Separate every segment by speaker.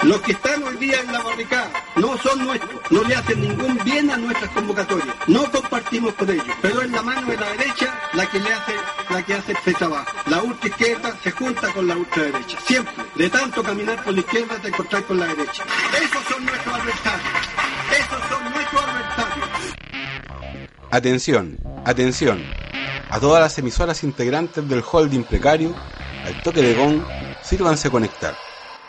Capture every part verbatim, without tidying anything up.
Speaker 1: Los que están hoy día en la barricada no son nuestros, no le hacen ningún bien a nuestras convocatorias. No compartimos con ellos, pero es la mano de la derecha la que le hace, la que hace este trabajo. La ultraizquierda se junta con la ultraderecha, siempre. De tanto caminar por la izquierda te encontrás con la derecha. Esos son nuestros adversarios. Esos son nuestros adversarios.
Speaker 2: Atención, atención. A todas las emisoras integrantes del holding precario, al toque de gong, sírvanse conectar.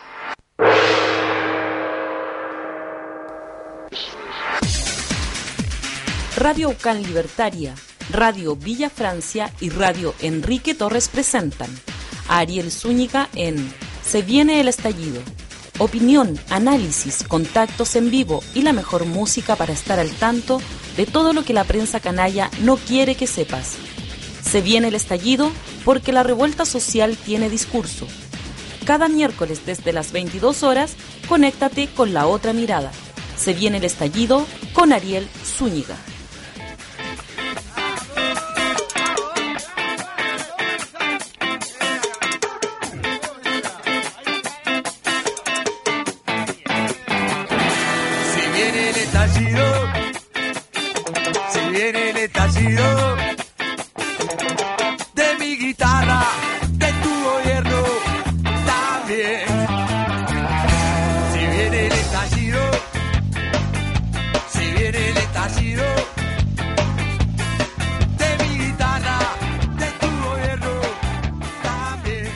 Speaker 3: Radio Ucán Libertaria, Radio Villa Francia y Radio Enrique Torres presentan a Ariel Zúñiga en Se viene el estallido. Opinión, análisis, contactos en vivo y la mejor música para estar al tanto de todo lo que la prensa canalla no quiere que sepas. Se viene el estallido porque la revuelta social tiene discurso. Cada miércoles desde las veintidós horas, conéctate con La Otra Mirada. Se viene el estallido con Ariel Zúñiga.
Speaker 4: Si viene el estallido de mi guitarra, de tu gobierno también. Si viene el estallido, si viene el estallido de mi guitarra, de tu gobierno también.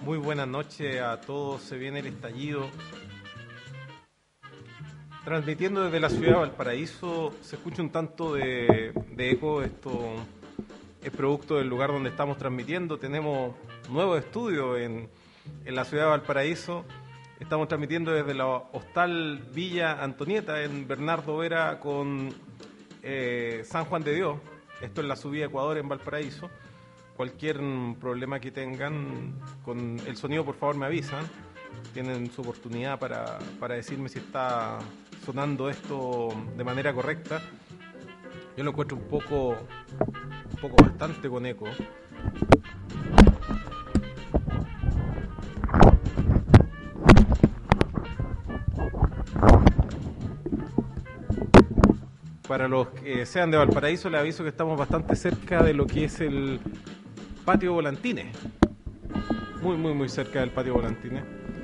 Speaker 5: Muy buenas noches a todos, se viene el estallido. Transmitiendo desde la ciudad de Valparaíso, se escucha un tanto de, de eco, esto es producto del lugar donde estamos transmitiendo. Tenemos nuevo estudio en, en la ciudad de Valparaíso. Estamos transmitiendo desde la Hostal Villa Antonieta en Bernardo Vera con eh, San Juan de Dios. Esto es la subida a Ecuador en Valparaíso. Cualquier problema que tengan con el sonido, por favor me avisan. Tienen su oportunidad para, para decirme si está sonando esto de manera correcta. Yo lo encuentro un poco, un poco bastante con eco. Para los que sean de Valparaíso, les aviso que estamos bastante cerca de lo que es el Patio Volantines. Muy, muy, muy cerca del Patio Volantines.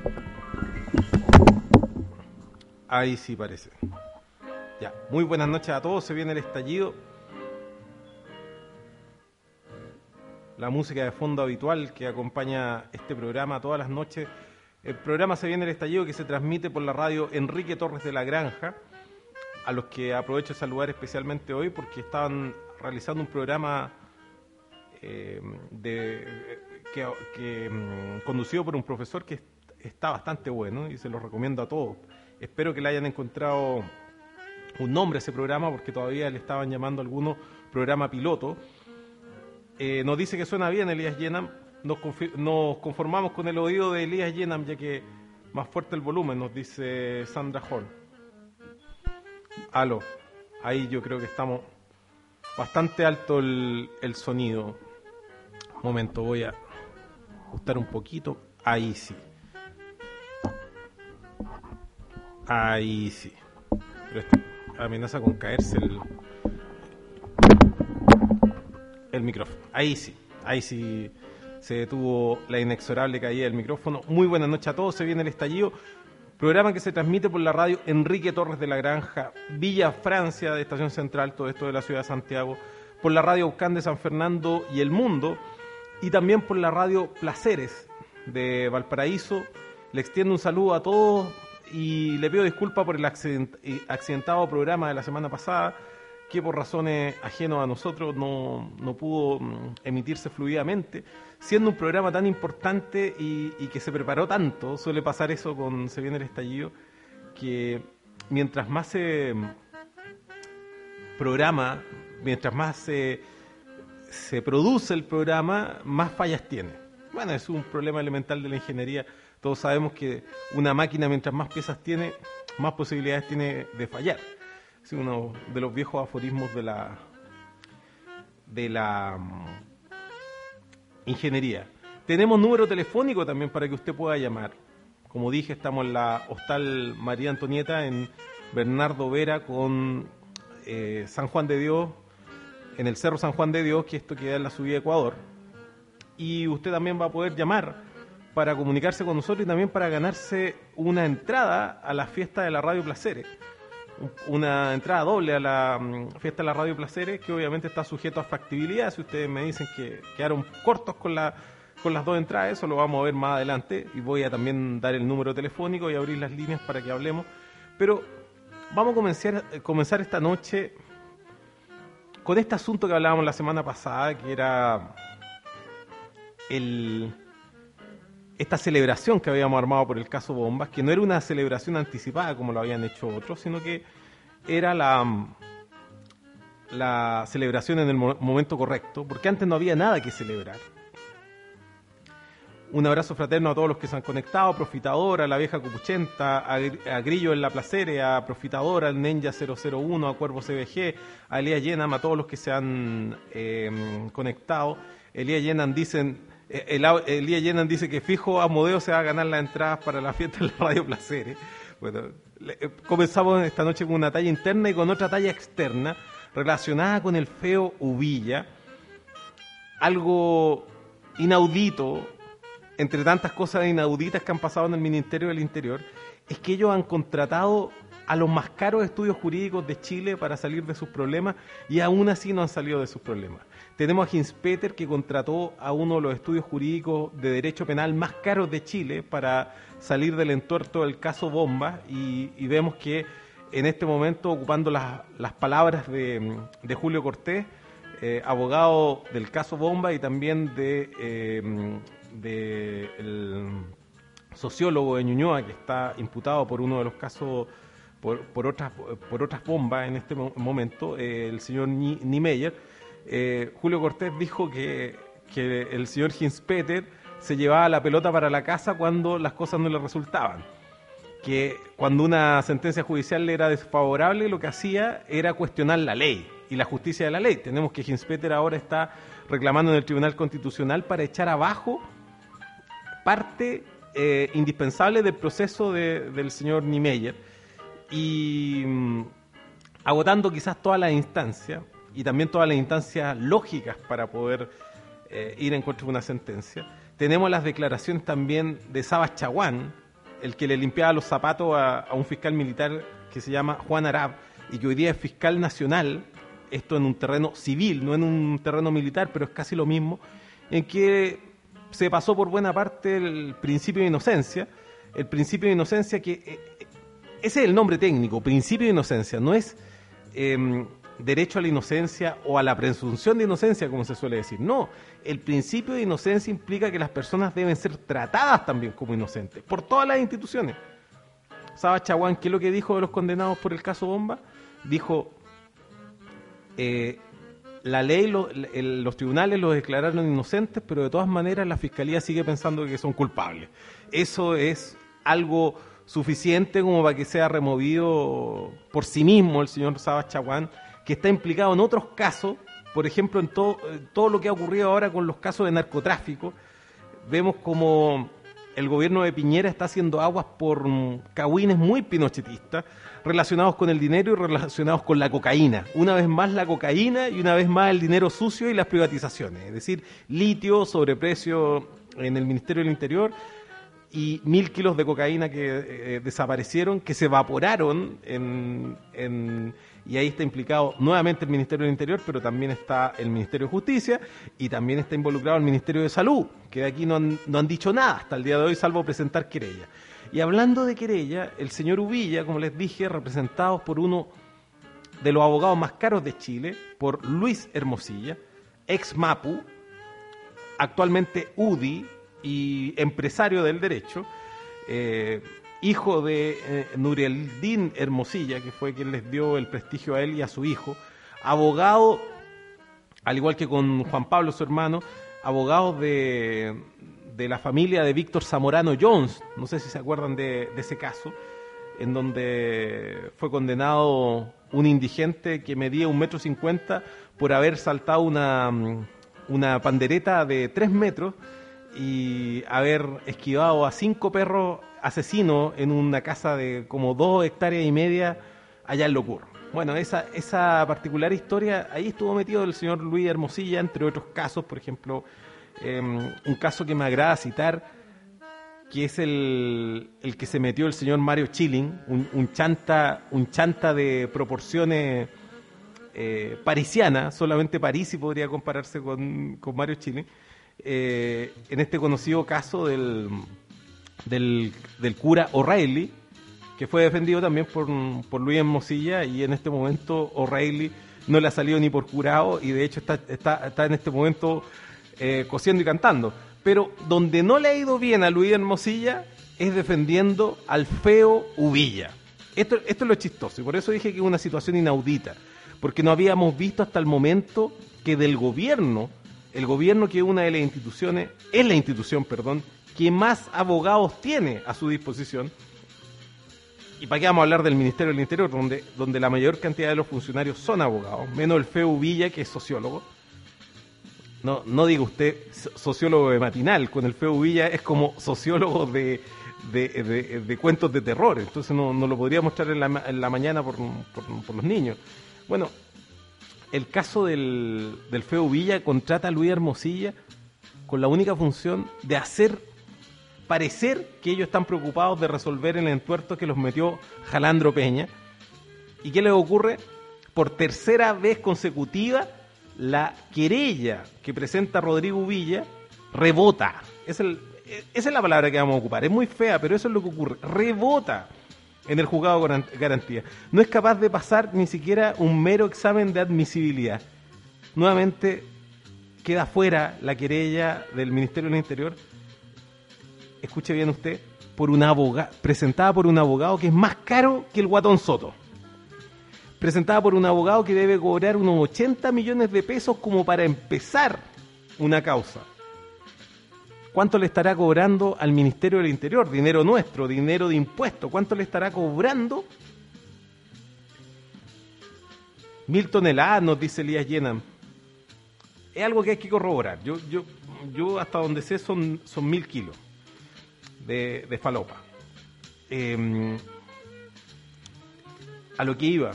Speaker 5: Ahí sí parece. Ya, muy buenas noches a todos, se viene el estallido. La música de fondo habitual que acompaña este programa todas las noches. El programa Se viene el estallido, que se transmite por la radio Enrique Torres de la Granja, a los que aprovecho de saludar especialmente hoy porque estaban realizando un programa eh, de, que, que, um, conducido por un profesor que está bastante bueno y se lo recomiendo a todos. Espero que le hayan encontrado un nombre a ese programa porque todavía le estaban llamando algunos programa piloto. Eh, nos dice que suena bien Elías Yenam. Nos, nos conformamos con el oído de Elías Yenam, ya que más fuerte el volumen, nos dice Sandra Horn. Aló, ahí yo creo que estamos bastante alto el, el sonido. Un momento, voy a ajustar un poquito. Ahí sí. Ahí sí. Pero esto amenaza con caerse el, el micrófono. Ahí sí, ahí sí se detuvo la inexorable caída del micrófono. Muy buenas noches a todos, se viene el estallido. Programa que se transmite por la radio Enrique Torres de la Granja, Villa Francia de Estación Central, todo esto de la ciudad de Santiago, por la radio Aucán de San Fernando y El Mundo, y también por la radio Placeres de Valparaíso. Le extiendo un saludo a todos y le pido disculpas por el accident- accidentado programa de la semana pasada, que por razones ajenas a nosotros no, no pudo mm, emitirse fluidamente. Siendo un programa tan importante y, y que se preparó tanto, suele pasar eso con Se viene el estallido, que mientras más se programa, mientras más se, se produce el programa, más fallas tiene. Bueno, es un problema elemental de la ingeniería. Todos sabemos que una máquina, mientras más piezas tiene, más posibilidades tiene de fallar. Es uno de los viejos aforismos de la de la um, ingeniería. Tenemos número telefónico también para que usted pueda llamar. Como dije, estamos en la Hostal María Antonieta en Bernardo Vera con eh, San Juan de Dios, en el Cerro San Juan de Dios, que esto queda en la subida de Ecuador. Y usted también va a poder llamar para comunicarse con nosotros y también para ganarse una entrada a la fiesta de la Radio Placeres. Una entrada doble a la um, fiesta de la Radio Placeres, que obviamente está sujeto a factibilidad. Si ustedes me dicen que quedaron cortos con, la, con las dos entradas, eso lo vamos a ver más adelante. Y voy a también dar el número telefónico y abrir las líneas para que hablemos. Pero vamos a comenzar, comenzar esta noche con este asunto que hablábamos la semana pasada, que era el... esta celebración que habíamos armado por el caso Bombas, que no era una celebración anticipada como lo habían hecho otros, sino que era la, la celebración en el mo- momento correcto, porque antes no había nada que celebrar. Un abrazo fraterno a todos los que se han conectado, a Profitadora, a la vieja Cupuchenta, a, a Grillo en la Placere, a Profitadora, al Ninja cero cero uno, a Cuervo C B G, a Elías Yenam, a todos los que se han eh, conectado. Elías Yenam dicen... El, Elías Yenam dice que fijo Amodeo se va a ganar las entradas para la fiesta de la Radio Placeres. Bueno, le, comenzamos esta noche con una talla interna y con otra talla externa relacionada con el feo Uvilla. Algo inaudito, entre tantas cosas inauditas que han pasado en el Ministerio del Interior, es que ellos han contratado a los más caros estudios jurídicos de Chile para salir de sus problemas y aún así no han salido de sus problemas. Tenemos a Ginspeter, que contrató a uno de los estudios jurídicos de derecho penal más caros de Chile para salir del entuerto del caso Bomba, y, y vemos que en este momento, ocupando las, las palabras de, de Julio Cortés, eh, abogado del caso Bomba y también de, eh, de el sociólogo de Ñuñoa, que está imputado por uno de los casos, por, por, otras, por otras bombas en este momento, eh, el señor Niemeyer. Eh, Julio Cortés dijo que, que el señor Ginspeter se llevaba la pelota para la casa cuando las cosas no le resultaban, que cuando una sentencia judicial le era desfavorable lo que hacía era cuestionar la ley y la justicia de la ley. Tenemos que Ginspeter ahora está reclamando en el Tribunal Constitucional para echar abajo parte eh, indispensable del proceso de, del señor Niemeyer, y mm, agotando quizás todas las instancias y también todas las instancias lógicas para poder eh, ir en contra de una sentencia. Tenemos las declaraciones también de Sabas Chaguán, el que le limpiaba los zapatos a, a un fiscal militar que se llama Juan Arab y que hoy día es fiscal nacional, esto en un terreno civil, no en un terreno militar, pero es casi lo mismo, en que se pasó por buena parte el principio de inocencia, el principio de inocencia que, eh, ese es el nombre técnico, principio de inocencia, no es eh, derecho a la inocencia o a la presunción de inocencia, como se suele decir. No, el principio de inocencia implica que las personas deben ser tratadas también como inocentes, por todas las instituciones. Sabas Chaguán, ¿qué es lo que dijo de los condenados por el caso Bomba? Dijo, eh, la ley, lo, el, los tribunales los declararon inocentes, pero de todas maneras la Fiscalía sigue pensando que son culpables. Eso es algo suficiente como para que sea removido por sí mismo el señor Sabas Chaguán, que está implicado en otros casos, por ejemplo, en todo, todo lo que ha ocurrido ahora con los casos de narcotráfico. Vemos como el gobierno de Piñera está haciendo aguas por cagüines muy pinochetistas, relacionados con el dinero y relacionados con la cocaína. Una vez más la cocaína y una vez más el dinero sucio y las privatizaciones. Es decir, litio, sobreprecio en el Ministerio del Interior y mil kilos de cocaína que eh, desaparecieron, que se evaporaron en... en y ahí está implicado nuevamente el Ministerio del Interior, pero también está el Ministerio de Justicia y también está involucrado el Ministerio de Salud, que de aquí no han, no han dicho nada hasta el día de hoy, salvo presentar querella. Y hablando de querella, el señor Uvilla, como les dije, representados por uno de los abogados más caros de Chile, por Luis Hermosilla, ex Mapu, actualmente U D I y empresario del derecho, eh, hijo de eh, Nureldin Hermosilla, que fue quien les dio el prestigio a él y a su hijo, abogado, al igual que con Juan Pablo, su hermano, abogado de, de la familia de Víctor Zamorano Jones, no sé si se acuerdan de, de ese caso, en donde fue condenado un indigente que medía un metro cincuenta por haber saltado una, una pandereta de tres metros y haber esquivado a cinco perros asesinos en una casa de como dos hectáreas y media allá en Locur. Bueno, esa, esa particular historia, ahí estuvo metido el señor Luis Hermosilla, entre otros casos, por ejemplo, eh, un caso que me agrada citar, que es el, el que se metió el señor Mario Chilling, un, un chanta, un chanta de proporciones eh, parisianas, solamente París y podría compararse con, con Mario Chilling, eh, en este conocido caso del, del, del cura O'Reilly, que fue defendido también por, por Luis Hermosilla, y en este momento O'Reilly no le ha salido ni por curado y de hecho está, está, está en este momento eh, cosiendo y cantando. Pero donde no le ha ido bien a Luis Hermosilla es defendiendo al feo Uvilla. Esto, esto es lo chistoso y por eso dije que es una situación inaudita, porque no habíamos visto hasta el momento que del gobierno, el gobierno que es una de las instituciones, es la institución, perdón, que más abogados tiene a su disposición. ¿Y para qué vamos a hablar del Ministerio del Interior, donde, donde la mayor cantidad de los funcionarios son abogados, menos el feo Uvilla, que es sociólogo? No, no diga usted sociólogo de matinal, con el feo Uvilla es como sociólogo de, de, de, de cuentos de terror, entonces no, no lo podría mostrar en la, en la mañana por, por, por los niños. Bueno, el caso del, del feo Uvilla contrata a Luis Hermosilla con la única función de hacer parecer que ellos están preocupados de resolver el entuerto que los metió Jalandro Peña, ¿Y qué les ocurre? Por tercera vez consecutiva, la querella que presenta Rodrigo Villa rebota. Es el, esa es la palabra que vamos a ocupar. Es muy fea, pero eso es lo que ocurre. Rebota en el juzgado de garantía. No es capaz de pasar ni siquiera un mero examen de admisibilidad. Nuevamente queda fuera la querella del Ministerio del Interior. Escuche bien usted, por un abogado, presentada por un abogado que es más caro que el Guatón Soto. Presentada por un abogado que debe cobrar unos ochenta millones de pesos como para empezar una causa. ¿Cuánto le estará cobrando al Ministerio del Interior? Dinero nuestro, dinero de impuestos. ¿Cuánto le estará cobrando? Mil toneladas, nos dice Elías Yenam. Es algo que hay que corroborar. Yo, yo, yo hasta donde sé son, son mil kilos de, de falopa. Eh, a lo que iba.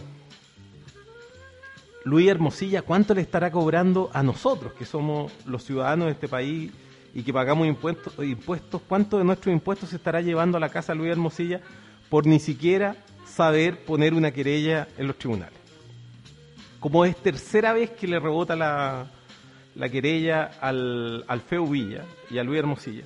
Speaker 5: Luis Hermosilla, ¿cuánto le estará cobrando a nosotros, que somos los ciudadanos de este país y que pagamos impuestos? impuestos ¿Cuánto de nuestros impuestos se estará llevando a la casa Luis Hermosilla por ni siquiera saber poner una querella en los tribunales? Como es tercera vez que le rebota la, la querella al, al Feo Villa y a Luis Hermosilla.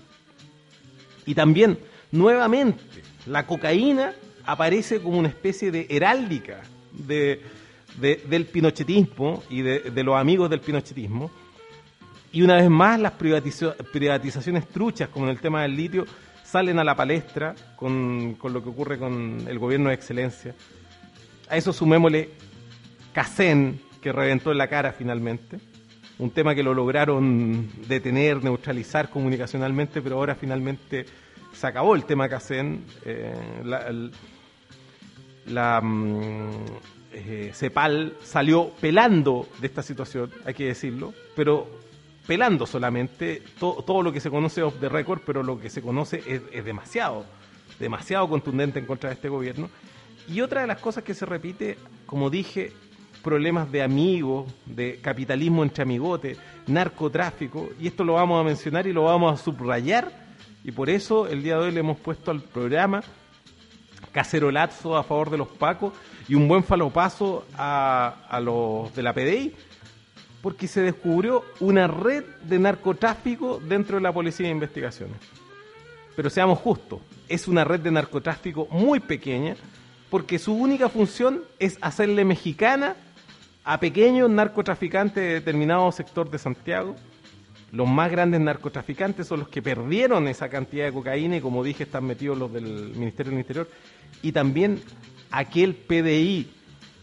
Speaker 5: Y también, nuevamente, la cocaína aparece como una especie de heráldica de... De, del pinochetismo y de, de los amigos del pinochetismo, y una vez más las privatiza, privatizaciones truchas, como en el tema del litio, salen a la palestra con, con lo que ocurre con el gobierno de excelencia. A eso sumémosle Cacén, que reventó en la cara finalmente, un tema que lo lograron detener, neutralizar comunicacionalmente, pero ahora finalmente se acabó el tema Cacén. eh, la, el, la Eh, CEPAL salió pelando de esta situación, hay que decirlo, pero pelando solamente, to, todo lo que se conoce off the record, pero lo que se conoce es, es demasiado, demasiado contundente en contra de este gobierno. Y otra de las cosas que se repite, como dije, problemas de amigos, de capitalismo entre amigotes, narcotráfico, y esto lo vamos a mencionar y lo vamos a subrayar, y por eso el día de hoy le hemos puesto al programa cacerolazo a favor de los pacos y un buen falopazo a, a los de la P D I, porque se descubrió una red de narcotráfico dentro de la Policía de Investigaciones. Pero seamos justos, es una red de narcotráfico muy pequeña, porque su única función es hacerle mexicana a pequeños narcotraficantes de determinado sector de Santiago. Los más grandes narcotraficantes son los que perdieron esa cantidad de cocaína y, como dije, están metidos los del Ministerio del Interior. Y también aquel P D I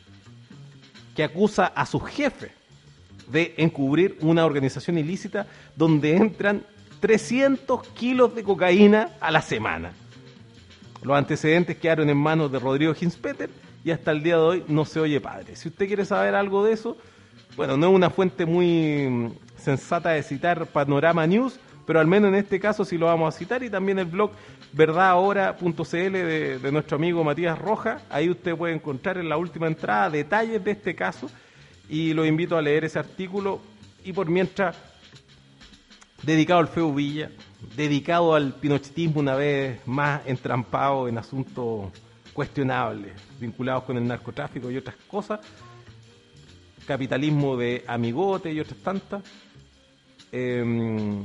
Speaker 5: que acusa a su jefe de encubrir una organización ilícita donde entran trescientos kilos de cocaína a la semana. Los antecedentes quedaron en manos de Rodrigo Hinspeter y hasta el día de hoy no se oye padre. Si usted quiere saber algo de eso, bueno, no es una fuente muy sensata de citar Panorama News, pero al menos en este caso sí lo vamos a citar, y también el blog verdad ahora punto c l de, de nuestro amigo Matías Rojas. Ahí usted puede encontrar en la última entrada detalles de este caso y lo invito a leer ese artículo. Y por mientras, dedicado al Feo Villa, dedicado al pinochetismo una vez más entrampado en asuntos cuestionables vinculados con el narcotráfico y otras cosas, capitalismo de amigote y otras tantas. Eh,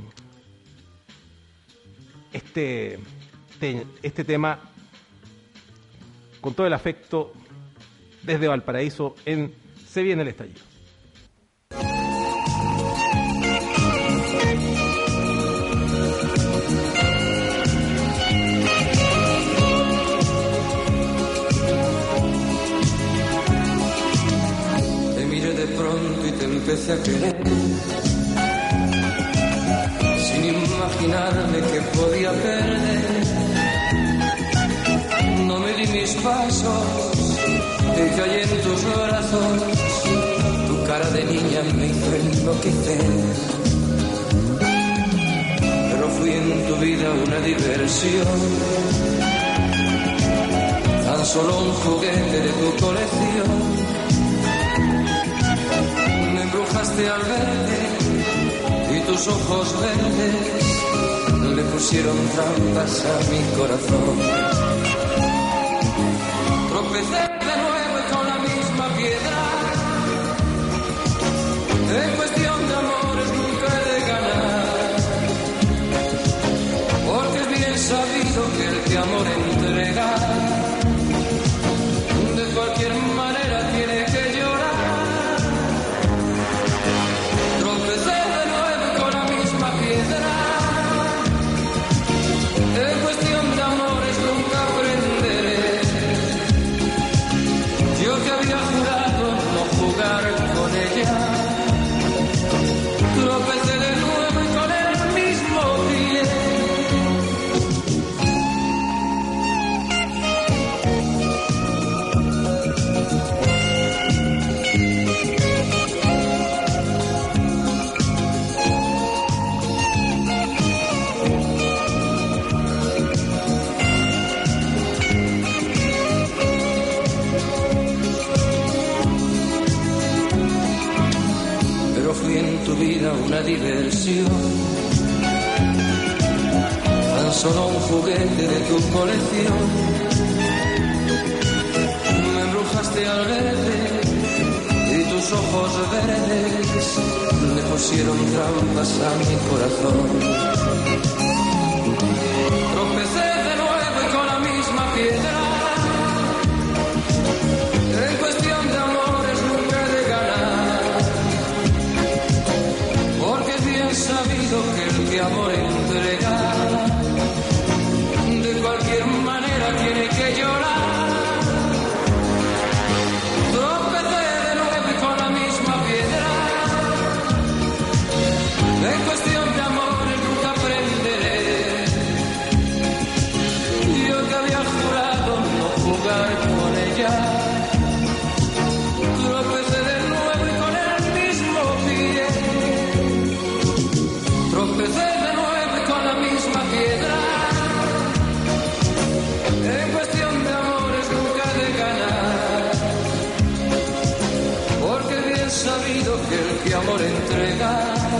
Speaker 5: este, te, este tema, con todo el afecto, desde Valparaíso, en Se Viene el Estallido.
Speaker 4: Te miré de pronto y te empecé a querer, sin imaginarme que podía perder. No me di mis pasos, te caí en tus brazos, tu cara de niña me hizo enloquecer. Pero fui en tu vida una diversión, tan solo un juguete de tu colección. Me embrujaste al verte y tus ojos verdes le pusieron trampas a mi corazón. Tropecé de nuevo y con la misma piedra. En cuestión de amores nunca he de ganar, porque es bien sabido que el que amor entrega, de cualquier manera tiene que llorar. Tropecé de nuevo con la misma piedra. En cuestión de amores nunca aprenderé. Yo que había jurado no jugar con ella. Tropecé de nuevo y con el mismo pie. Fui en tu vida una diversión, tan solo un juguete de tu colección. Me embrujaste al verte y tus ojos verdes le pusieron trampas a mi corazón. Tropecé de nuevo y con la misma piedra. En cuestión de amores nunca he de ganar, sabido que el que amor entrega, de cualquier manera tiene que llorar. Tropecé de nuevo y con la misma piedra. En cuestión de amores nunca aprenderé. Yo que había jurado no jugar con ella. Tropecé de nuevo y con el mismo pie. Tropecé de nuevo y con la misma piedra. En cuestión de amores nunca he de ganar, porque bien sabido que el que amor entrega,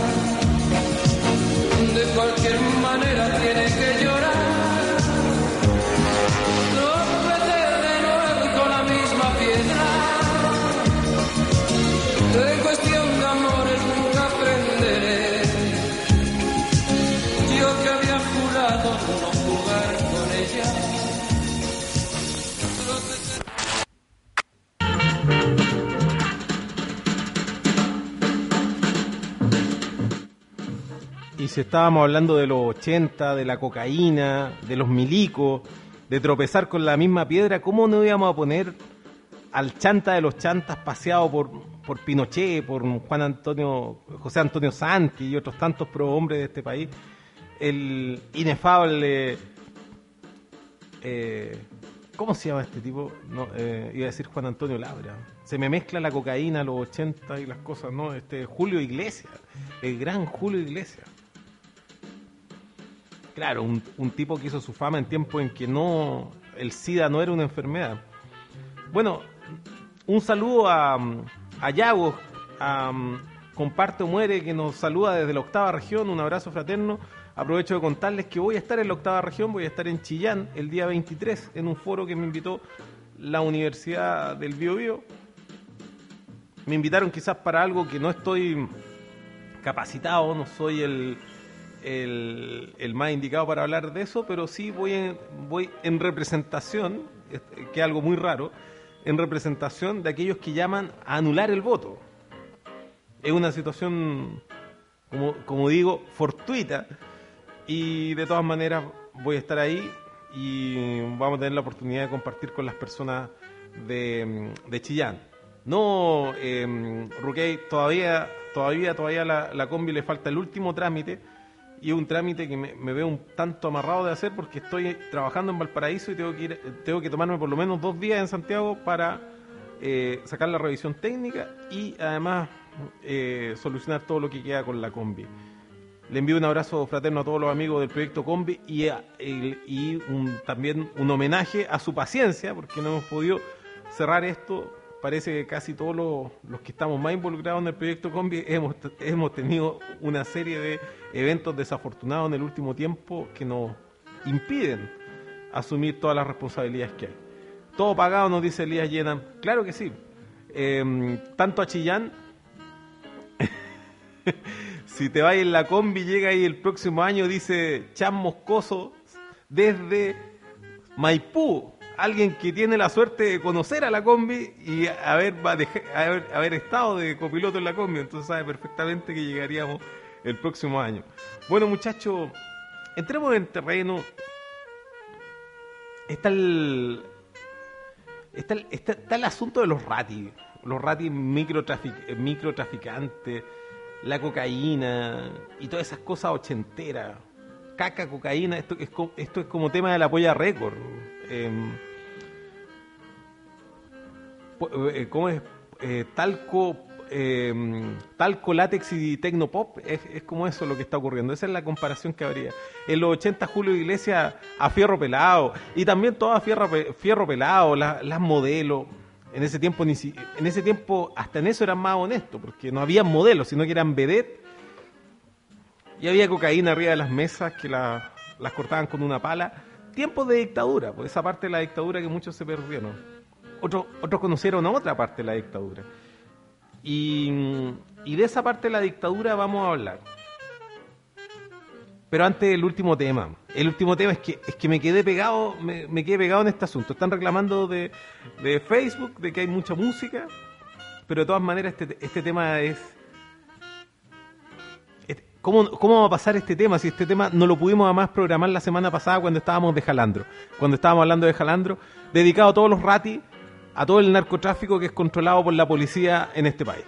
Speaker 4: de cualquier manera tiene que llorar. Tropecé de nuevo y con la misma piedra. En cuestión de amores nunca aprenderé. Yo que había jurado no jugar con ella.
Speaker 5: Y si estábamos hablando de los ochenta, de la cocaína, de los milicos, de tropezar con la misma piedra, ¿cómo no íbamos a poner al chanta de los chantas paseado por, por Pinochet, por Juan Antonio, José Antonio Santi y otros tantos prohombres de este país? El inefable, eh, ¿cómo se llama este tipo? No, eh, iba a decir Juan Antonio Labra. Se me mezcla la cocaína, los ochenta y las cosas, ¿no? Este Julio Iglesias, el gran Julio Iglesias. Claro, un, un tipo que hizo su fama en tiempos en que no, el SIDA no era una enfermedad. Bueno, un saludo a, a Yagos, a Comparte o Muere, que nos saluda desde la octava región, un abrazo fraterno. Aprovecho de contarles que voy a estar en la octava región, voy a estar en Chillán el día veintitrés en un foro que me invitó la Universidad del Biobío. Me invitaron quizás para algo que no estoy capacitado, no soy el, el, el más indicado para hablar de eso, pero sí voy en, voy en representación, que es algo muy raro, en representación de aquellos que llaman a anular el voto. Es una situación, como, como digo, fortuita, y de todas maneras voy a estar ahí y vamos a tener la oportunidad de compartir con las personas de, de Chillán. No, eh, Ruquey, todavía, todavía, todavía la, la combi le falta el último trámite, y es un trámite que me, me veo un tanto amarrado de hacer porque estoy trabajando en Valparaíso y tengo que ir, tengo que tomarme por lo menos dos días en Santiago para eh, sacar la revisión técnica y además eh, solucionar todo lo que queda con la combi. Le envío un abrazo fraterno a todos los amigos del proyecto Combi y, a, el, y un, también un homenaje a su paciencia, porque no hemos podido cerrar esto. Parece que casi todos los, los que estamos más involucrados en el proyecto Combi hemos, hemos tenido una serie de eventos desafortunados en el último tiempo que nos impiden asumir todas las responsabilidades que hay. Todo pagado, nos dice Elías Llenan. Claro que sí. eh, tanto a Chillán. Si te vas en la combi, llega ahí el próximo año, dice Chan Moscoso, desde Maipú. Alguien que tiene la suerte de conocer a la combi y haber, haber, haber estado de copiloto en la combi, entonces sabe perfectamente que llegaríamos el próximo año. Bueno, muchachos, entremos en terreno. Está el, está el, está, está el asunto de los ratis, los ratis microtrafic, microtraficantes, la cocaína y todas esas cosas ochenteras. Caca, cocaína, esto es como, esto es como tema de la polla récord. Eh, ¿Cómo es? Eh, talco, eh, talco, látex y tecnopop, es, es como eso lo que está ocurriendo. Esa es la comparación que habría. En los ochenta, Julio Iglesias a fierro pelado, y también todas fierro, fierro pelado, las, las modelos. En ese tiempo, ni si, en ese tiempo, hasta en eso eran más honestos, porque no había modelos, sino que eran vedettes. Y había cocaína arriba de las mesas que la, las cortaban con una pala. Tiempos de dictadura, pues esa parte de la dictadura que muchos se perdieron. Otros, otros conocieron a otra parte de la dictadura. Y, y de esa parte de la dictadura vamos a hablar. Pero antes el último tema. El último tema es que es que me quedé pegado, me, me quedé pegado en este asunto. Están reclamando de, de Facebook, de que hay mucha música, pero de todas maneras este, este tema es... ¿Cómo, ¿Cómo va a pasar este tema? Si este tema no lo pudimos además programar la semana pasada cuando estábamos de Jalandro. Cuando estábamos hablando de Jalandro, dedicado a todos los ratis, a todo el narcotráfico que es controlado por la policía en este país.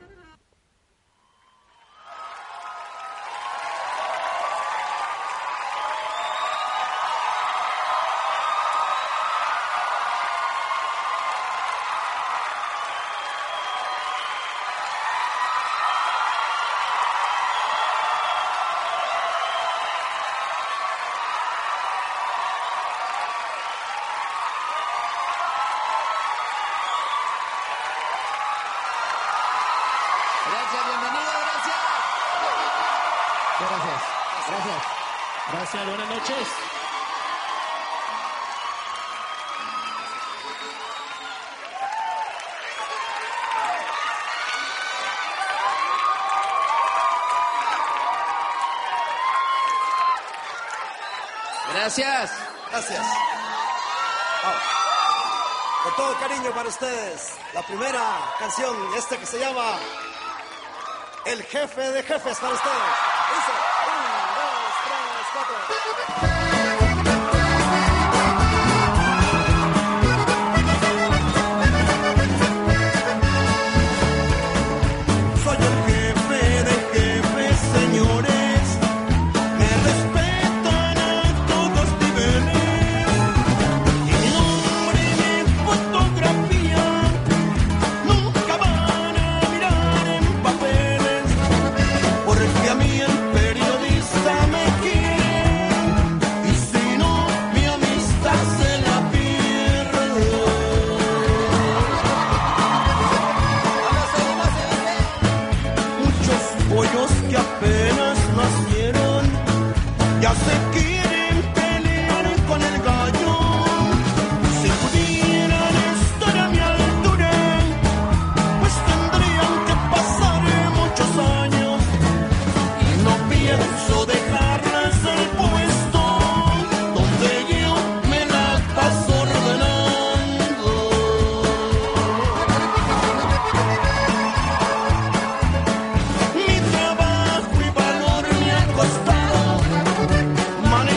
Speaker 6: Gracias.
Speaker 7: Gracias. Oh. Con todo cariño para ustedes, la primera canción, esta que se llama El Jefe de Jefes para ustedes. Dice, un, dos, tres, cuatro.
Speaker 8: Money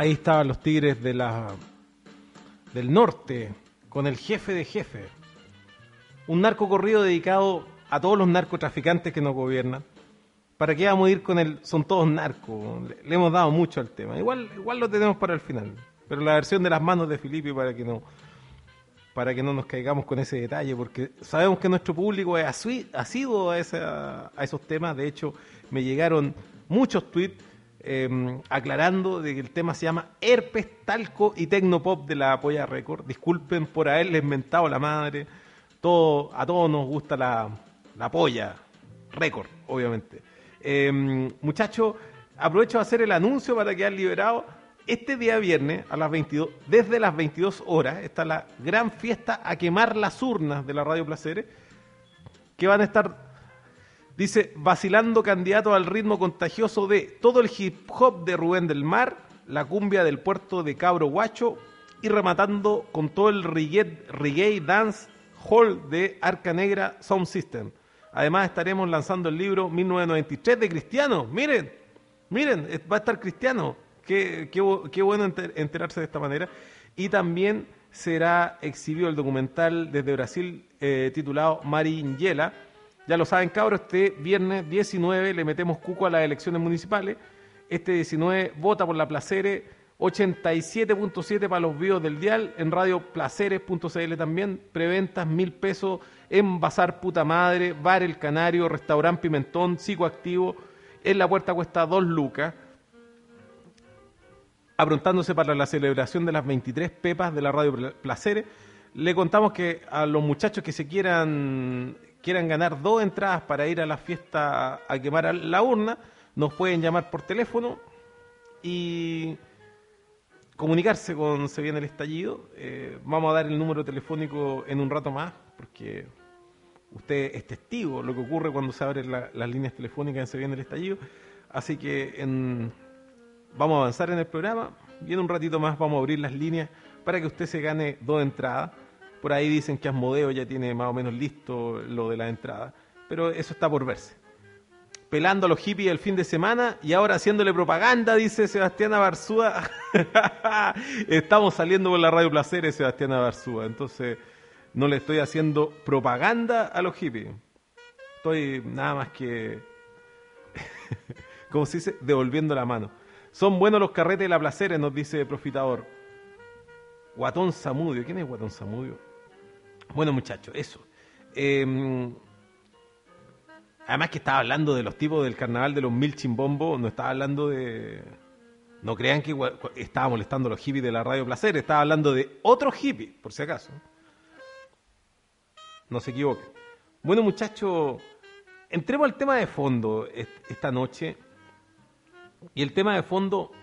Speaker 5: Ahí estaban los Tigres de la del norte con el jefe de jefe. Un narco corrido dedicado a todos los narcotraficantes que nos gobiernan. ¿Para qué vamos a ir con el son todos narcos? Le, le hemos dado mucho al tema. Igual igual lo tenemos para el final. Pero la versión de las manos de Filipe para que no para que no nos caigamos con ese detalle, porque sabemos que nuestro público es así, asiduo a, esa, a esos temas. De hecho, me llegaron muchos tweets eh, aclarando de que el tema se llama herpes, talco y tecnopop de la Polla Record. Disculpen por haberles mentado la madre. Todo, a todos nos gusta la, la Polla Record, obviamente. Eh, muchachos, aprovecho de hacer el anuncio para quedar liberado. Este día viernes, a las veintidós, desde las veintidós horas, está la gran fiesta a quemar las urnas de la Radio Placeres, que van a estar, dice, vacilando candidatos al ritmo contagioso de todo el hip hop de Rubén del Mar, la cumbia del puerto de Cabro Guacho y rematando con todo el reggae, reggae dance hall de Arca Negra Sound System. Además estaremos lanzando el libro mil novecientos noventa y tres de Cristiano. Miren, miren, va a estar Cristiano. Qué, qué, qué bueno enterarse de esta manera. Y también será exhibido el documental desde Brasil eh, titulado Marinjela. Ya lo saben, cabros, este viernes diecinueve le metemos cuco a las elecciones municipales. Este diecinueve vota por la Placeres, ochenta y siete punto siete para los videos del dial, en radio placeres punto c l también, preventas mil pesos en Bazar Puta Madre, Bar El Canario, Restaurante Pimentón, Psicoactivo, en la puerta cuesta dos lucas. Aprontándose para la celebración de las veintitrés pepas de la Radio Placeres. Le contamos que a los muchachos que se quieran quieran ganar dos entradas para ir a la fiesta a quemar la urna, nos pueden llamar por teléfono y comunicarse con Se Viene el Estallido. Eh, vamos a dar el número telefónico en un rato más, porque usted es testigo de lo que ocurre cuando se abren la, las líneas telefónicas en Se Viene el Estallido. Así que en... vamos a avanzar en el programa y en un ratito más vamos a abrir las líneas para que usted se gane dos entradas. Por ahí dicen que Asmodeo ya tiene más o menos listo lo de las entradas, pero eso está por verse. Pelando a los hippies el fin de semana y ahora haciéndole propaganda, dice Sebastián Abarzúa. Estamos saliendo por la Radio Placeres, Sebastián Abarzúa. Entonces no le estoy haciendo propaganda a los hippies. Estoy nada más que, como se dice, devolviendo la mano. Son buenos los carretes de la Placeres, nos dice Profitador. Guatón Zamudio. ¿Quién es Guatón Zamudio? Bueno, muchachos, eso. Eh, además que estaba hablando de los tipos del carnaval de los mil chimbombos, no estaba hablando de... No crean que estaba molestando a los hippies de la Radio Placeres, estaba hablando de otros hippies, por si acaso. No se equivoquen. Bueno, muchachos, entremos al tema de fondo esta noche. Y el tema de fondo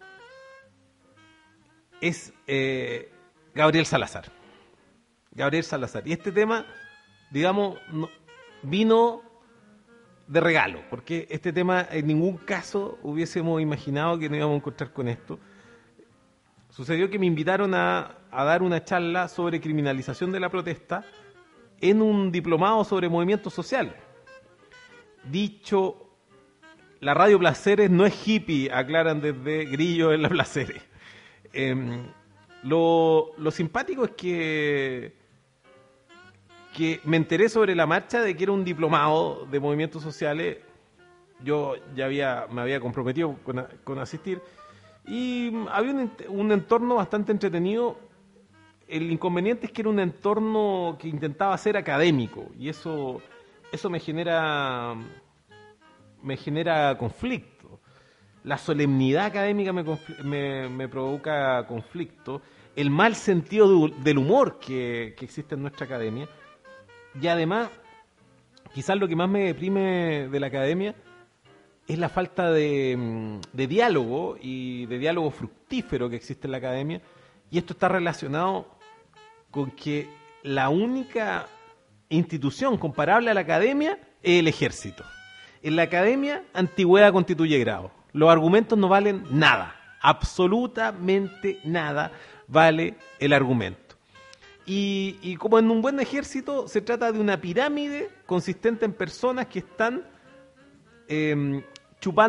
Speaker 5: es eh, Gabriel Salazar. Gabriel Salazar. Y este tema, digamos, no, vino de regalo, porque este tema en ningún caso hubiésemos imaginado que nos íbamos a encontrar con esto. Sucedió que me invitaron a, a dar una charla sobre criminalización de la protesta en un diplomado sobre movimientos sociales. Dicho, la Radio Placeres no es hippie, aclaran desde Grillo en la Placeres. Eh, lo, lo simpático es que, que me enteré sobre la marcha de que era un diplomado de movimientos sociales. Yo ya había me había comprometido con, con asistir y había un, un entorno bastante entretenido. El inconveniente es que era un entorno que intentaba ser académico y eso, eso me genera... me genera conflicto. La solemnidad académica me, me, me provoca conflicto. El mal sentido de, del humor que, que existe en nuestra academia. Y además, quizás lo que más me deprime de la academia es la falta de, de diálogo y de diálogo fructífero que existe en la academia. Y esto está relacionado con que la única institución comparable a la academia es el ejército. En la academia, antigüedad constituye grado. Los argumentos no valen nada, absolutamente nada vale el argumento. Y, y como en un buen ejército, se trata de una pirámide consistente en personas que están eh, chupando,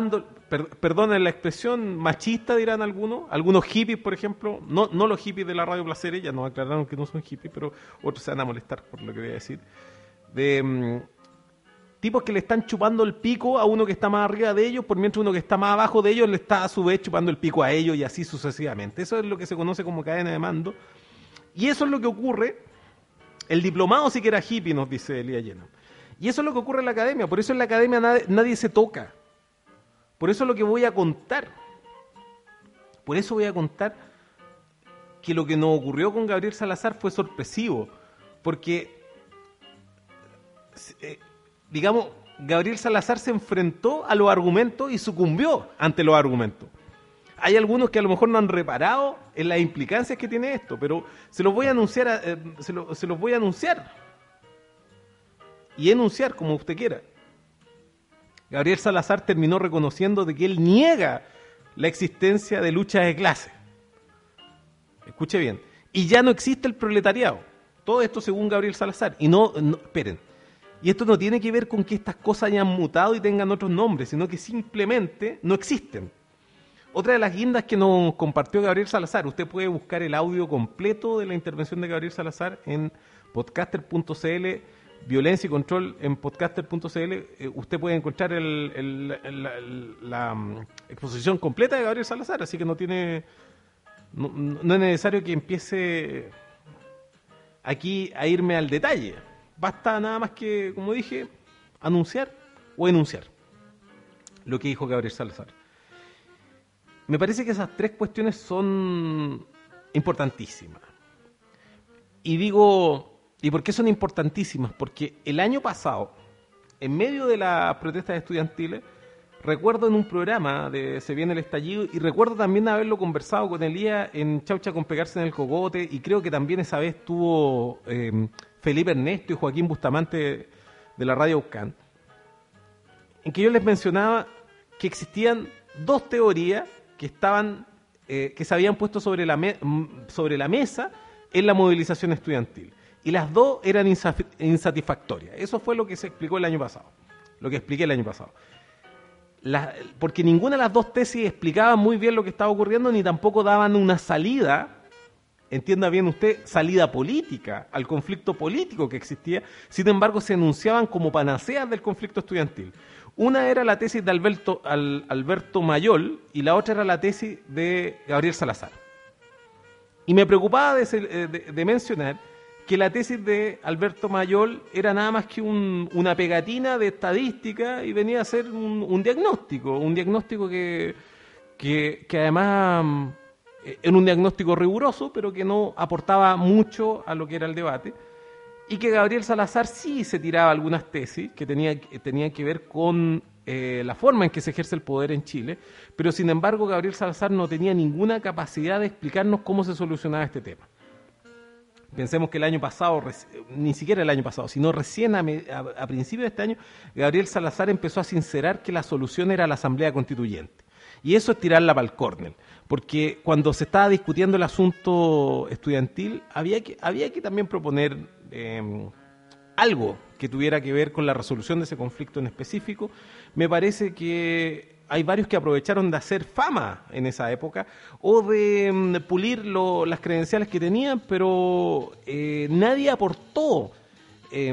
Speaker 5: per, perdonen la expresión, machista, dirán algunos, algunos hippies, por ejemplo, no, no los hippies de la Radio Placeres, ya nos aclararon que no son hippies, pero otros se van a molestar por lo que voy a decir, de um, tipos que le están chupando el pico a uno que está más arriba de ellos, por mientras uno que está más abajo de ellos le está a su vez chupando el pico a ellos y así sucesivamente. Eso es lo que se conoce como cadena de mando, y eso es lo que ocurre. El diplomado sí que era hippie, nos dice Elías Llena. Y eso es lo que ocurre en la academia. Por eso en la academia nadie, nadie se toca. Por eso es lo que voy a contar. Por eso voy a contar que lo que nos ocurrió con Gabriel Salazar fue sorpresivo. Porque, eh, digamos, Gabriel Salazar se enfrentó a los argumentos y sucumbió ante los argumentos. Hay algunos que a lo mejor no han reparado en las implicancias que tiene esto, pero se los voy a anunciar, eh, se, lo, se los voy a anunciar y enunciar como usted quiera. Gabriel Salazar terminó reconociendo de que él niega la existencia de luchas de clase. Escuche bien. Y ya no existe el proletariado. Todo esto según Gabriel Salazar. Y no, no, esperen. Y esto no tiene que ver con que estas cosas hayan mutado y tengan otros nombres, sino que simplemente no existen. Otra de las guindas que nos compartió Gabriel Salazar, usted puede buscar el audio completo de la intervención de Gabriel Salazar en podcaster punto c l, violencia y control en podcaster punto c l. Eh, usted puede encontrar el, el, el, la, la um, exposición completa de Gabriel Salazar, así que no tiene, no, no es necesario que empiece aquí a irme al detalle. Basta nada más que, como dije, anunciar o enunciar lo que dijo Gabriel Salazar. Me parece que esas tres cuestiones son importantísimas. Y digo, ¿y por qué son importantísimas? Porque el año pasado, en medio de las protestas estudiantiles, recuerdo en un programa de Se Viene el Estallido, y recuerdo también haberlo conversado con Elías en Chaucha con Pegarse en el Cogote, y creo que también esa vez tuvo eh, Felipe Ernesto y Joaquín Bustamante de la Radio Ucán, en que yo les mencionaba que existían dos teorías que estaban, eh, que se habían puesto sobre la, me- sobre la mesa en la movilización estudiantil. Y las dos eran insaf- insatisfactorias. Eso fue lo que se explicó el año pasado, lo que expliqué el año pasado. La, porque ninguna de las dos tesis explicaba muy bien lo que estaba ocurriendo, ni tampoco daban una salida, entienda bien usted, salida política al conflicto político que existía. Sin embargo, se enunciaban como panaceas del conflicto estudiantil. Una era la tesis de Alberto, Al, Alberto Mayol y la otra era la tesis de Gabriel Salazar. Y me preocupaba de, de, de mencionar que la tesis de Alberto Mayol era nada más que un, una pegatina de estadística y venía a ser un, un diagnóstico, un diagnóstico que, que, que además era un diagnóstico riguroso, pero que no aportaba mucho a lo que era el debate. Y que Gabriel Salazar sí se tiraba algunas tesis que tenía, tenían que ver con eh, la forma en que se ejerce el poder en Chile, pero sin embargo Gabriel Salazar no tenía ninguna capacidad de explicarnos cómo se solucionaba este tema. Pensemos que el año pasado, ni siquiera el año pasado, sino recién a, a, a principios de este año, Gabriel Salazar empezó a sincerar que la solución era la Asamblea Constituyente. Y eso es tirarla para el córner, porque cuando se estaba discutiendo el asunto estudiantil, había que, había que también proponer eh, algo que tuviera que ver con la resolución de ese conflicto en específico. Me parece que hay varios que aprovecharon de hacer fama en esa época o de um, pulir lo, las credenciales que tenían, pero eh, nadie aportó eh,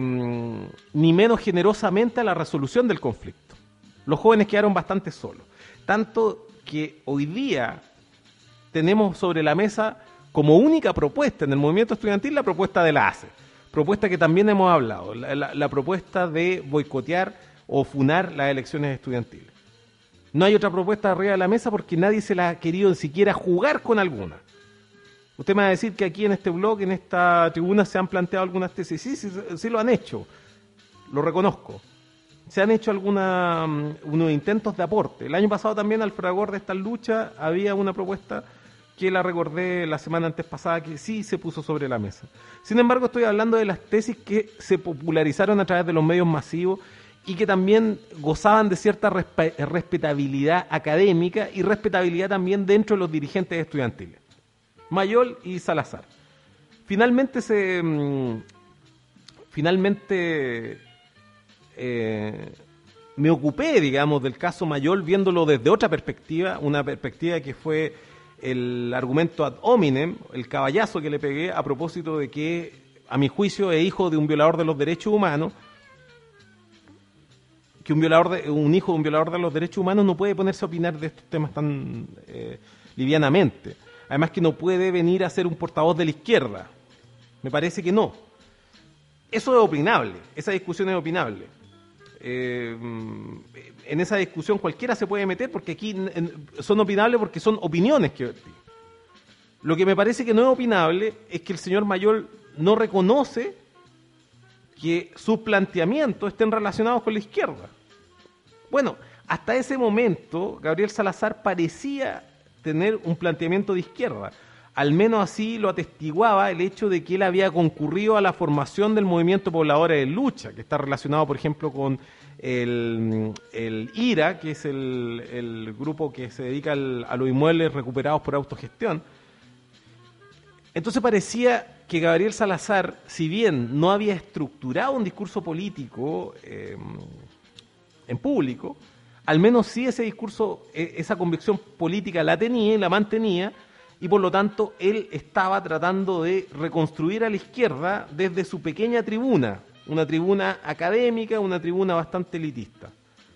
Speaker 5: ni menos generosamente a la resolución del conflicto. Los jóvenes quedaron bastante solos. Tanto que hoy día tenemos sobre la mesa como única propuesta en el movimiento estudiantil la propuesta de la A C E, propuesta que también hemos hablado, la, la, la propuesta de boicotear o funar las elecciones estudiantiles. No hay otra propuesta arriba de la mesa porque nadie se la ha querido ni siquiera jugar con alguna. Usted me va a decir que aquí en este blog, en esta tribuna, se han planteado algunas tesis. Sí, sí, sí lo han hecho, lo reconozco. Se han hecho alguna, um, unos intentos de aporte. El año pasado también al fragor de esta lucha había una propuesta que la recordé la semana antes pasada que sí se puso sobre la mesa. Sin embargo, estoy hablando de las tesis que se popularizaron a través de los medios masivos y que también gozaban de cierta respe- respetabilidad académica y respetabilidad también dentro de los dirigentes estudiantiles. Mayol y Salazar. Finalmente se... Mmm, finalmente... Eh, me ocupé, digamos, del caso Mayol viéndolo desde otra perspectiva, una perspectiva que fue el argumento ad hominem, el caballazo que le pegué a propósito de que, a mi juicio, es hijo de un violador de los derechos humanos, que un violador de, un hijo de un violador de los derechos humanos no puede ponerse a opinar de estos temas tan eh, livianamente. Además que no puede venir a ser un portavoz de la izquierda. Me parece que no. Eso es opinable, esa discusión es opinable. Eh, en esa discusión cualquiera se puede meter porque aquí en, son opinables porque son opiniones que vertí. Lo que me parece que no es opinable es que el señor Mayol no reconoce que sus planteamientos estén relacionados con la izquierda. Bueno, hasta ese momento Gabriel Salazar parecía tener un planteamiento de izquierda. Al menos así lo atestiguaba el hecho de que él había concurrido a la formación del movimiento Pobladores de Lucha, que está relacionado, por ejemplo, con el, el I R A, que es el, el grupo que se dedica al, a los inmuebles recuperados por autogestión. Entonces parecía que Gabriel Salazar, si bien no había estructurado un discurso político eh, en público, al menos sí ese discurso, esa convicción política la tenía y la mantenía, y por lo tanto él estaba tratando de reconstruir a la izquierda desde su pequeña tribuna, una tribuna académica, una tribuna bastante elitista.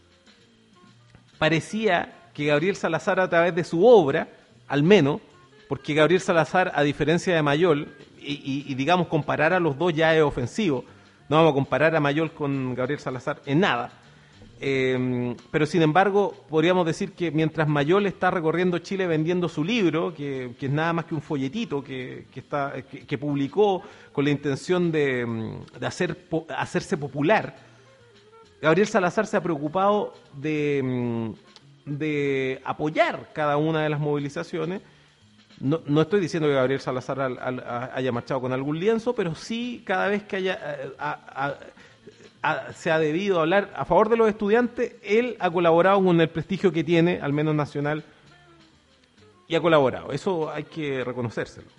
Speaker 5: Parecía que Gabriel Salazar, a través de su obra, al menos, porque Gabriel Salazar, a diferencia de Mayol, y, y, y digamos comparar a los dos ya es ofensivo, no vamos a comparar a Mayol con Gabriel Salazar en nada, Eh, pero sin embargo podríamos decir que mientras Mayol está recorriendo Chile vendiendo su libro, que, que es nada más que un folletito que, que, está, que, que publicó con la intención de, de hacer, hacerse popular, Gabriel Salazar se ha preocupado de, de apoyar cada una de las movilizaciones. No, no estoy diciendo que Gabriel Salazar al, al, haya marchado con algún lienzo, pero sí cada vez que haya... A, a, a, se ha debido hablar a favor de los estudiantes, él ha colaborado con el prestigio que tiene, al menos nacional, y ha colaborado. Eso hay que reconocérselo.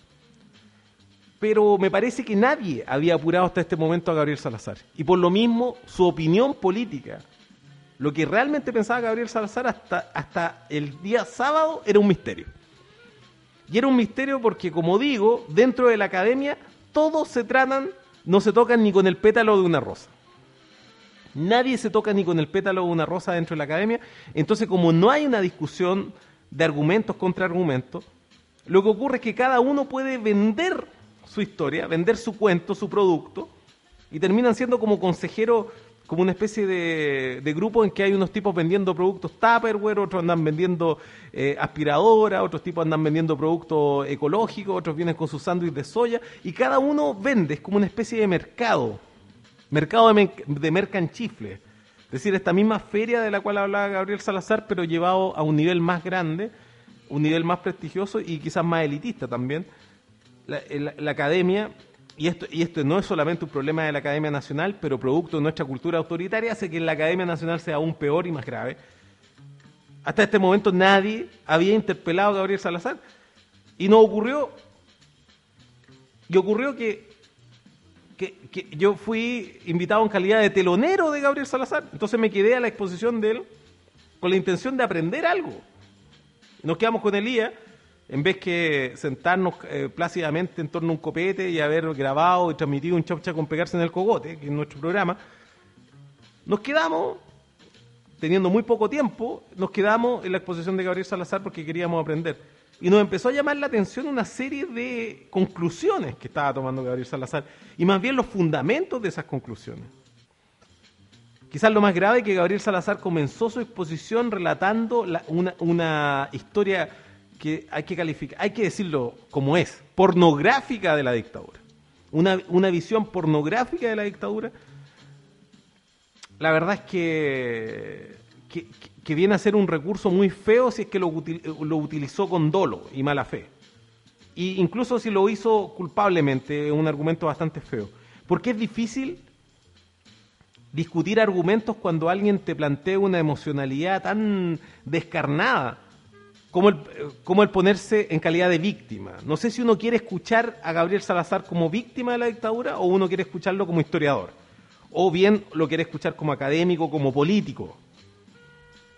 Speaker 5: Pero me parece que nadie había apurado hasta este momento a Gabriel Salazar. Y por lo mismo, su opinión política, lo que realmente pensaba Gabriel Salazar hasta, hasta el día sábado, era un misterio. Y era un misterio porque, como digo, dentro de la academia, todos se tratan, no se tocan ni con el pétalo de una rosa. Nadie se toca ni con el pétalo de una rosa dentro de la academia. Entonces, como no hay una discusión de argumentos contra argumentos, lo que ocurre es que cada uno puede vender su historia, vender su cuento, su producto, y terminan siendo como consejeros, como una especie de, de grupo en que hay unos tipos vendiendo productos Tupperware, otros andan vendiendo eh, aspiradoras, otros tipos andan vendiendo productos ecológicos, otros vienen con sus sándwiches de soya, y cada uno vende, es como una especie de mercado. Mercado de, de mercanchifle, es decir, esta misma feria de la cual hablaba Gabriel Salazar, pero llevado a un nivel más grande, un nivel más prestigioso y quizás más elitista también. La, la, la academia, y esto, y esto no es solamente un problema de la Academia Nacional, pero producto de nuestra cultura autoritaria, hace que la Academia Nacional sea aún peor y más grave. Hasta este momento nadie había interpelado a Gabriel Salazar, y no ocurrió, y ocurrió que Que, que yo fui invitado en calidad de telonero de Gabriel Salazar, entonces me quedé a la exposición de él con la intención de aprender algo. Nos quedamos con Elías, en vez que sentarnos eh, plácidamente en torno a un copete y haber grabado y transmitido un chaucha con pegarse en el cogote, que es nuestro programa, nos quedamos, teniendo muy poco tiempo, nos quedamos en la exposición de Gabriel Salazar porque queríamos aprender. Y nos empezó a llamar la atención una serie de conclusiones que estaba tomando Gabriel Salazar, y más bien los fundamentos de esas conclusiones. Quizás lo más grave es que Gabriel Salazar comenzó su exposición relatando la, una, una historia que hay que calificar, hay que decirlo como es, pornográfica de la dictadura. Una, una visión pornográfica de la dictadura. La verdad es que... que, que que viene a ser un recurso muy feo si es que lo, util, lo utilizó con dolo y mala fe. Y incluso si lo hizo culpablemente, es un argumento bastante feo. Porque es difícil discutir argumentos cuando alguien te plantea una emocionalidad tan descarnada como el, como el ponerse en calidad de víctima. No sé si uno quiere escuchar a Gabriel Salazar como víctima de la dictadura o uno quiere escucharlo como historiador. O bien lo quiere escuchar como académico, como político.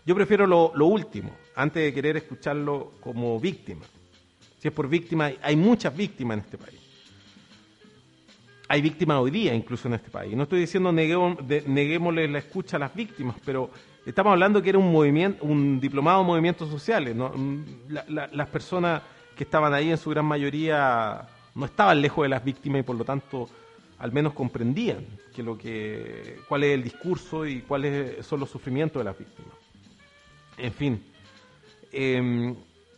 Speaker 5: Yo prefiero lo, lo último, antes de querer escucharlo como víctima. Si es por víctima, hay, hay muchas víctimas en este país. Hay víctimas hoy día incluso en este país. No estoy diciendo neguemos, de, neguémosle la escucha a las víctimas, pero estamos hablando que era un movimiento, un diplomado de movimientos sociales, ¿no? La, la, las personas que estaban ahí en su gran mayoría no estaban lejos de las víctimas y por lo tanto al menos comprendían que lo que, cuál es el discurso y cuáles son los sufrimientos de las víctimas. En fin, eh,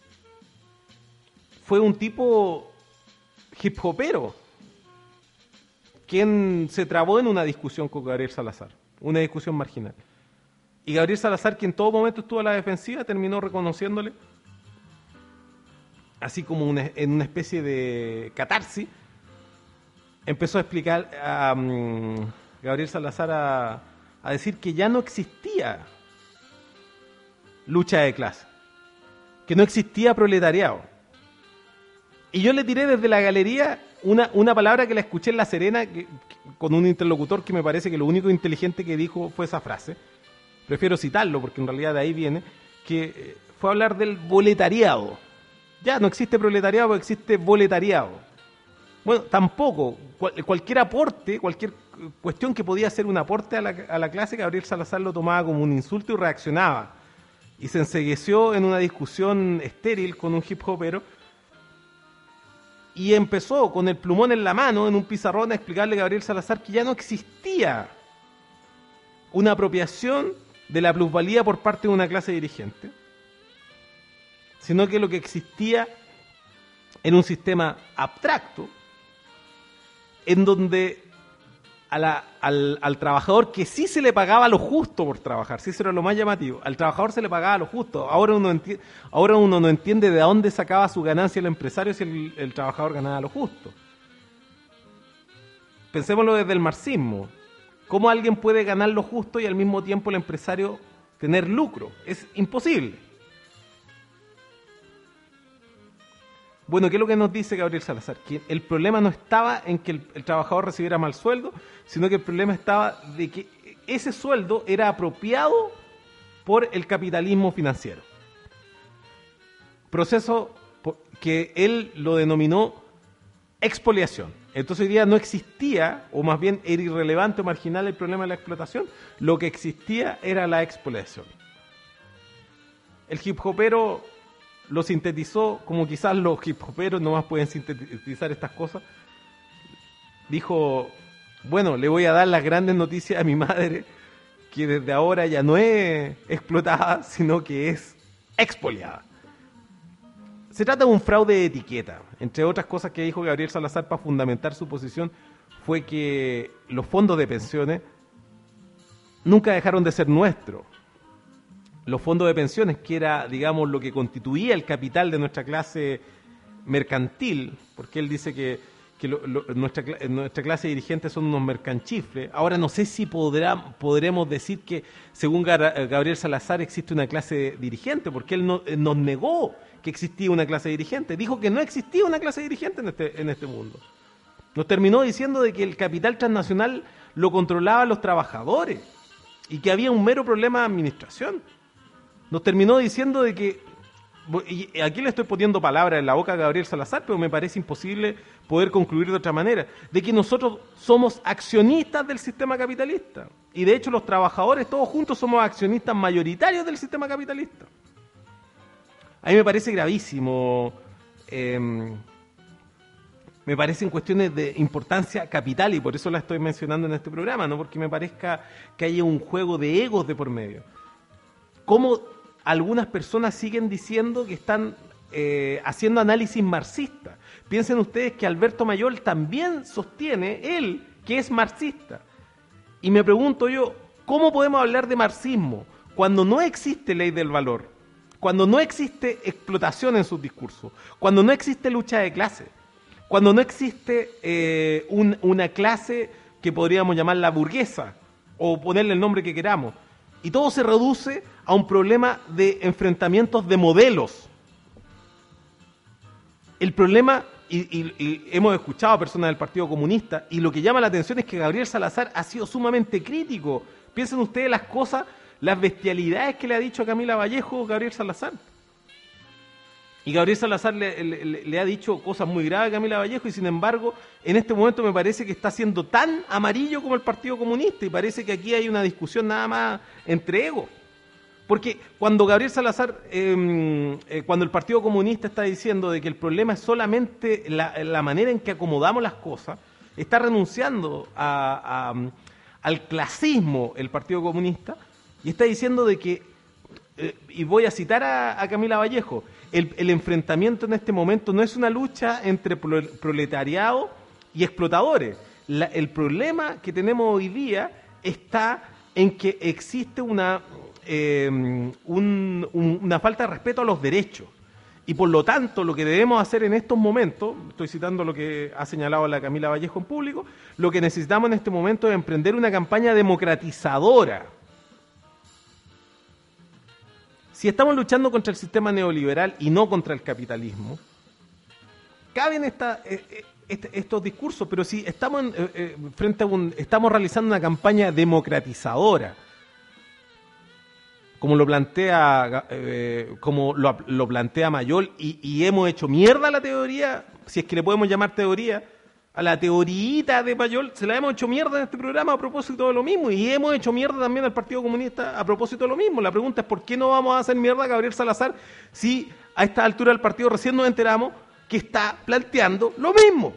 Speaker 5: fue un tipo hip hopero quien se trabó en una discusión con Gabriel Salazar, una discusión marginal. Y Gabriel Salazar, que en todo momento estuvo a la defensiva, terminó reconociéndole, así como una, en una especie de catarsis, empezó a explicar a um, Gabriel Salazar a, a decir que ya no existía lucha de clase, que no existía proletariado. Y yo le tiré desde la galería una, una palabra que la escuché en La Serena, que, que, con un interlocutor que me parece que lo único inteligente que dijo fue esa frase. Prefiero citarlo porque en realidad de ahí viene, que fue a hablar del boletariado. Ya, no existe proletariado, pero existe boletariado. Bueno, tampoco. Cual, cualquier aporte, cualquier cuestión que podía ser un aporte a la, a la clase, Gabriel Salazar lo tomaba como un insulto y reaccionaba. Y se encegueció en una discusión estéril con un hip hopero. Y empezó con el plumón en la mano, en un pizarrón, a explicarle a Gabriel Salazar que ya no existía una apropiación de la plusvalía por parte de una clase dirigente, sino que lo que existía era un sistema abstracto en donde a la, al, al trabajador que sí se le pagaba lo justo por trabajar, sí, eso era lo más llamativo, al trabajador se le pagaba lo justo. Ahora uno, enti- ahora uno no entiende de dónde sacaba su ganancia el empresario si el, el trabajador ganaba lo justo. Pensémoslo desde el marxismo. ¿Cómo alguien puede ganar lo justo y al mismo tiempo el empresario tener lucro? Es imposible. Bueno, ¿qué es lo que nos dice Gabriel Salazar? Que el problema no estaba en que el, el trabajador recibiera mal sueldo, sino que el problema estaba de que ese sueldo era apropiado por el capitalismo financiero. Proceso que él lo denominó expoliación. Entonces hoy día no existía, o más bien era irrelevante o marginal el problema de la explotación, lo que existía era la expoliación. El hip hopero lo sintetizó como quizás los hip hoperos nomás pueden sintetizar estas cosas. Dijo, bueno, le voy a dar las grandes noticias a mi madre, que desde ahora ya no es explotada, sino que es expoliada. Se trata de un fraude de etiqueta. Entre otras cosas que dijo Gabriel Salazar para fundamentar su posición fue que los fondos de pensiones nunca dejaron de ser nuestros. Los fondos de pensiones, que era, digamos, lo que constituía el capital de nuestra clase mercantil, porque él dice que, que lo, lo, nuestra, nuestra clase de dirigentes son unos mercanchifles. Ahora no sé si podrá, podremos decir que, según Gabriel Salazar, existe una clase dirigente, porque él no, nos negó que existía una clase dirigente. Dijo que no existía una clase dirigente en este, en este mundo. Nos terminó diciendo de que el capital transnacional lo controlaban los trabajadores y que había un mero problema de administración. Nos terminó diciendo de que, y aquí le estoy poniendo palabras en la boca a Gabriel Salazar, pero me parece imposible poder concluir de otra manera, de que nosotros somos accionistas del sistema capitalista. Y de hecho los trabajadores todos juntos somos accionistas mayoritarios del sistema capitalista. A mí me parece gravísimo, eh, me parecen cuestiones de importancia capital y por eso la estoy mencionando en este programa, no porque me parezca que haya un juego de egos de por medio. ¿Cómo algunas personas siguen diciendo que están eh, haciendo análisis marxista? Piensen ustedes que Alberto Mayol también sostiene, él, que es marxista. Y me pregunto yo, ¿cómo podemos hablar de marxismo cuando no existe ley del valor? Cuando no existe explotación en sus discursos, cuando no existe lucha de clase, cuando no existe eh, un, una clase que podríamos llamar la burguesa o ponerle el nombre que queramos, y todo se reduce a un problema de enfrentamientos de modelos. El problema, y, y, y hemos escuchado a personas del Partido Comunista, y lo que llama la atención es que Gabriel Salazar ha sido sumamente crítico. Piensen ustedes las cosas, las bestialidades que le ha dicho a Camila Vallejo Gabriel Salazar. Y Gabriel Salazar le, le, le ha dicho cosas muy graves a Camila Vallejo y sin embargo en este momento me parece que está siendo tan amarillo como el Partido Comunista y parece que aquí hay una discusión nada más entre egos. Porque cuando Gabriel Salazar, eh, eh, cuando el Partido Comunista está diciendo de que el problema es solamente la, la manera en que acomodamos las cosas, está renunciando a, a, al clasismo el Partido Comunista y está diciendo de que, eh, y voy a citar a, a Camila Vallejo, el, el enfrentamiento en este momento no es una lucha entre proletariado y explotadores. La, el problema que tenemos hoy día está en que existe una... Eh, un, un, una falta de respeto a los derechos y por lo tanto lo que debemos hacer en estos momentos, estoy citando lo que ha señalado la Camila Vallejo en público, lo que necesitamos en este momento es emprender una campaña democratizadora. Si estamos luchando contra el sistema neoliberal y no contra el capitalismo, caben esta, eh, este, estos discursos, pero si estamos en, eh, frente a un, estamos realizando una campaña democratizadora, como lo plantea eh, como lo, lo plantea Mayol, y, y hemos hecho mierda a la teoría, si es que le podemos llamar teoría, a la teoría de Mayol, se la hemos hecho mierda en este programa a propósito de lo mismo, y hemos hecho mierda también al Partido Comunista a propósito de lo mismo. La pregunta es ¿por qué no vamos a hacer mierda a Gabriel Salazar si a esta altura del partido recién nos enteramos que está planteando lo mismo?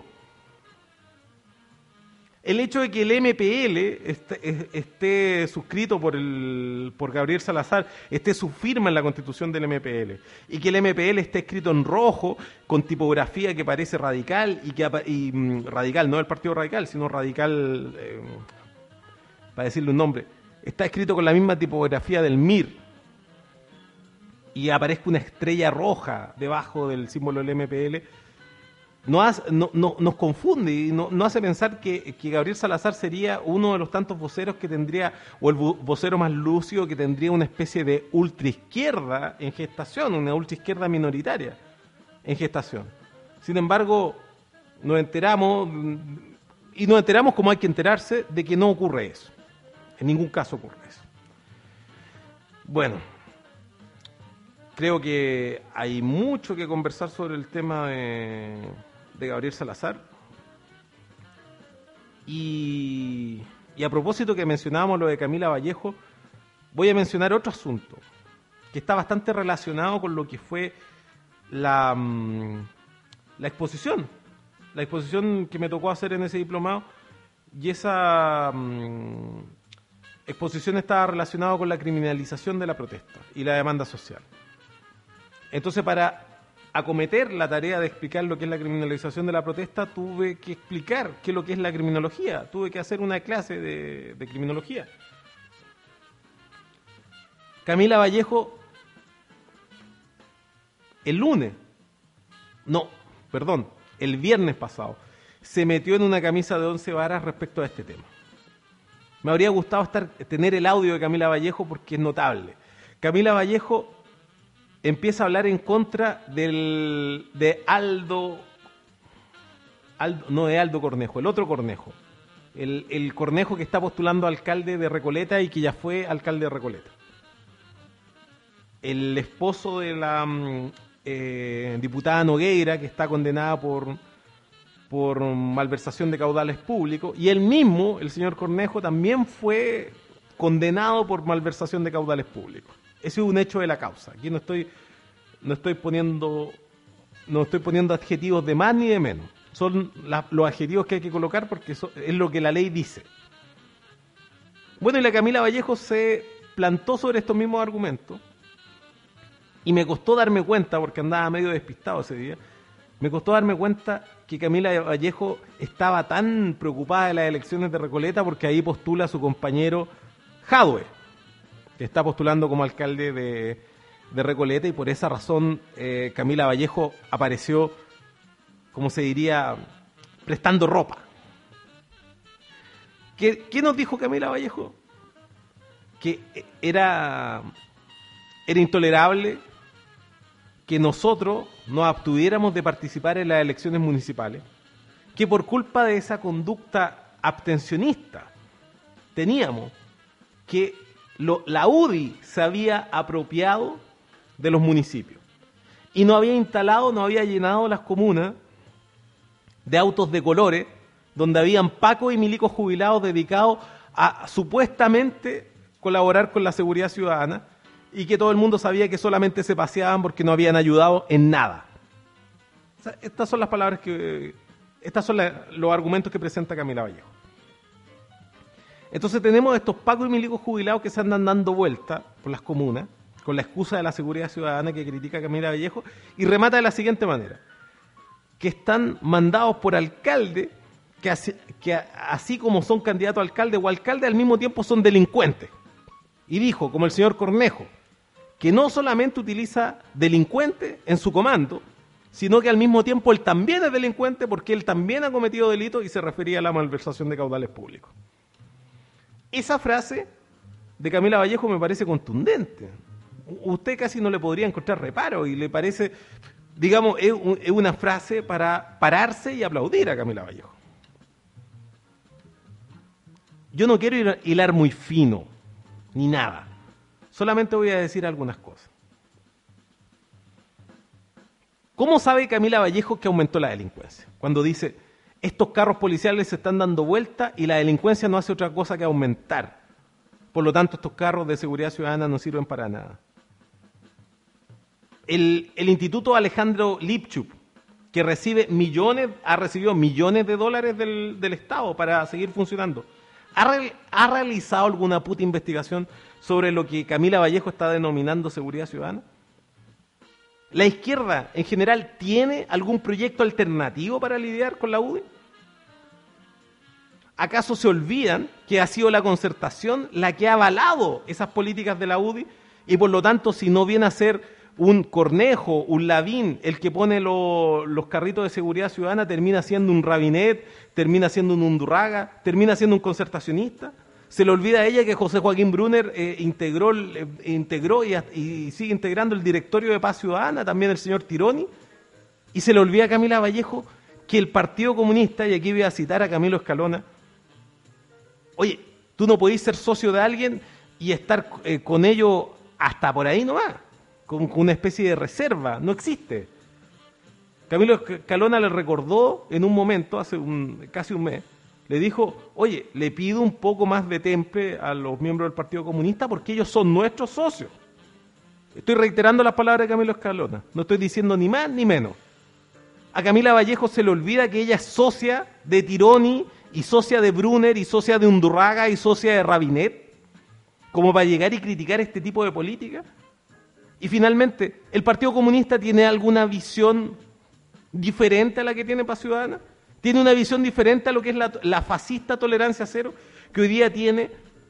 Speaker 5: El hecho de que el M P L esté, esté suscrito por el por Gabriel Salazar, esté su firma en la Constitución del M P L, y que el M P L esté escrito en rojo, con tipografía que parece radical, y que y, radical, no del Partido Radical, sino radical, eh, para decirle un nombre, está escrito con la misma tipografía del M I R, y aparezca una estrella roja debajo del símbolo del M P L, No, hace, no, no nos confunde y no, no hace pensar que, que Gabriel Salazar sería uno de los tantos voceros que tendría, o el vocero más lúcido que tendría una especie de ultraizquierda en gestación, una ultraizquierda minoritaria en gestación. Sin embargo, nos enteramos, y nos enteramos como hay que enterarse, de que no ocurre eso. En ningún caso ocurre eso. Bueno, creo que hay mucho que conversar sobre el tema de... de Gabriel Salazar y, y a propósito que mencionábamos lo de Camila Vallejo, voy a mencionar otro asunto que está bastante relacionado con lo que fue la, la exposición la exposición que me tocó hacer en ese diplomado, y esa um, exposición estaba relacionada con la criminalización de la protesta y la demanda social. Entonces, para acometer la tarea de explicar lo que es la criminalización de la protesta, tuve que explicar qué es lo que es la criminología, tuve que hacer una clase de, de criminología. Camila Vallejo, el lunes, no, perdón, el viernes pasado, se metió en una camisa de once varas respecto a este tema. Me habría gustado estar, tener el audio de Camila Vallejo porque es notable. Camila Vallejo empieza a hablar en contra del de Aldo, Aldo, no de Aldo Cornejo, el otro Cornejo, el, el Cornejo que está postulando a alcalde de Recoleta y que ya fue alcalde de Recoleta. El esposo de la eh, diputada Nogueira, que está condenada por, por malversación de caudales públicos, y él mismo, el señor Cornejo, también fue condenado por malversación de caudales públicos. Ese es un hecho de la causa. Aquí no estoy, no estoy poniendo, no estoy poniendo adjetivos de más ni de menos. Son la, los adjetivos que hay que colocar porque eso es lo que la ley dice. Bueno, y la Camila Vallejo se plantó sobre estos mismos argumentos y me costó darme cuenta, porque andaba medio despistado ese día, me costó darme cuenta que Camila Vallejo estaba tan preocupada de las elecciones de Recoleta porque ahí postula a su compañero Jadwe, que está postulando como alcalde de, de Recoleta, y por esa razón eh, Camila Vallejo apareció, como se diría, prestando ropa. ¿Qué, qué nos dijo Camila Vallejo? Que era, era intolerable que nosotros nos abstuviéramos de participar en las elecciones municipales, que por culpa de esa conducta abstencionista teníamos que lo, la U D I se había apropiado de los municipios y no había instalado, no había llenado las comunas de autos de colores donde habían pacos y milicos jubilados dedicados a supuestamente colaborar con la seguridad ciudadana y que todo el mundo sabía que solamente se paseaban porque no habían ayudado en nada. O sea, estas son las palabras que, estas son la, los argumentos que presenta Camila Vallejo. Entonces tenemos estos pacos y milicos jubilados que se andan dando vueltas por las comunas con la excusa de la seguridad ciudadana que critica Camila Vallejo y remata de la siguiente manera, que están mandados por alcalde que así, que así como son candidatos a alcalde o alcalde al mismo tiempo son delincuentes. Y dijo, como el señor Cornejo, que no solamente utiliza delincuentes en su comando, sino que al mismo tiempo él también es delincuente porque él también ha cometido delitos y se refería a la malversación de caudales públicos. Esa frase de Camila Vallejo me parece contundente. Usted casi no le podría encontrar reparo y le parece, digamos, es, un, es una frase para pararse y aplaudir a Camila Vallejo. Yo no quiero hilar muy fino, ni nada. Solamente voy a decir algunas cosas. ¿Cómo sabe Camila Vallejo que aumentó la delincuencia? Cuando dice, estos carros policiales se están dando vuelta y la delincuencia no hace otra cosa que aumentar. Por lo tanto, estos carros de seguridad ciudadana no sirven para nada. El, el Instituto Alejandro Lipchuk, que recibe millones, ha recibido millones de dólares del, del Estado para seguir funcionando, ¿ha, re, ¿ha realizado alguna puta investigación sobre lo que Camila Vallejo está denominando seguridad ciudadana? ¿La izquierda en general tiene algún proyecto alternativo para lidiar con la U D I? ¿Acaso se olvidan que ha sido la concertación la que ha avalado esas políticas de la U D I? Y por lo tanto, si no viene a ser un Cornejo, un Lavín, el que pone lo, los carritos de seguridad ciudadana, termina siendo un Rabinet, termina siendo un Undurraga, termina siendo un concertacionista. Se le olvida a ella que José Joaquín Brunner eh, integró, eh, integró y, y sigue integrando el directorio de Paz Ciudadana, también el señor Tironi. Y se le olvida a Camila Vallejo que el Partido Comunista, y aquí voy a citar a Camilo Escalona, oye, tú no podés ser socio de alguien y estar eh, con ellos hasta por ahí nomás, con, con una especie de reserva, no existe. Camilo Escalona le recordó en un momento, hace un, casi un mes, le dijo, oye, le pido un poco más de temple a los miembros del Partido Comunista porque ellos son nuestros socios. Estoy reiterando las palabras de Camilo Escalona, no estoy diciendo ni más ni menos. A Camila Vallejo se le olvida que ella es socia de Tironi y socia de Brunner y socia de Undurraga y socia de Rabinet, como para llegar y criticar este tipo de política. Y finalmente, ¿el Partido Comunista tiene alguna visión diferente a la que tiene Paz Ciudadana? ¿Tiene una visión diferente a lo que es la, la fascista tolerancia cero que hoy día tiene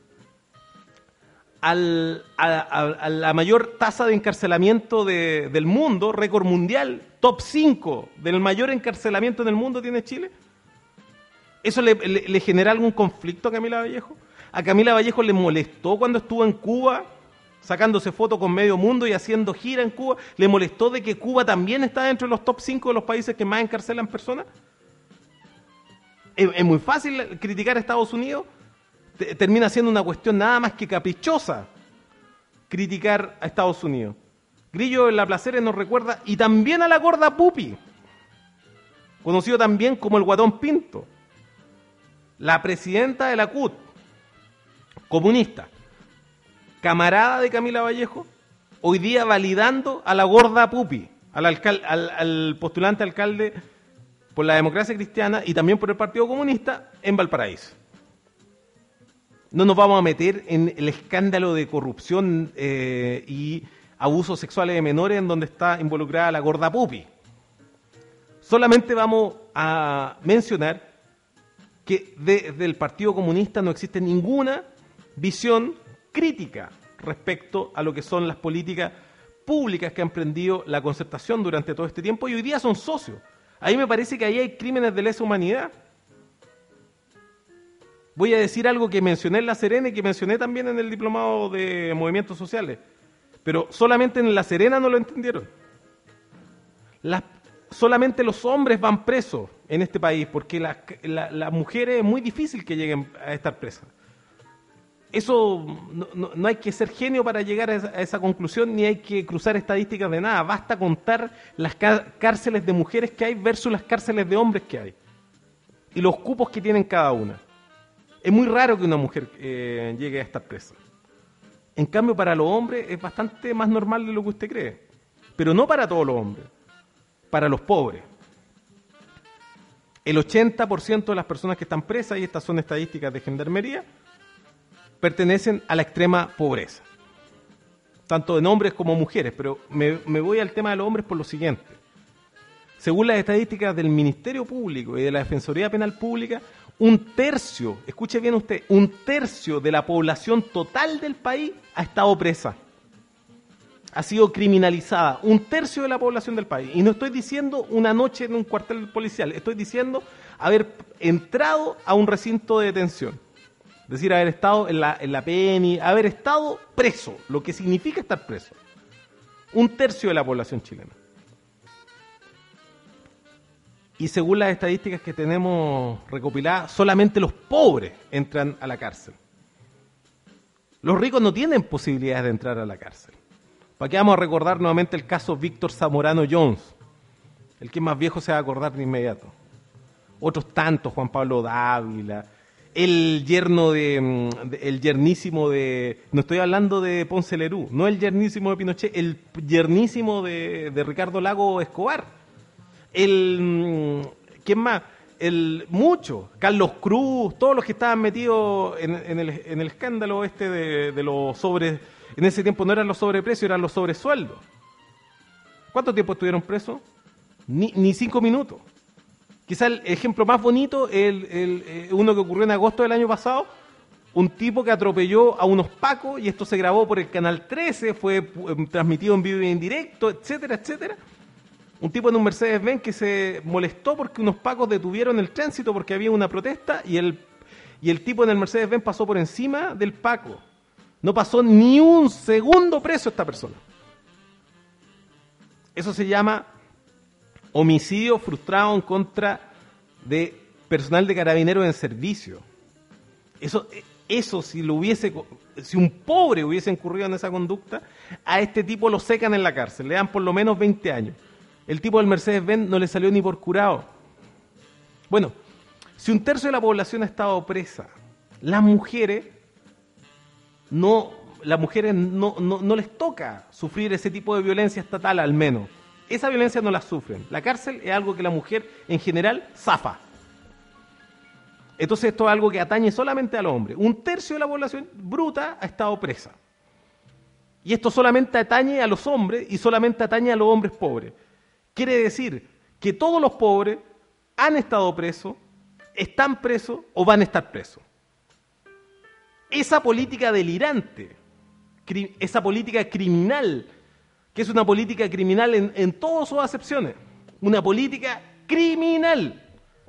Speaker 5: al, a, a, a la mayor tasa de encarcelamiento de, del mundo, récord mundial, top cinco del mayor encarcelamiento en el mundo tiene Chile? ¿Eso le, le, le genera algún conflicto a Camila Vallejo? ¿A Camila Vallejo le molestó cuando estuvo en Cuba sacándose fotos con medio mundo y haciendo gira en Cuba? ¿Le molestó de que Cuba también está dentro de los top cinco de los países que más encarcelan personas? Es, es muy fácil criticar a Estados Unidos. Te, termina siendo una cuestión nada más que caprichosa criticar a Estados Unidos. Grillo en la Placeres nos recuerda, y también a la gorda Pupi, conocido también como el Guatón Pinto, la presidenta de la C U T, comunista, camarada de Camila Vallejo, hoy día validando a la gorda Pupi, al, alcal, al, al postulante alcalde por la democracia cristiana y también por el Partido Comunista en Valparaíso. No nos vamos a meter en el escándalo de corrupción eh, y abusos sexuales de menores en donde está involucrada la gorda Pupi. Solamente vamos a mencionar que desde el Partido Comunista no existe ninguna visión crítica respecto a lo que son las políticas públicas que ha emprendido la concertación durante todo este tiempo y hoy día son socios. Ahí me parece que ahí hay crímenes de lesa humanidad. Voy a decir algo que mencioné en La Serena y que mencioné también en el diplomado de movimientos sociales, pero solamente en La Serena no lo entendieron. Las, solamente los hombres van presos en este país porque las la, la mujeres es muy difícil que lleguen a estar presas. eso no, no, no hay que ser genio para llegar a esa, a esa conclusión, ni hay que cruzar estadísticas de nada. Basta contar las cárceles de mujeres que hay versus las cárceles de hombres que hay. Y los cupos que tienen cada una. Es muy raro que una mujer eh, llegue a estar presa. En cambio, para los hombres es bastante más normal de lo que usted cree. Pero no para todos los hombres. Para los pobres. El ochenta por ciento de las personas que están presas, y estas son estadísticas de Gendarmería, pertenecen a la extrema pobreza. Tanto en hombres como mujeres. Pero me, me voy al tema de los hombres por lo siguiente. Según las estadísticas del Ministerio Público y de la Defensoría Penal Pública, un tercio, escuche bien usted, un tercio de la población total del país ha estado presa. Ha sido criminalizada, un tercio de la población del país. Y no estoy diciendo una noche en un cuartel policial, estoy diciendo haber entrado a un recinto de detención. Es decir, haber estado en la, en la P N I, haber estado preso, lo que significa estar preso. Un tercio de la población chilena. Y según las estadísticas que tenemos recopiladas, solamente los pobres entran a la cárcel. Los ricos no tienen posibilidades de entrar a la cárcel. ¿Para qué vamos a recordar nuevamente el caso Víctor Zamorano Jones? El que es más viejo se va a acordar de inmediato. Otros tantos, Juan Pablo Dávila, el yerno de, de el yernísimo de, no estoy hablando de Ponce Lerú, no el yernísimo de Pinochet, el yernísimo de, de Ricardo Lago Escobar. El, ¿quién más? El, mucho, Carlos Cruz, todos los que estaban metidos en, en, el, en el escándalo este de, de los sobres, en ese tiempo no eran los sobreprecios, eran los sobresueldos. ¿Cuánto tiempo estuvieron presos? Ni, ni cinco minutos. Quizá el ejemplo más bonito es el, el, el, uno que ocurrió en agosto del año pasado, un tipo que atropelló a unos pacos, y esto se grabó por el Canal trece, fue eh, transmitido en vivo y en directo, etcétera, etcétera. Un tipo en un Mercedes-Benz que se molestó porque unos pacos detuvieron el tránsito porque había una protesta y el, y el tipo en el Mercedes-Benz pasó por encima del paco. No pasó ni un segundo preso esta persona. Eso se llama homicidio frustrado en contra de personal de carabineros en servicio. Eso, eso si lo hubiese, si un pobre hubiese incurrido en esa conducta, a este tipo lo secan en la cárcel, le dan por lo menos veinte años. El tipo del Mercedes-Benz no le salió ni por curado. Bueno, si un tercio de la población ha estado presa, las mujeres no, las mujeres no, no, no les toca sufrir ese tipo de violencia estatal, al menos. Esa violencia no la sufren. La cárcel es algo que la mujer en general zafa. Entonces esto es algo que atañe solamente al hombre. Un tercio de la población bruta ha estado presa. Y esto solamente atañe a los hombres y solamente atañe a los hombres pobres. Quiere decir que todos los pobres han estado presos, están presos o van a estar presos. Esa política delirante, esa política criminal, que es una política criminal en, en todas sus acepciones, una política criminal,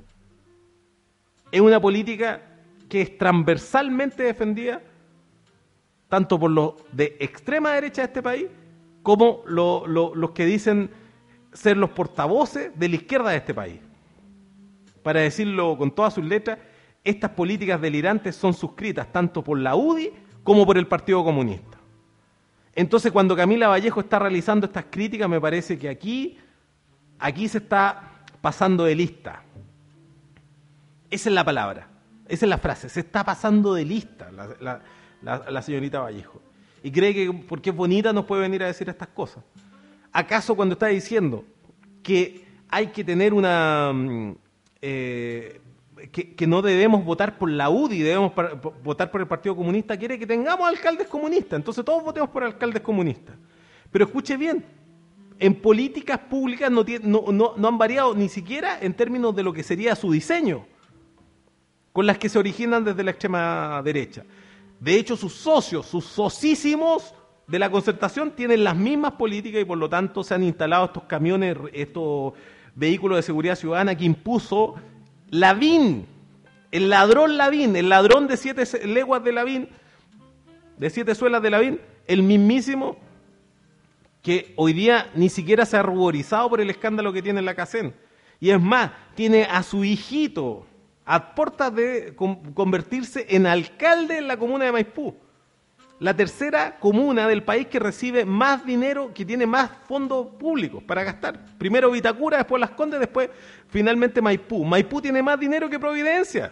Speaker 5: es una política que es transversalmente defendida tanto por los de extrema derecha de este país como lo, lo, los que dicen ser los portavoces de la izquierda de este país. Para decirlo con todas sus letras, estas políticas delirantes son suscritas tanto por la U D I como por el Partido Comunista. Entonces, cuando Camila Vallejo está realizando estas críticas, me parece que aquí, aquí se está pasando de lista. Esa es la palabra, esa es la frase, se está pasando de lista la, la, la, la señorita Vallejo. Y cree que porque es bonita nos puede venir a decir estas cosas. ¿Acaso cuando está diciendo que hay que tener una... Eh, que, que no debemos votar por la U D I, debemos par, por, votar por el Partido Comunista, quiere que tengamos alcaldes comunistas? Entonces todos votemos por alcaldes comunistas. Pero escuche bien, en políticas públicas no, no, no, no han variado ni siquiera en términos de lo que sería su diseño, con las que se originan desde la extrema derecha. De hecho, sus socios, sus sociísimos de la Concertación tienen las mismas políticas y por lo tanto se han instalado estos camiones, estos vehículos de seguridad ciudadana que impuso Lavín, el ladrón Lavín, el ladrón de siete leguas de Lavín, de siete suelas de Lavín, el mismísimo que hoy día ni siquiera se ha ruborizado por el escándalo que tiene en la CACEN. Y es más, tiene a su hijito, a puertas de con, convertirse en alcalde en la comuna de Maipú. La tercera comuna del país que recibe más dinero, que tiene más fondos públicos para gastar. Primero Vitacura, después Las Condes, después finalmente Maipú. Maipú tiene más dinero que Providencia.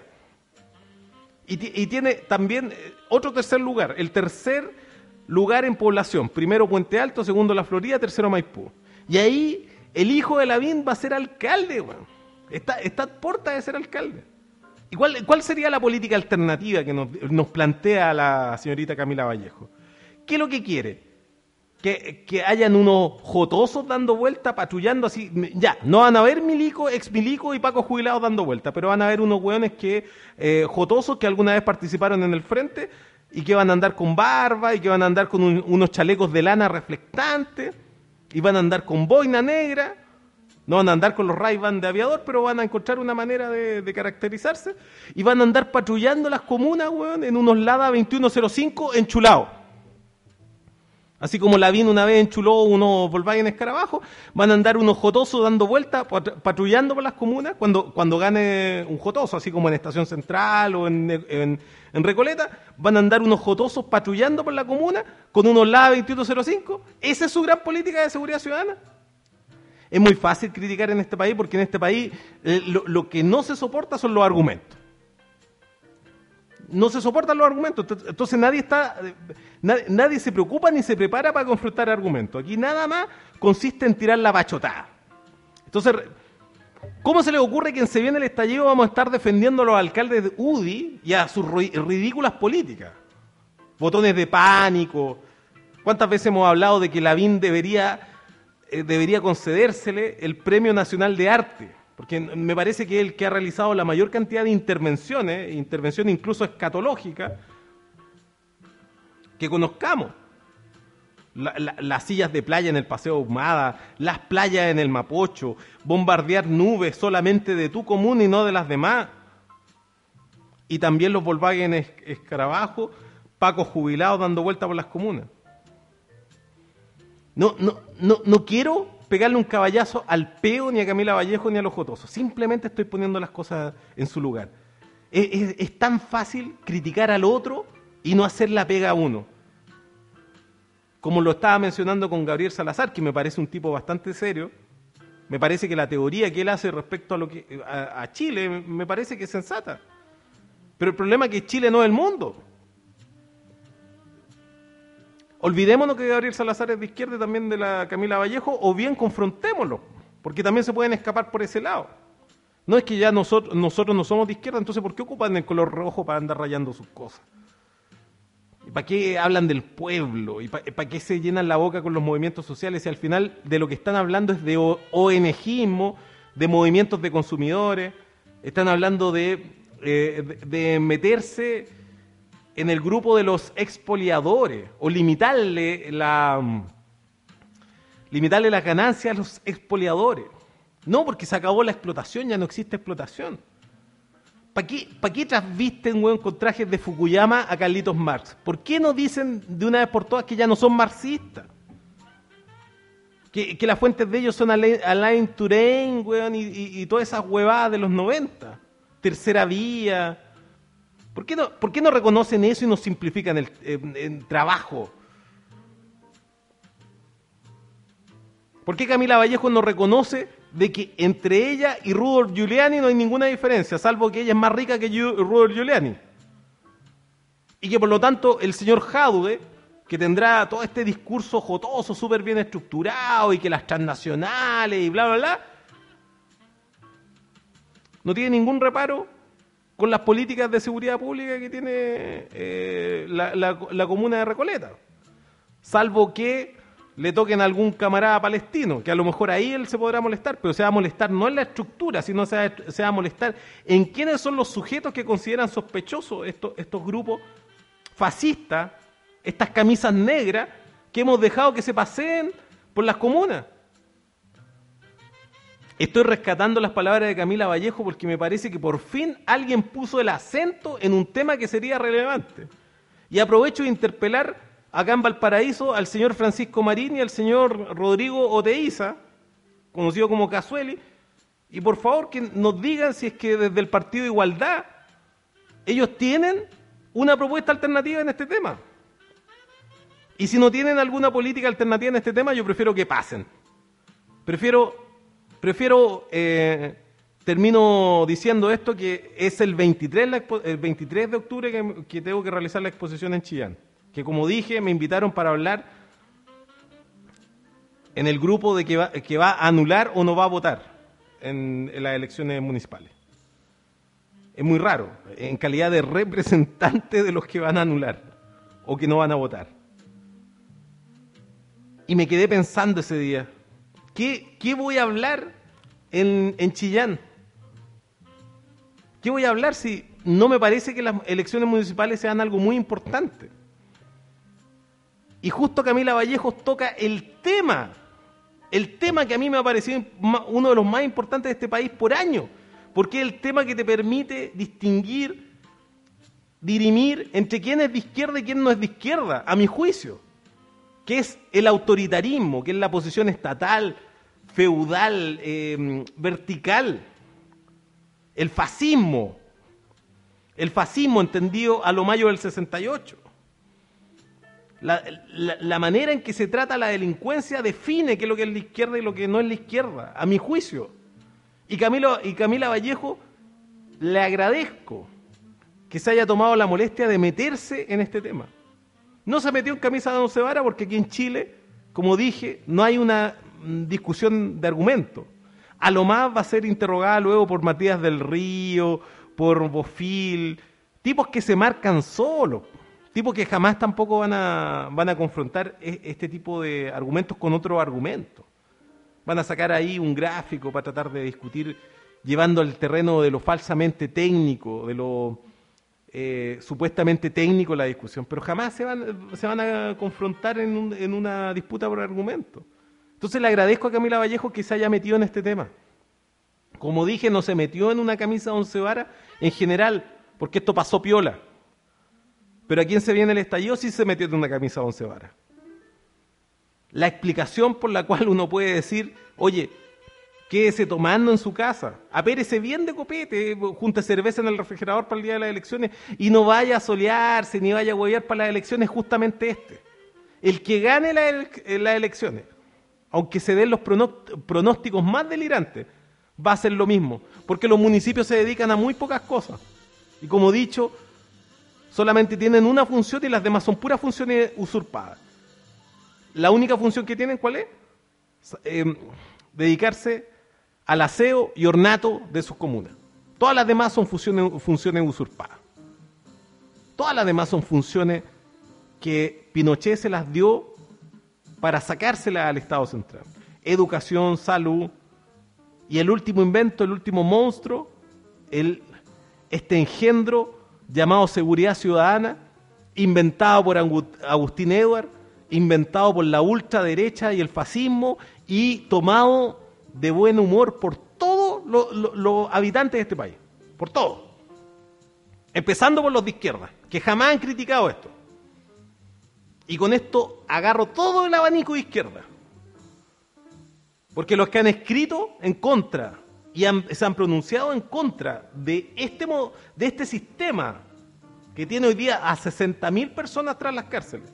Speaker 5: Y, y tiene también otro tercer lugar, el tercer lugar en población. Primero Puente Alto, segundo La Florida, tercero Maipú. Y ahí el hijo de Lavín va a ser alcalde, bueno. Está, está a puerta de ser alcalde. ¿Y cuál, cuál sería la política alternativa que nos, nos plantea la señorita Camila Vallejo? ¿Qué es lo que quiere? Que, que hayan unos jotosos dando vuelta, patrullando así. Ya, no van a haber milicos, ex milicos y pacos jubilados dando vuelta, pero van a haber unos hueones que, eh, jotosos que alguna vez participaron en el frente y que van a andar con barba y que van a andar con un, unos chalecos de lana reflectantes y van a andar con boina negra. No van a andar con los Ray-Ban de aviador, pero van a encontrar una manera de, de caracterizarse y van a andar patrullando las comunas, weón, en unos Lada veintiuno cero cinco enchulados. Así como Lavín una vez enchuló unos Volkswagen Escarabajo, van a andar unos jotosos dando vueltas, patrullando por las comunas cuando, cuando gane un jotoso, así como en Estación Central o en, en, en Recoleta, van a andar unos jotosos patrullando por la comuna con unos Lada veintiuno cero cinco. Esa es su gran política de seguridad ciudadana. Es muy fácil criticar en este país porque en este país eh, lo, lo que no se soporta son los argumentos. No se soportan los argumentos. Entonces nadie está, nadie, nadie se preocupa ni se prepara para confrontar argumentos. Aquí nada más consiste en tirar la bachotada. Entonces, ¿cómo se le ocurre que en Se Viene el Estallido vamos a estar defendiendo a los alcaldes de U D I y a sus ridículas políticas? Botones de pánico. ¿Cuántas veces hemos hablado de que Lavín debería... debería concedérsele el Premio Nacional de Arte, porque me parece que es el que ha realizado la mayor cantidad de intervenciones, intervenciones incluso escatológicas, que conozcamos. La, la, las sillas de playa en el Paseo Ahumada, las playas en el Mapocho, bombardear nubes solamente de tu comuna y no de las demás, y también los Volkswagen Escarabajo, pacos jubilados dando vuelta por las comunas. No, no, no, no quiero pegarle un caballazo al peo ni a Camila Vallejo ni a los jotosos. Simplemente estoy poniendo las cosas en su lugar. Es, es, es tan fácil criticar al otro y no hacer la pega a uno. Como lo estaba mencionando con Gabriel Salazar, que me parece un tipo bastante serio. Me parece que la teoría que él hace respecto a, lo que, a, a Chile me parece que es sensata. Pero el problema es que Chile no es el mundo. Olvidémonos que Gabriel Salazar es de izquierda y también de la Camila Vallejo, o bien confrontémoslo, porque también se pueden escapar por ese lado. No es que ya nosotros, nosotros no somos de izquierda, entonces ¿por qué ocupan el color rojo para andar rayando sus cosas? ¿Y para qué hablan del pueblo? ¿Y para, para qué se llenan la boca con los movimientos sociales? Y al final de lo que están hablando es de ONGismo, de movimientos de consumidores, están hablando de, eh, de, de meterse en el grupo de los expoliadores, o limitarle la limitarle las ganancias a los expoliadores. No, porque se acabó la explotación, ya no existe explotación. ¿Para qué, para qué trasvisten, weón, con trajes de Fukuyama a Carlitos Marx? ¿Por qué no dicen de una vez por todas que ya no son marxistas? Que, que las fuentes de ellos son Alain, Alain Touraine, weón, y, y, y todas esas huevadas de los noventa. Tercera Vía. ¿Por qué no, por qué no reconocen eso y nos simplifican el, el, el trabajo? ¿Por qué Camila Vallejo no reconoce de que entre ella y Rudolph Giuliani no hay ninguna diferencia, salvo que ella es más rica que Rudolph Giuliani? Y que por lo tanto el señor Jaude, que tendrá todo este discurso jotoso, súper bien estructurado, y que las transnacionales y bla, bla, bla, no tiene ningún reparo con las políticas de seguridad pública que tiene eh, la, la, la comuna de Recoleta. Salvo que le toquen a algún camarada palestino, que a lo mejor ahí él se podrá molestar, pero se va a molestar no en la estructura, sino se va, se va a molestar en quiénes son los sujetos que consideran sospechosos estos, estos grupos fascistas, estas camisas negras que hemos dejado que se paseen por las comunas. Estoy rescatando las palabras de Camila Vallejo porque me parece que por fin alguien puso el acento en un tema que sería relevante. Y aprovecho de interpelar acá en Valparaíso al señor Francisco Marín y al señor Rodrigo Oteiza, conocido como Casueli, Y por favor que nos digan si es que desde el Partido de Igualdad ellos tienen una propuesta alternativa en este tema. Y si no tienen alguna política alternativa en este tema, yo prefiero que pasen. Prefiero, prefiero eh, termino diciendo esto, que es el veintitrés, la expo- el veintitrés de octubre que, que tengo que realizar la exposición en Chillán. Que como dije, me invitaron para hablar en el grupo de que va, que va a anular o no va a votar en, en las elecciones municipales. Es muy raro, en calidad de representante de los que van a anular o que no van a votar. Y me quedé pensando ese día, ¿qué, qué voy a hablar en, en Chillán? ¿Qué voy a hablar si no me parece que las elecciones municipales sean algo muy importante? Y justo Camila Vallejos toca el tema, el tema que a mí me ha parecido uno de los más importantes de este país por año, porque es el tema que te permite distinguir, dirimir entre quién es de izquierda y quién no es de izquierda, a mi juicio, que es el autoritarismo, que es la posición estatal, feudal, eh, vertical, el fascismo, el fascismo entendido a lo mayo del sesenta y ocho. La, la, la manera en que se trata la delincuencia define qué es lo que es la izquierda y lo que no es la izquierda, a mi juicio. Y Camilo, y Camila Vallejo, le agradezco que se haya tomado la molestia de meterse en este tema. No se metió en camisa de once varas porque aquí en Chile, como dije, no hay una discusión de argumento. A lo más va a ser interrogada luego por Matías del Río, por Bofil, tipos que se marcan solos, tipos que jamás tampoco van a, van a confrontar este tipo de argumentos con otros argumentos. Van a sacar ahí un gráfico para tratar de discutir, llevando al terreno de lo falsamente técnico, de lo eh, supuestamente técnico la discusión, pero jamás se van, se van a confrontar en, un, en una disputa por argumentos. Entonces le agradezco a Camila Vallejo que se haya metido en este tema. Como dije, no se metió en una camisa de once varas en general, porque esto pasó piola. Pero a quien se viene el estallido sí se metió en una camisa de once varas. La explicación por la cual uno puede decir, oye, quédese tomando en su casa, apérese bien de copete, junte cerveza en el refrigerador para el día de las elecciones y no vaya a solearse ni vaya a huevear para las elecciones, justamente este. El que gane la ele- las elecciones, aunque se den los pronósticos más delirantes, va a ser lo mismo, porque los municipios se dedican a muy pocas cosas. Y como he dicho, solamente tienen una función y las demás son puras funciones usurpadas. La única función que tienen, ¿cuál es? Eh, dedicarse al aseo y ornato de sus comunas. Todas las demás son funciones, funciones usurpadas. Todas las demás son funciones que Pinochet se las dio para sacárselas al Estado central. Educación, salud, y el último invento, el último monstruo, el, este engendro llamado seguridad ciudadana, inventado por Agustín Edwards, inventado por la ultraderecha y el fascismo y tomado de buen humor por todos los lo, lo habitantes de este país, por todos. Empezando por los de izquierda, que jamás han criticado esto. Y con esto agarro todo el abanico de izquierda. Porque los que han escrito en contra y han, se han pronunciado en contra de este, de este sistema que tiene hoy día a sesenta mil personas tras las cárceles.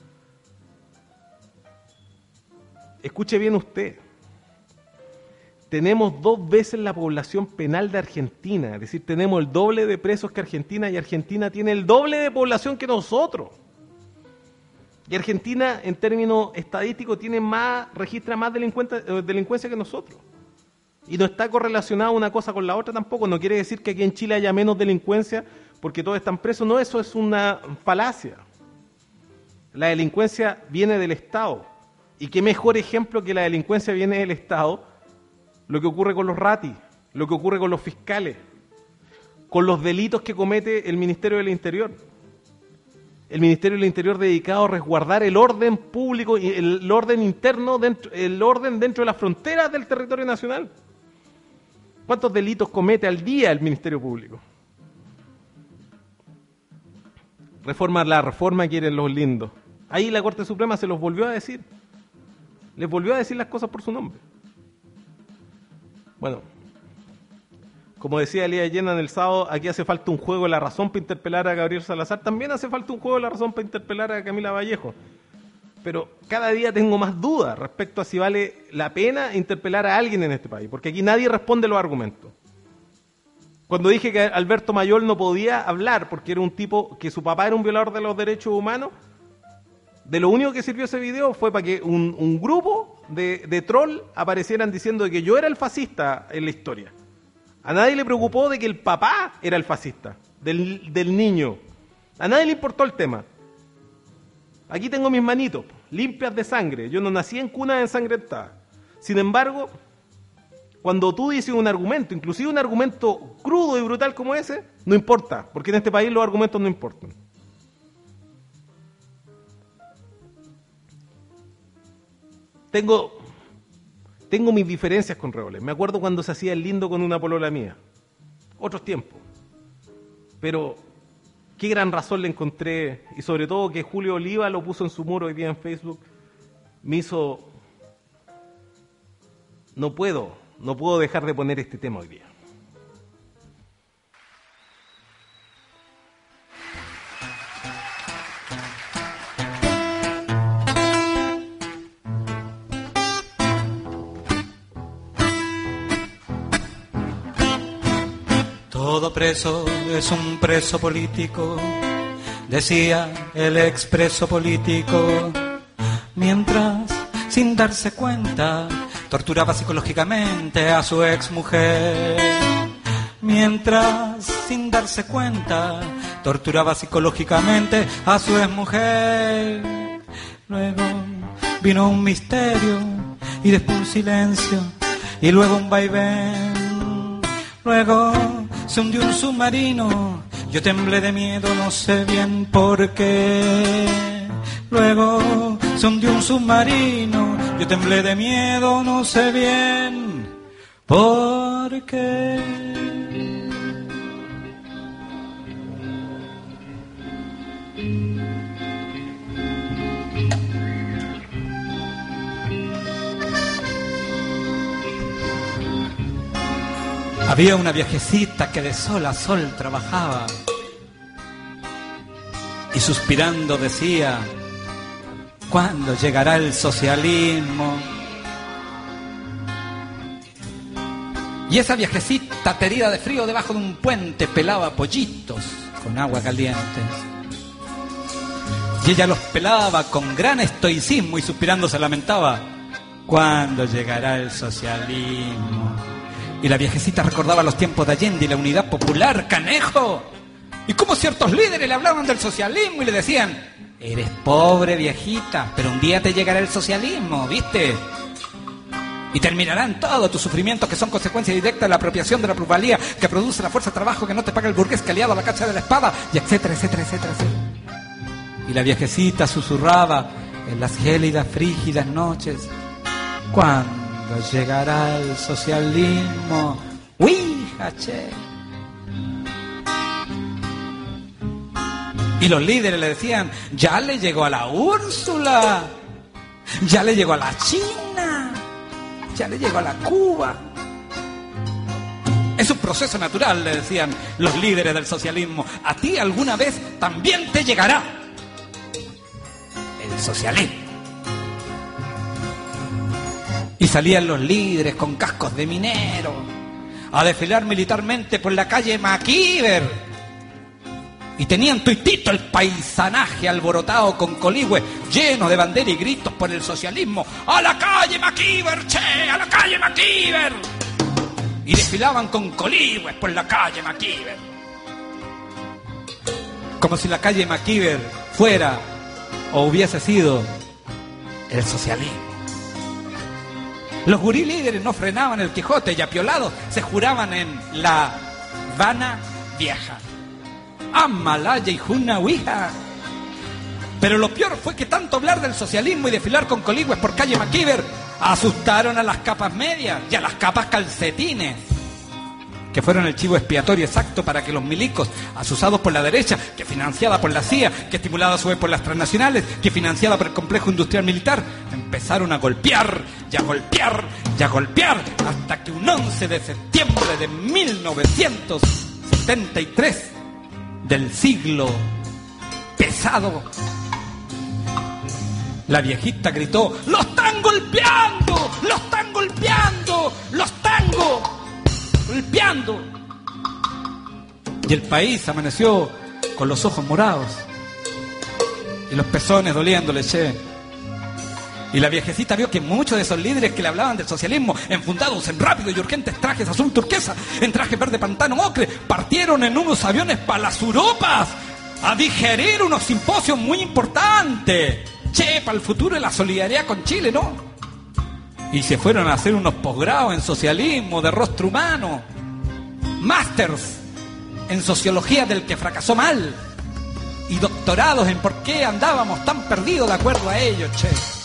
Speaker 5: Escuche bien usted. Tenemos dos veces la población penal de Argentina, es decir, tenemos el doble de presos que Argentina y Argentina tiene el doble de población que nosotros. Y Argentina, en términos estadísticos, tiene más, registra más delincuencia que nosotros. Y no está correlacionada una cosa con la otra tampoco. No quiere decir que aquí en Chile haya menos delincuencia porque todos están presos. No, eso es una falacia. La delincuencia viene del Estado. Y qué mejor ejemplo que la delincuencia viene del Estado, lo que ocurre con los ratis, lo que ocurre con los fiscales, con los delitos que comete el Ministerio del Interior. El Ministerio del Interior dedicado a resguardar el orden público, el orden interno, dentro, el orden dentro de las fronteras del territorio nacional. ¿Cuántos delitos comete al día el Ministerio Público? Reforma, la reforma quieren los lindos. Ahí la Corte Suprema se los volvió a decir. Les volvió a decir las cosas por su nombre. Bueno, como decía Elías Llena en el sábado, aquí hace falta un juego de la razón para interpelar a Gabriel Salazar. También hace falta un juego de la razón para interpelar a Camila Vallejo. Pero cada día tengo más dudas respecto a si vale la pena interpelar a alguien en este país, porque aquí nadie responde los argumentos. Cuando dije que Alberto Mayol no podía hablar porque era un tipo, que su papá era un violador de los derechos humanos, de lo único que sirvió ese video fue para que un, un grupo de, de troll aparecieran diciendo que yo era el fascista en la historia. A nadie le preocupó de que el papá era el fascista, del, del niño. A nadie le importó el tema. Aquí tengo mis manitos, limpias de sangre. Yo no nací en cuna ensangrentada. Sin embargo, cuando tú dices un argumento, inclusive un argumento crudo y brutal como ese, no importa, porque en este país los argumentos no importan. Tengo, tengo mis diferencias con Rebolés. Me acuerdo cuando se hacía el lindo con una polola mía. Otros tiempos. Pero qué gran razón le encontré, y sobre todo que Julio Oliva lo puso en su muro hoy día en Facebook, me hizo... No puedo, no puedo dejar de poner este tema hoy día.
Speaker 6: Todo preso es un preso político, decía el expreso político, mientras, sin darse cuenta, torturaba psicológicamente a su exmujer. Mientras, sin darse cuenta, torturaba psicológicamente a su exmujer. Luego vino un misterio y después un silencio y luego un vaivén. Luego se hundió un submarino, yo temblé de miedo, no sé bien por qué. Luego se hundió un submarino, yo temblé de miedo, no sé bien por qué. Había una viejecita que de sol a sol trabajaba y suspirando decía: ¿cuándo llegará el socialismo? Y esa viejecita, herida de frío debajo de un puente, pelaba pollitos con agua caliente. Y ella los pelaba con gran estoicismo y suspirando se lamentaba: ¿cuándo llegará el socialismo? Y la viejecita recordaba los tiempos de Allende y la unidad popular, canejo. Y cómo ciertos líderes le hablaban del socialismo y le decían: eres pobre, viejita, pero un día te llegará el socialismo, ¿viste? Y terminarán todos tus sufrimientos, que son consecuencia directa de la apropiación de la plusvalía que produce la fuerza de trabajo que no te paga el burgués que aliado a la cacha de la espada, y etcétera, etcétera, etcétera, etcétera. Y la viejecita susurraba en las gélidas, frígidas noches: ¿cuándo llegará el socialismo? ¡Uija, che! Y los líderes le decían: ya le llegó a la Úrsula, ya le llegó a la China, ya le llegó a la Cuba. Es un proceso natural, le decían los líderes del socialismo. A ti alguna vez también te llegará el socialismo. Y salían los líderes con cascos de minero a desfilar militarmente por la calle Maquiver. Y tenían tuitito el paisanaje alborotado con coligües lleno de bandera y gritos por el socialismo. ¡A la calle Maquiver, che! ¡A la calle Maquiver! Y desfilaban con coligües por la calle Maquiver. Como si la calle Maquiver fuera o hubiese sido el socialismo. Los gurí líderes no frenaban el Quijote y apiolados se juraban en La Habana Vieja: Amalaya y Juna Huija. Pero lo peor fue que tanto hablar del socialismo y desfilar con coligües por calle Maquiver asustaron a las capas medias y a las capas calcetines. que fueron el chivo expiatorio exacto para que los milicos, asusados por la derecha, que financiada por la C I A, que estimulada a su vez por las transnacionales, que financiada por el complejo industrial militar, empezaron a golpear, y a golpear, y a golpear, hasta que un once de septiembre de mil novecientos setenta y tres, del siglo pesado, la viejita gritó: ¡Los están golpeando! ¡Los están golpeando! ¡Los están golpeando! Y el país amaneció con los ojos morados y los pezones doliéndole, che. Y la viejecita vio que muchos de esos líderes que le hablaban del socialismo, enfundados en rápidos y urgentes trajes azul turquesa, en trajes verde pantano ocre, partieron en unos aviones para las Europas a digerir unos simposios muy importantes. Che, para el futuro de la solidaridad con Chile, ¿no? Y se fueron a hacer unos posgrados en socialismo, de rostro humano, másters en sociología del que fracasó mal, y doctorados en por qué andábamos tan perdidos de acuerdo a ellos, che.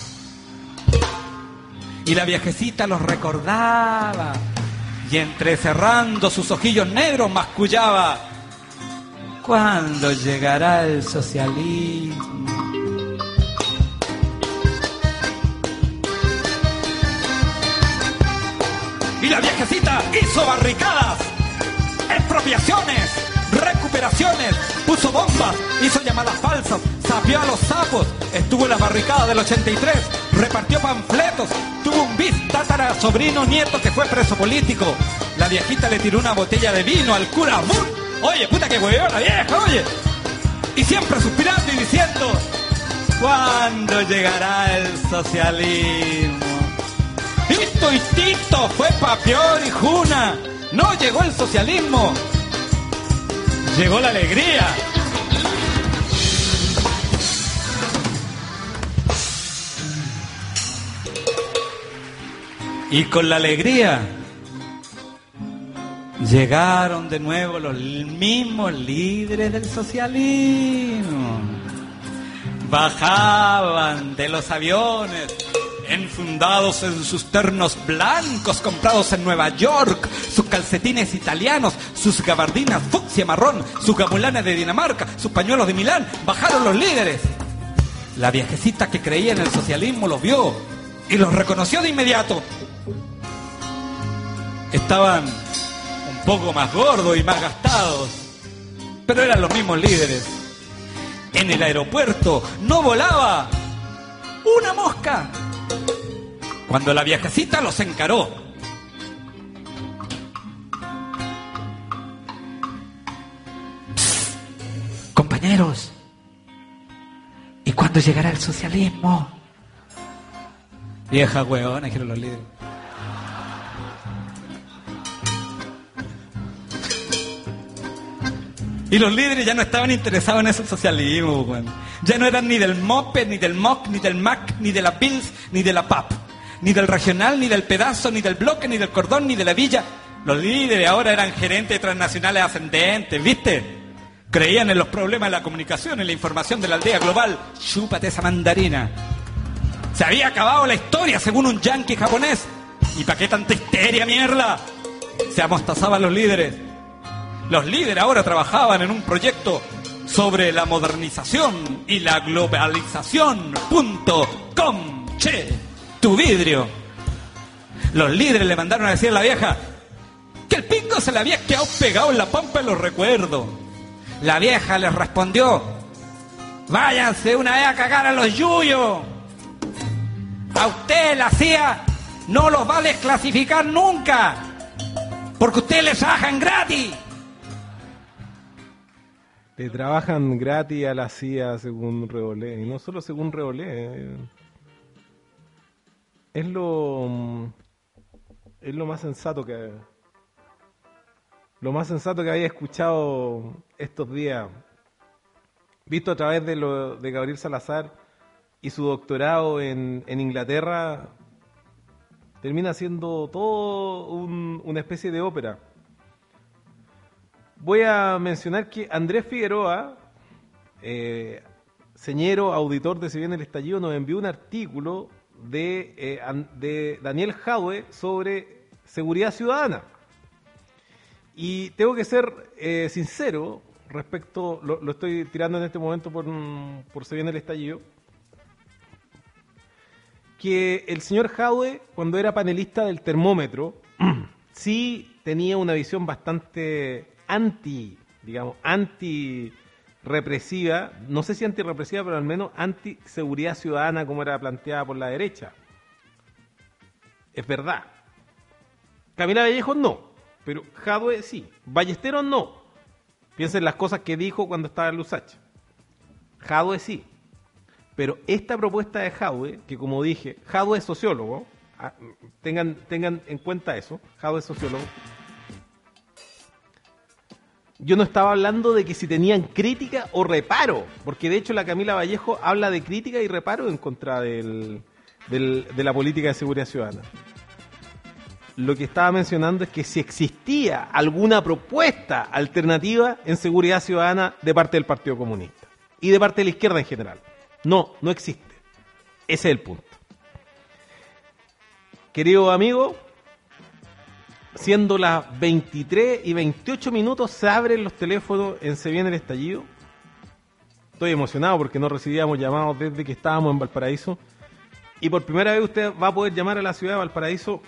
Speaker 6: Y la viejecita los recordaba, y entrecerrando sus ojillos negros mascullaba: ¿cuándo llegará el socialismo? Y la viejecita hizo barricadas, expropiaciones, recuperaciones, puso bombas, hizo llamadas falsas, sapeó a los sapos, estuvo en las barricadas del ochenta y tres, repartió panfletos, tuvo un bis tátara sobrino nieto que fue preso político. La viejita le tiró una botella de vino al cura. ¡Bum! Oye, puta que hueona vieja, oye. Y siempre suspirando y diciendo: ¿cuándo llegará el socialismo? Tito y Tito fue pa' peor y juna. No llegó el socialismo, llegó la alegría. Y con la alegría llegaron de nuevo los mismos líderes del socialismo. Bajaban de los aviones enfundados en sus ternos blancos comprados en Nueva York, sus calcetines italianos, sus gabardinas fucsia marrón, sus gamulanes de Dinamarca, sus pañuelos de Milán. Bajaron los líderes. La viejecita que creía en el socialismo los vio y los reconoció de inmediato. Estaban un poco más gordos y más gastados, pero eran los mismos líderes. En el aeropuerto no volaba una mosca cuando la viejecita los encaró. Psst, compañeros, ¿y cuándo llegará el socialismo? Vieja huevona, dijeron los líderes. Y los líderes ya no estaban interesados en ese socialismo, bueno. Ya no eran ni del MOPE, ni del M O C, ni del M A C, ni de la P I L S, ni de la P A P, ni del regional, ni del pedazo, ni del bloque, ni del cordón, ni de la villa. Los líderes ahora eran gerentes transnacionales ascendentes, ¿viste? Creían en los problemas de la comunicación, en la información de la aldea global. Chúpate esa mandarina. Se había acabado la historia según un yanqui japonés. ¿Y para qué tanta histeria, mierda? Se amostazaban los líderes. Los líderes ahora trabajaban en un proyecto sobre la modernización y la globalización punto com. Che, tu vidrio. Los líderes le mandaron a decir a la vieja que el pingo se le había quedado pegado en la pampa de los recuerdos. La vieja les respondió: váyanse una vez a cagar a los yuyos. A usted la C I A no los va a desclasificar nunca, porque ustedes les trabajan gratis.
Speaker 5: Le trabajan gratis a la C I A según Reolé, y no solo según Reolé. Es lo es lo más sensato que lo más sensato que había escuchado estos días, visto a través de lo de Gabriel Salazar y su doctorado en, en Inglaterra. Termina siendo todo un, una especie de ópera. Voy a mencionar que Andrés Figueroa, eh, señero, auditor de Se Viene el Estallido, nos envió un artículo de, eh, de Daniel Jadwe sobre seguridad ciudadana. Y tengo que ser eh, sincero respecto, lo, lo estoy tirando en este momento por, por Se Viene el Estallido, que el señor Jadwe, cuando era panelista del Termómetro, sí tenía una visión bastante anti, digamos, anti-represiva, no sé si anti-represiva, pero al menos anti-seguridad ciudadana como era planteada por la derecha. Es verdad. Camila Vallejo no, pero Jadwe sí. Ballesteros no. Piensen las cosas que dijo cuando estaba en Lusache. Jadwe sí. Pero esta propuesta de Jadwe, que como dije, Jadwe es sociólogo, tengan, tengan en cuenta eso, Jadwe es sociólogo. Yo no estaba hablando de que si tenían crítica o reparo, porque de hecho la Camila Vallejo habla de crítica y reparo en contra del, del, de la política de seguridad ciudadana. Lo que estaba mencionando es que si existía alguna propuesta alternativa en seguridad ciudadana de parte del Partido Comunista y de parte de la izquierda en general. No, no existe. Ese es el punto. Querido amigo, siendo las veintitrés y veintiocho minutos, se abren los teléfonos en Se Viene el Estallido. Estoy emocionado porque no recibíamos llamados desde que estábamos en Valparaíso. Y por primera vez usted va a poder llamar a la ciudad de Valparaíso.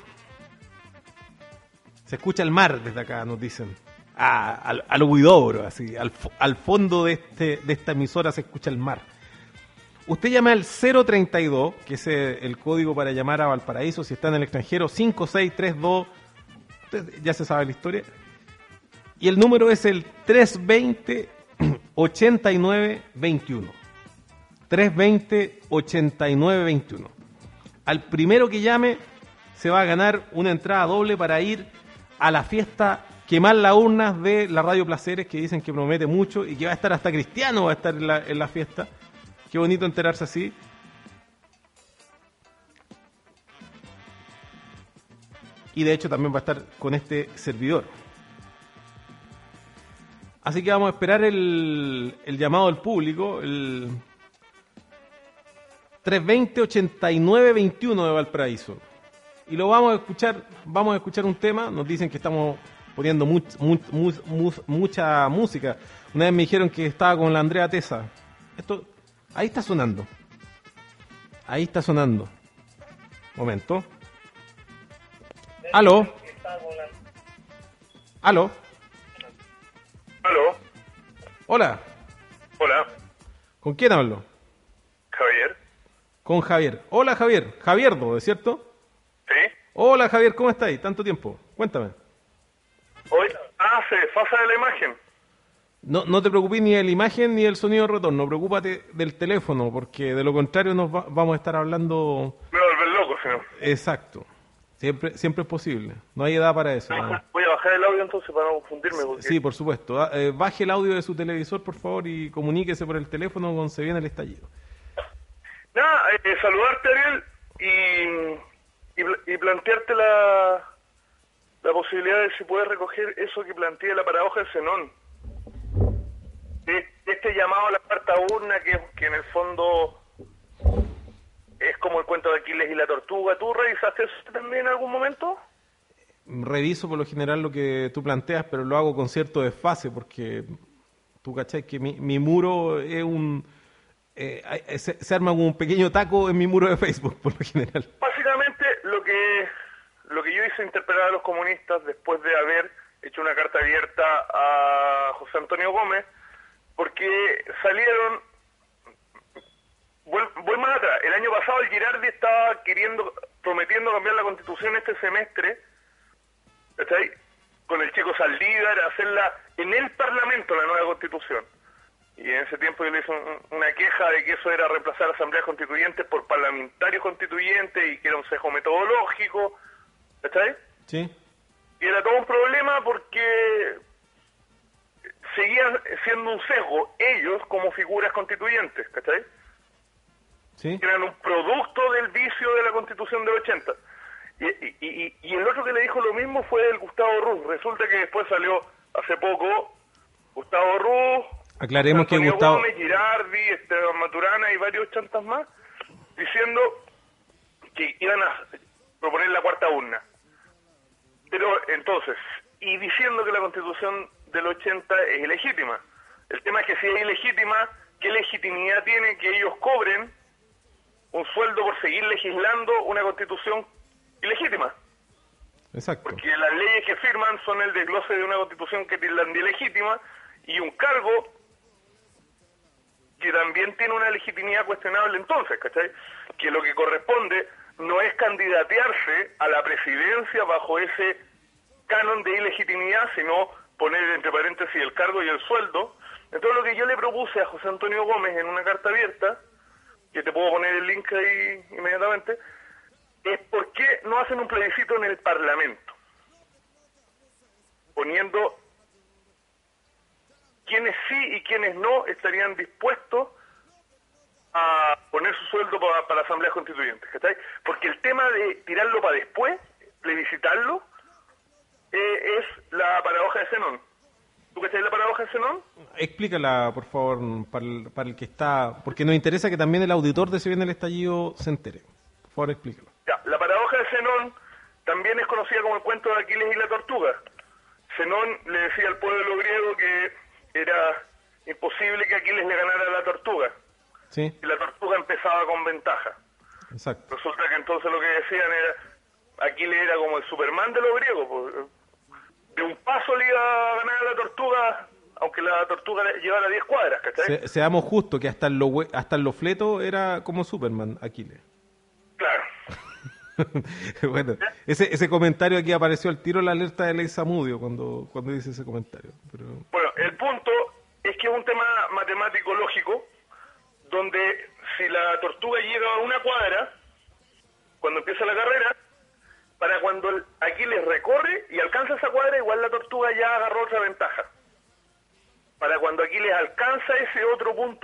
Speaker 5: Se escucha el mar desde acá, nos dicen. Ah, al, al Huidobro, así. Al, al fondo de, este, de esta emisora se escucha el mar. Usted llama al cero treinta y dos, que es el código para llamar a Valparaíso, si está en el extranjero, cinco seis tres dos, usted ya se sabe la historia. Y el número es el tres veinte, ochenta y nueve veintiuno. tres veinte, ochenta y nueve veintiuno. Al primero que llame se va a ganar una entrada doble para ir a la fiesta Quemar las Urnas de la Radio Placeres, que dicen que promete mucho y que va a estar hasta Cristiano, va a estar en la, en la fiesta. Qué bonito enterarse así. Y de hecho también va a estar con este servidor. Así que vamos a esperar el, el llamado del público, el tres veinte, ochenta y nueve veintiuno de Valparaíso. Y lo vamos a escuchar, vamos a escuchar un tema. Nos dicen que estamos poniendo much, much, much, much, mucha música. Una vez me dijeron que estaba con la Andrea Tesa. Esto, ahí está sonando. Ahí está sonando. Momento. Aló. Aló.
Speaker 8: Aló.
Speaker 5: Hola.
Speaker 8: Hola.
Speaker 5: ¿Con quién hablo?
Speaker 8: Javier.
Speaker 5: Con Javier. Hola Javier. Javierdo, ¿es cierto?
Speaker 8: Sí.
Speaker 5: Hola Javier, ¿cómo estás? Tanto tiempo. Cuéntame.
Speaker 8: Hoy, ah, se desfasa de la imagen.
Speaker 5: No, no te preocupes ni de la imagen ni del sonido de retorno. Preocúpate del teléfono, porque de lo contrario nos va, vamos a estar hablando...
Speaker 8: Me voy a volver loco, señor.
Speaker 5: Exacto. Siempre, siempre es posible. No hay edad para eso.
Speaker 8: Voy
Speaker 5: ¿no?
Speaker 8: a, voy a bajar el audio entonces para no confundirme. Porque...
Speaker 5: Sí, por supuesto. Ah, eh, baje el audio de su televisor, por favor, y comuníquese por el teléfono cuando se viene el estallido.
Speaker 8: Nada, eh, saludarte, Ariel, y, y, y plantearte la, la posibilidad de si puedes recoger eso que plantea la paradoja del Zenón. Este llamado a la cuarta urna, que, que en el fondo es como el cuento de Aquiles y la tortuga. ¿Tú revisaste eso también en algún momento?
Speaker 5: Reviso por lo general lo que tú planteas, pero lo hago con cierto desfase, porque tú cachai que mi, mi muro es un... Eh, se, se arma como un pequeño taco en mi muro de Facebook, por lo general.
Speaker 8: Básicamente, lo que, lo que yo hice interpelar a los comunistas después de haber hecho una carta abierta a José Antonio Gómez, porque salieron... Voy, voy más atrás. El año pasado el Girardi estaba queriendo, prometiendo cambiar la Constitución este semestre, ¿está ahí? Con el chico Saldívar, hacerla en el Parlamento, la nueva Constitución. Y en ese tiempo yo le hice un, una queja de que eso era reemplazar asambleas constituyentes por parlamentarios constituyentes y que era un sesgo metodológico, ¿está ahí?
Speaker 5: Sí.
Speaker 8: Y era todo un problema porque seguían siendo un sesgo ellos como figuras constituyentes, ¿cachai?
Speaker 5: Sí.
Speaker 8: Eran un producto del vicio de la Constitución del ochenta. Y, y, y, y el otro que le dijo lo mismo fue el Gustavo Ruz. Resulta que después salió hace poco Gustavo Ruz,
Speaker 5: aclaremos que
Speaker 8: Antonio
Speaker 5: Gustavo
Speaker 8: Gómez, Girardi, Esteban Maturana y varios chantas más, diciendo que iban a proponer la cuarta urna. Pero entonces, y diciendo que la Constitución del ochenta es ilegítima. El tema es que si es ilegítima, ¿qué legitimidad tiene que ellos cobren un sueldo por seguir legislando una Constitución ilegítima?
Speaker 5: Exacto.
Speaker 8: Porque las leyes que firman son el desglose de una Constitución que tildan de ilegítima y un cargo que también tiene una legitimidad cuestionable entonces, ¿cachai? Que lo que corresponde no es candidatearse a la presidencia bajo ese canon de ilegitimidad, sino poner entre paréntesis el cargo y el sueldo. Entonces lo que yo le propuse a José Antonio Gómez en una carta abierta, que te puedo poner el link ahí inmediatamente, es por qué no hacen un plebiscito en el Parlamento, poniendo quienes sí y quienes no estarían dispuestos a poner su sueldo para, para asambleas constituyentes, ¿cachai? Porque el tema de tirarlo para después, plebiscitarlo, eh, es la paradoja de Zenón. ¿Tú cachai la paradoja de Zenón?
Speaker 5: Explícala, por favor, para el, para el que está... Porque nos interesa que también el auditor de Se Viene el Estallido se entere. Por favor, explícalo.
Speaker 8: Ya, la paradoja de Zenón también es conocida como el cuento de Aquiles y la tortuga. Zenón le decía al pueblo griego que era imposible que Aquiles le ganara a la tortuga.
Speaker 5: Sí.
Speaker 8: Y la tortuga empezaba con ventaja.
Speaker 5: Exacto.
Speaker 8: Resulta que entonces lo que decían era, Aquiles era como el Superman de los griegos, pues, de un paso le iba a ganar a la tortuga, aunque la tortuga llevara diez cuadras, ¿cachai?
Speaker 5: Se, seamos justos, que hasta el, lo, hasta el lofleto era como Superman, Aquiles.
Speaker 8: Claro.
Speaker 5: Bueno, ese, ese comentario aquí apareció al tiro la alerta de Ley Samudio cuando, cuando dice ese comentario. Pero...
Speaker 8: Bueno, el punto es que es un tema matemático lógico, donde si la tortuga llega a una cuadra, cuando empieza la carrera, para cuando el Aquiles recorre y alcanza esa cuadra, igual la tortuga ya agarró otra ventaja. Para cuando Aquiles alcanza ese otro punto,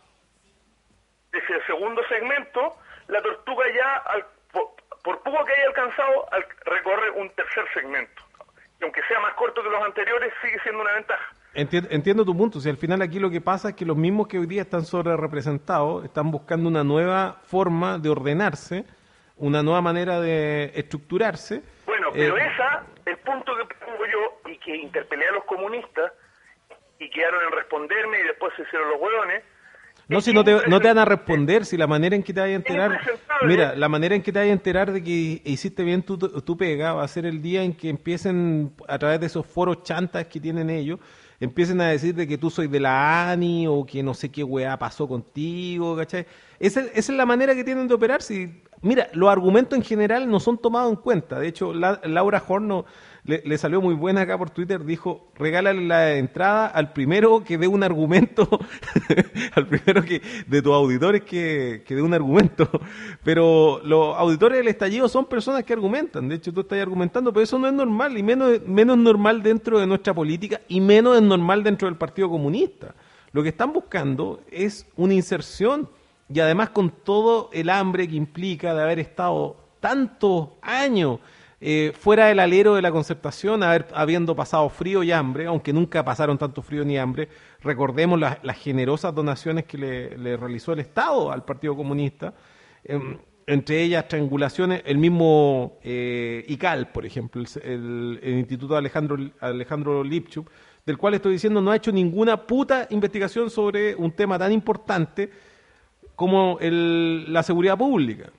Speaker 8: ese segundo segmento, la tortuga ya, al, por, por poco que haya alcanzado, al, recorre un tercer segmento. Y aunque sea más corto que los anteriores, sigue siendo una ventaja.
Speaker 5: Entiendo, entiendo tu punto. Si al final aquí lo que pasa es que los mismos que hoy día están sobre representados están buscando una nueva forma de ordenarse, una nueva manera de estructurarse.
Speaker 8: Bueno, pero
Speaker 5: eh,
Speaker 8: esa, el punto que pongo yo, y que interpelé a los comunistas, y quedaron en responderme, y después se hicieron los hueones.
Speaker 5: No, si no te, no te van a responder, si la manera en que te vayas a enterar... Mira, la manera en que te vayas a enterar de que hiciste bien tu, tu pega va a ser el día en que empiecen, a través de esos foros chantas que tienen ellos, empiecen a decir de que tú soy de la ANI o que no sé qué weá pasó contigo, ¿cachai? Esa, esa es la manera que tienen de operar. Si, mira, los argumentos en general no son tomados en cuenta. De hecho, la, Laura Horno le, le salió muy buena acá por Twitter, dijo, regálale la entrada al primero que dé un argumento, al primero que de tus auditores que, que dé un argumento. Pero los auditores del estallido son personas que argumentan. De hecho, tú estás argumentando, pero eso no es normal, y menos, menos normal dentro de nuestra política, y menos es normal dentro del Partido Comunista. Lo que están buscando es una inserción, y además con todo el hambre que implica de haber estado tantos años eh, fuera del alero de la concertación, haber, habiendo pasado frío y hambre, aunque nunca pasaron tanto frío ni hambre. Recordemos las, las generosas donaciones que le, le realizó el Estado al Partido Comunista, eh, entre ellas triangulaciones, el mismo eh, I C A L, por ejemplo, el, el, el Instituto Alejandro, Alejandro Lipchuk, del cual estoy diciendo no ha hecho ninguna puta investigación sobre un tema tan importante como el, la seguridad pública.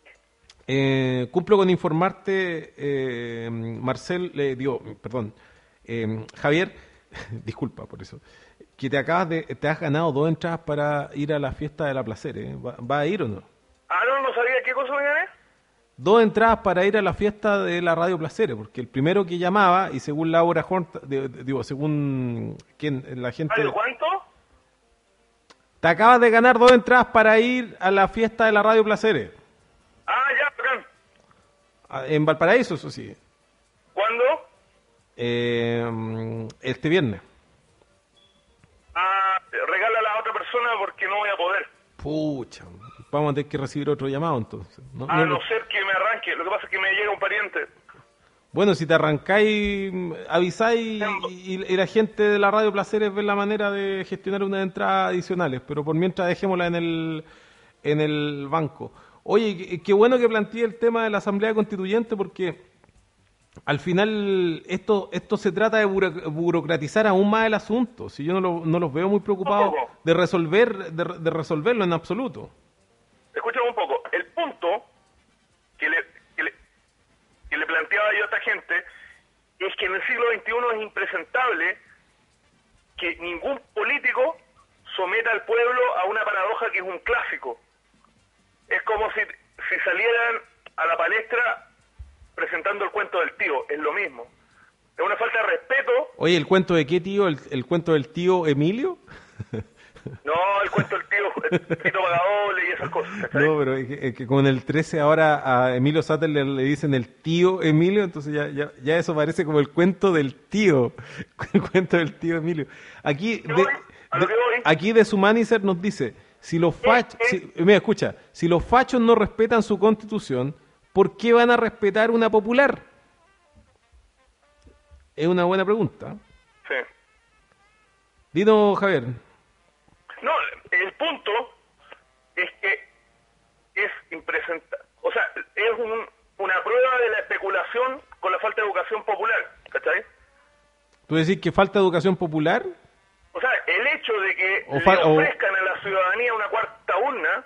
Speaker 5: Eh, cumplo con informarte, eh, Marcel, eh, digo, perdón, eh, Javier, disculpa por eso, que te acabas de, te has ganado dos entradas para ir a la fiesta de la Placer, ¿eh? ¿Va, ¿va a ir o no?
Speaker 8: Ah, no, no sabía qué cosa me gané.
Speaker 5: Dos entradas para ir a la fiesta de la Radio Placeres, porque el primero que llamaba, y según Laura Horn, digo, según quien, la gente...
Speaker 8: ¿Ay, cuánto?
Speaker 5: Te acabas de ganar dos entradas para ir a la fiesta de la Radio Placeres.
Speaker 8: Ah, ya, bacán.
Speaker 5: En Valparaíso, eso sí.
Speaker 8: ¿Cuándo?
Speaker 5: Eh, este viernes.
Speaker 8: Ah, regálala a otra persona porque no voy a poder.
Speaker 5: Pucha, vamos a tener que recibir otro llamado entonces. No,
Speaker 8: A
Speaker 5: no,
Speaker 8: no
Speaker 5: no.
Speaker 8: ser que me arranque. Lo que pasa es que me llega un pariente.
Speaker 5: Bueno, si te arrancáis, avisáis y, y la gente de la Radio Placeres ve la manera de gestionar unas entradas adicionales, pero por mientras dejémosla en el, en el banco. Oye, qué, qué bueno que planteé el tema de la Asamblea Constituyente, porque al final esto esto se trata de buro- burocratizar aún más el asunto. Si yo no, lo, no los veo muy preocupados
Speaker 8: Un poco.
Speaker 5: de resolver de, de resolverlo en absoluto.
Speaker 8: Escúchame un poco. El punto que le, que le, que le planteaba yo a esta gente es que en el siglo veintiuno es impresentable que ningún político someta al pueblo a una paradoja que es un clásico. Es como si, si salieran a la palestra presentando el cuento del tío, es lo mismo. Es una falta de respeto.
Speaker 5: Oye, ¿el cuento de qué tío? ¿El, el cuento del tío Emilio?
Speaker 8: No, el cuento del tío, el Tito Pagadoble y esas cosas. ¿cachai?
Speaker 5: No, pero es que, es que con el trece ahora a Emilio Satter le, le dicen el tío Emilio, entonces ya, ya, ya eso parece como el cuento del tío, el cuento del tío Emilio. Aquí
Speaker 8: Yo
Speaker 5: de,
Speaker 8: voy, a lo
Speaker 5: de-
Speaker 8: que voy.
Speaker 5: aquí de Humanizer nos dice, si los fachos, si, mira, escucha, si los fachos no respetan su constitución, ¿por qué van a respetar una popular? Es una buena pregunta.
Speaker 8: Sí.
Speaker 5: Dino, Javier.
Speaker 8: No, el punto es que es impresentable. O sea, es un, una prueba de la especulación con la falta de educación popular, ¿cachai?
Speaker 5: ¿Tú decís que falta educación popular?
Speaker 8: O sea, el hecho de que
Speaker 5: O fa-
Speaker 8: le
Speaker 5: o-
Speaker 8: ofrezcan a la ciudadanía una cuarta urna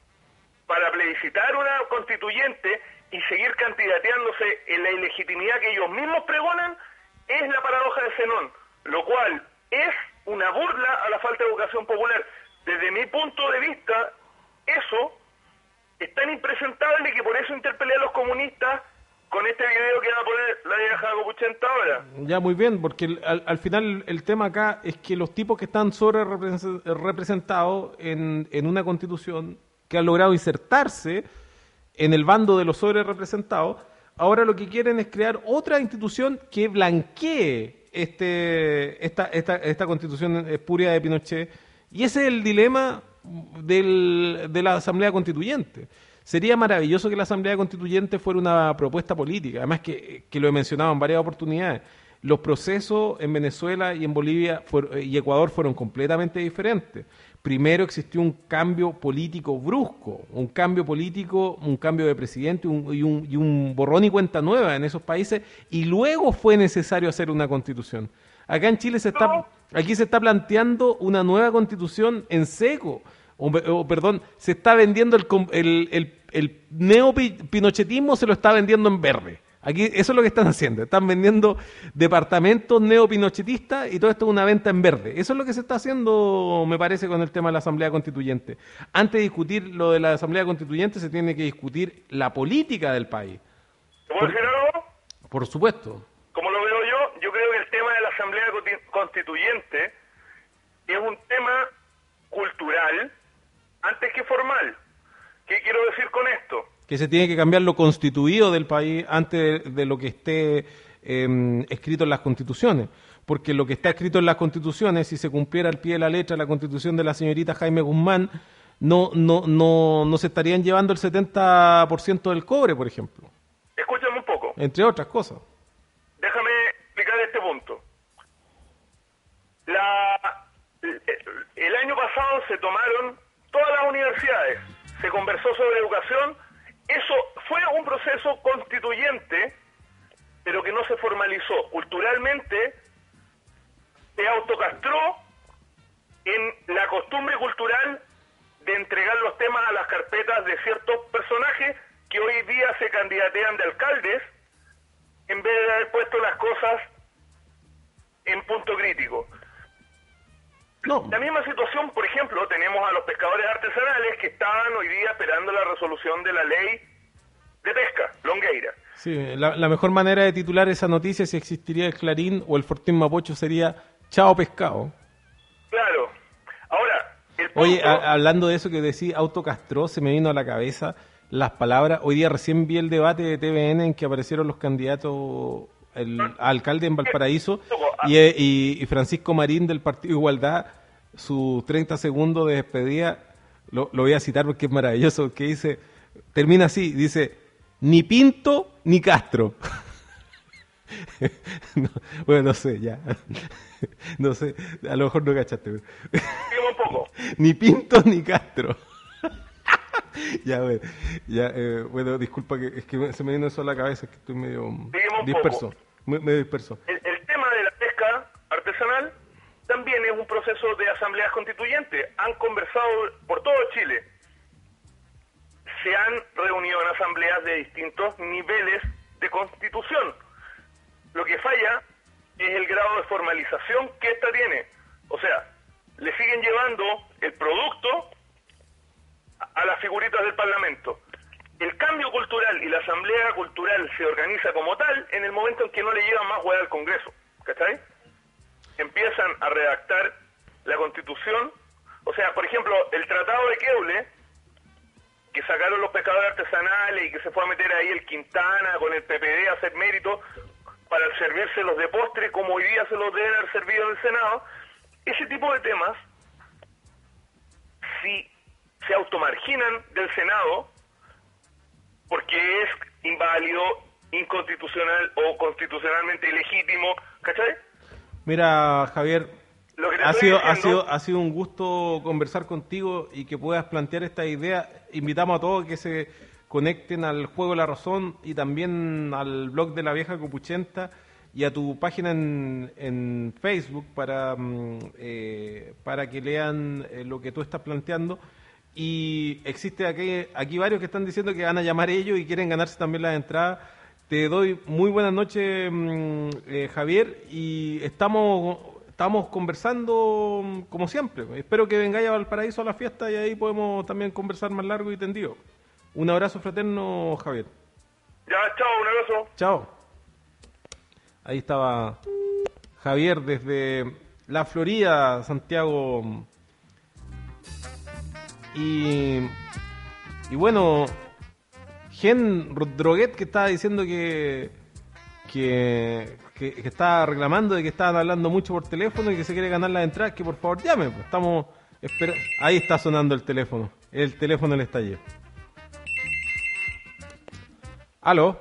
Speaker 8: para plebiscitar una constituyente y seguir candidateándose en la ilegitimidad que ellos mismos pregonan, es la paradoja de Zenón, lo cual es una burla a la falta de educación popular. Desde mi punto de vista, eso es tan impresentable que por eso interpelé a los comunistas con este video que va a poner la vieja Copuchenta ahora.
Speaker 5: Ya, muy bien, porque el- al, al final el tema acá es que los tipos que están sobre represen- representados en, en una constitución que han logrado insertarse en el bando de los sobre representados, ahora lo que quieren es crear otra institución que blanquee este, esta, esta, esta constitución espuria de Pinochet. Y ese es el dilema del, de la Asamblea Constituyente. Sería maravilloso que la Asamblea Constituyente fuera una propuesta política, además que, que lo he mencionado en varias oportunidades. Los procesos en Venezuela y en Bolivia fuer- y Ecuador fueron completamente diferentes. Primero existió un cambio político brusco, un cambio político, un cambio de presidente un- y, un, y un borrón y cuenta nueva en esos países, y luego fue necesario hacer una constitución. Acá en Chile se está, aquí se está planteando una nueva constitución en seco, o, o, perdón, se está vendiendo el, com- el, el, el neopinochetismo, se lo está vendiendo en verde. Aquí eso es lo que están haciendo, están vendiendo departamentos neopinochetistas y todo esto es una venta en verde. Eso es lo que se está haciendo, me parece, con el tema de la Asamblea Constituyente. Antes de discutir lo de la Asamblea Constituyente se tiene que discutir la política del país.
Speaker 8: ¿Te puedo decir algo?
Speaker 5: Por supuesto.
Speaker 8: Como lo veo yo, yo creo que el tema de la Asamblea Conti- Constituyente es un tema cultural antes que formal. ¿Qué quiero decir con esto?
Speaker 5: Que se tiene que cambiar lo constituido del país antes de, de lo que esté eh, escrito en las constituciones. Porque lo que está escrito en las constituciones, si se cumpliera al pie de la letra la constitución de la señorita Jaime Guzmán, no, no, no, no se estarían llevando el setenta por ciento del cobre, por ejemplo.
Speaker 8: Escúchame un poco.
Speaker 5: Entre otras cosas.
Speaker 8: Déjame explicar este punto. La, el, el año pasado se tomaron todas las universidades, se conversó sobre educación. Eso fue un proceso constituyente, pero que no se formalizó. Culturalmente se autocastró en la costumbre cultural de entregar los temas a las carpetas de ciertos personajes que hoy día se candidatean de alcaldes en vez de haber puesto las cosas en punto crítico.
Speaker 5: No.
Speaker 8: La misma situación, por ejemplo, tenemos a los pescadores artesanales que estaban hoy día esperando la resolución de la ley de pesca, Longueira.
Speaker 5: Sí, la, la mejor manera de titular esa noticia, si existiría el Clarín o el Fortín Mapocho, sería Chao Pescado.
Speaker 8: Claro. Ahora, el punto...
Speaker 5: Oye, a- hablando de eso que decía autocastró, se me vino a la cabeza las palabras. Hoy día recién vi el debate de T V N en que aparecieron los candidatos el a alcalde en Valparaíso y, eh, y, y Francisco Marín del Partido Igualdad, sus treinta segundos de despedida, lo, lo voy a citar porque es maravilloso, que dice, termina así, dice, ni Pinto ni Castro. No, bueno, no sé, ya. No sé, a lo mejor no cachaste.
Speaker 8: Dígame un poco.
Speaker 5: Ni Pinto ni Castro. Ya, bueno, ya, eh, bueno, disculpa, que es que se me viene eso a la cabeza, es que estoy medio
Speaker 8: Seguimos un
Speaker 5: disperso,
Speaker 8: poco.
Speaker 5: me- medio disperso.
Speaker 8: El, el tema de la pesca artesanal también es un proceso de asambleas constituyentes. Han conversado por todo Chile. Se han reunido en asambleas de distintos niveles de constitución. Lo que falla es el grado de formalización que ésta tiene. O sea, le siguen llevando el producto a las figuritas del Parlamento. El cambio cultural y la asamblea cultural se organiza como tal en el momento en que no le llevan más hueá al Congreso, ¿cachai? Empiezan a redactar la Constitución, o sea, por ejemplo, el Tratado de Queble, que sacaron los pescadores artesanales y que se fue a meter ahí el Quintana con el P P D a hacer mérito para servírselos de postre como hoy día se los deben haber servido en el Senado. Ese tipo de temas, si se automarginan del Senado, porque es inválido, inconstitucional o constitucionalmente ilegítimo, ¿cachai?
Speaker 5: Mira, Javier,
Speaker 8: Lo que te
Speaker 5: ha
Speaker 8: estoy
Speaker 5: sido, ha
Speaker 8: diciendo-
Speaker 5: sido, ha sido un gusto conversar contigo y que puedas plantear esta idea. Invitamos a todos que se conecten al Juego de la Razón y también al blog de la Vieja Copuchenta y a tu página en, en Facebook para, mm, eh, para que lean eh, lo que tú estás planteando. Y existe aquí, aquí varios que están diciendo que van a llamar ellos y quieren ganarse también las entradas. Te doy muy buenas noches, mm, eh, Javier, y estamos estamos conversando mm, como siempre. Espero que vengáis a Valparaíso a la fiesta y ahí podemos también conversar más largo y tendido. Un abrazo fraterno, Javier.
Speaker 8: Ya, chao, un abrazo.
Speaker 5: Chao. Ahí estaba Javier desde la Florida, Santiago. Y, y bueno, Gen Droguet, que estaba diciendo que, que, que, que estaba reclamando de que estaban hablando mucho por teléfono y que se quiere ganar las entradas, que por favor llame. Pues estamos espera- Ahí está sonando el teléfono. El teléfono del estallido. ¿Aló?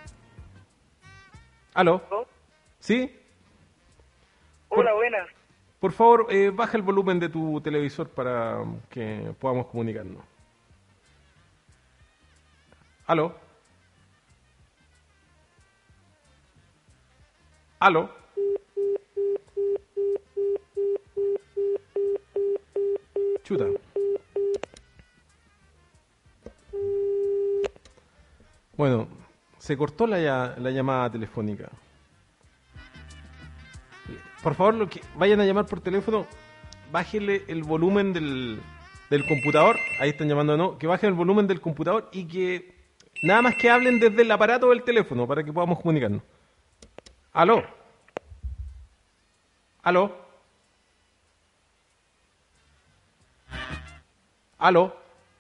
Speaker 5: ¿Aló? ¿Sí?
Speaker 9: Hola, buenas.
Speaker 5: Por favor, eh, baja el volumen de tu televisor para que podamos comunicarnos. ¿Aló? ¿Aló? Chuta. Bueno, se cortó la, ya- la llamada telefónica. Por favor, lo que vayan a llamar por teléfono, bájenle el volumen del, del computador. Ahí están llamando, ¿no? Que bajen el volumen del computador y que nada más que hablen desde el aparato del teléfono para que podamos comunicarnos. ¿Aló? ¿Aló? ¿Aló?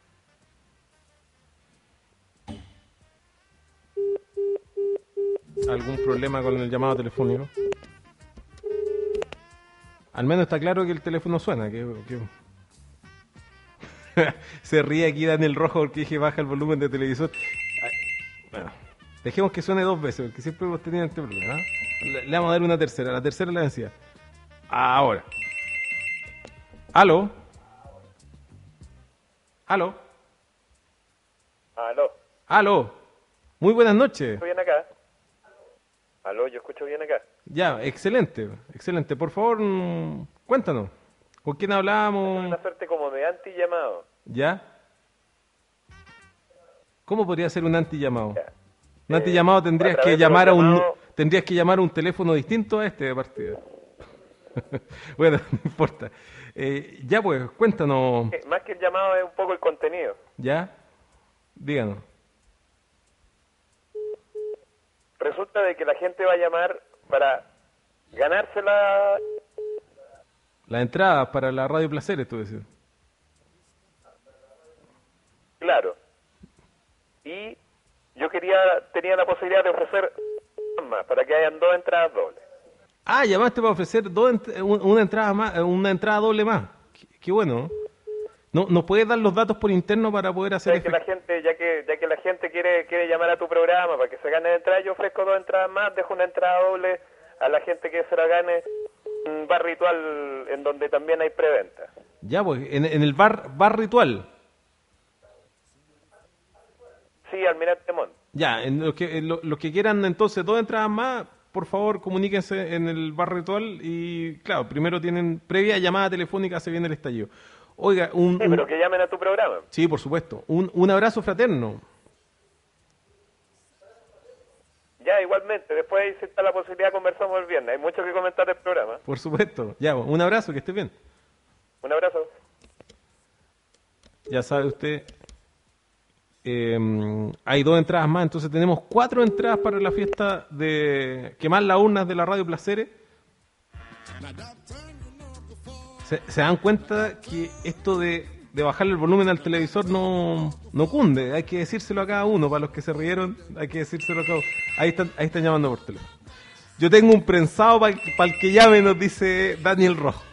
Speaker 5: ¿Algún problema con el llamado telefónico? Al menos está claro que el teléfono suena. Que, que... Se ríe aquí Daniel Rojo porque dije baja el volumen de televisor. Ay, bueno, dejemos que suene dos veces porque siempre hemos tenido este problema. ¿eh? Le, le vamos a dar una tercera. La tercera es la vencida. Ahora. ¿Aló? ¿Aló?
Speaker 10: Aló,
Speaker 5: ¿Aló? Muy buenas noches.
Speaker 10: ¿escucho bien acá? Aló, yo escucho bien acá.
Speaker 5: Ya, excelente, excelente. Por favor, mm, cuéntanos. ¿Con quién hablamos?
Speaker 10: Una suerte como de anti-llamado.
Speaker 5: ¿Ya? ¿Cómo podría ser un anti-llamado?
Speaker 10: Ya.
Speaker 5: Un
Speaker 10: Eh,
Speaker 5: anti-llamado tendrías
Speaker 10: a través
Speaker 5: que
Speaker 10: de los
Speaker 5: llamar a un
Speaker 10: llamados-
Speaker 5: tendrías que llamar a un teléfono distinto a este de partida. Bueno, no importa. Eh, ya pues, cuéntanos.
Speaker 10: Eh, Más que el llamado es un poco el contenido.
Speaker 5: ¿Ya? Díganos.
Speaker 10: Resulta de que la gente va a llamar para ganársela.
Speaker 5: La entrada para la Radio Placeres, tú decías.
Speaker 10: Claro. Y yo quería, tenía la posibilidad de ofrecer más para que hayan dos entradas dobles.
Speaker 5: Ah, llamaste para ofrecer dos ent- un- una entrada más, una entrada doble más. Qué, qué bueno. ¿No nos puedes dar los datos por interno para poder hacer
Speaker 10: Ya que la
Speaker 5: efect-
Speaker 10: gente, ya que, ya que la gente quiere, quiere llamar a tu programa para que se gane la entrada, yo ofrezco dos entradas más, dejo una entrada doble a la gente que se la gane en un bar ritual en donde también hay preventa.
Speaker 5: Ya, pues, en, en el bar bar ritual.
Speaker 10: sí, Almirante Montt.
Speaker 5: Ya, en los que, en lo- los que quieran entonces dos entradas más, por favor comuníquense en el bar ritual y claro, primero tienen previa llamada telefónica, se viene el estallido. Oiga, un,
Speaker 10: Sí,
Speaker 5: un-
Speaker 10: pero que llamen a tu programa.
Speaker 5: sí, por supuesto, un, un abrazo fraterno.
Speaker 10: Ya, igualmente. Después ahí si está la posibilidad conversamos el viernes. Hay mucho que comentar del programa.
Speaker 5: Por supuesto. Ya, un abrazo, que esté bien.
Speaker 10: Un abrazo.
Speaker 5: Ya sabe usted, eh, hay dos entradas más, entonces tenemos cuatro entradas para la fiesta de quemar las urnas de la Radio Placeres. Se, se dan cuenta que esto de, de bajarle el volumen al televisor no, no cunde, hay que decírselo a cada uno, para los que se rieron, hay que decírselo a cada uno. Ahí están, ahí están llamando por teléfono. Yo tengo un prensado para el que llame, nos dice Daniel Rojo.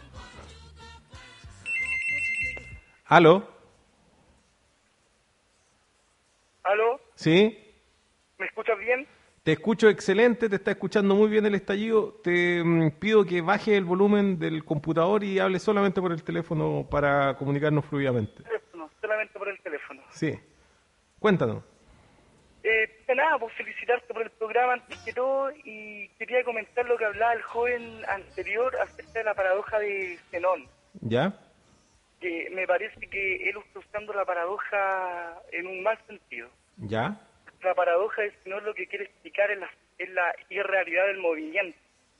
Speaker 5: ¿Aló?
Speaker 9: ¿Aló?
Speaker 5: ¿Sí?
Speaker 9: ¿Me escuchas bien?
Speaker 5: Te escucho excelente, te está escuchando muy bien el estallido. Te mm, pido que baje el volumen del computador y hable solamente por el teléfono para comunicarnos fluidamente.
Speaker 9: Teléfono, solamente por el teléfono.
Speaker 5: Sí. Cuéntanos.
Speaker 9: Eh, nada, pues felicitarte por el programa antes que todo y quería comentar lo que hablaba el joven anterior acerca de la paradoja de Zenón.
Speaker 5: ¿Ya?
Speaker 9: Que me parece que él está usando la paradoja en un mal sentido.
Speaker 5: ¿Ya?
Speaker 9: La paradoja de Zenón lo que quiere explicar es la, es la irrealidad del movimiento.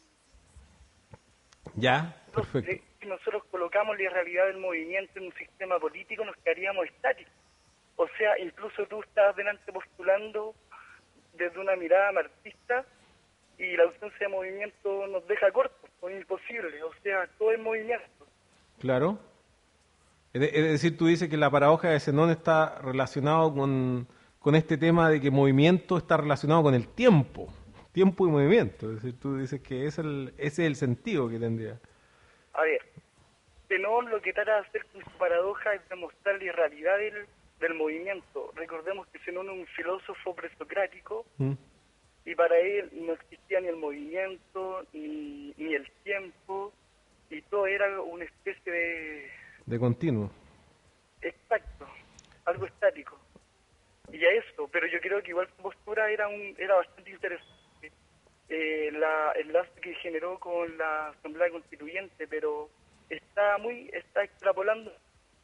Speaker 5: ¿Ya? Perfecto.
Speaker 9: Eh, Si nosotros colocamos la irrealidad del movimiento en un sistema político, nos quedaríamos estáticos. O sea, incluso tú estás delante postulando desde una mirada marxista y la ausencia de movimiento nos deja cortos, o imposible. O sea, todo es movimiento.
Speaker 5: Claro. Es de- es decir, tú dices que la paradoja de Zenón está relacionado con, con este tema de que movimiento está relacionado con el tiempo. Tiempo y movimiento. Es decir, tú dices que es el, ese es el sentido que tendría.
Speaker 9: A ver, Zenón lo que trata de hacer con su paradoja es demostrar la irrealidad del, del movimiento. Recordemos que Zenón es un filósofo presocrático
Speaker 5: ¿Mm?
Speaker 9: y para él no existía ni el movimiento ni, ni el tiempo y todo era una especie de
Speaker 5: De continuo.
Speaker 9: exacto, algo estático. Y a eso, pero yo creo que igual su postura era un era bastante interesante. Eh, la, el enlace que generó con la Asamblea Constituyente, pero está muy, está extrapolando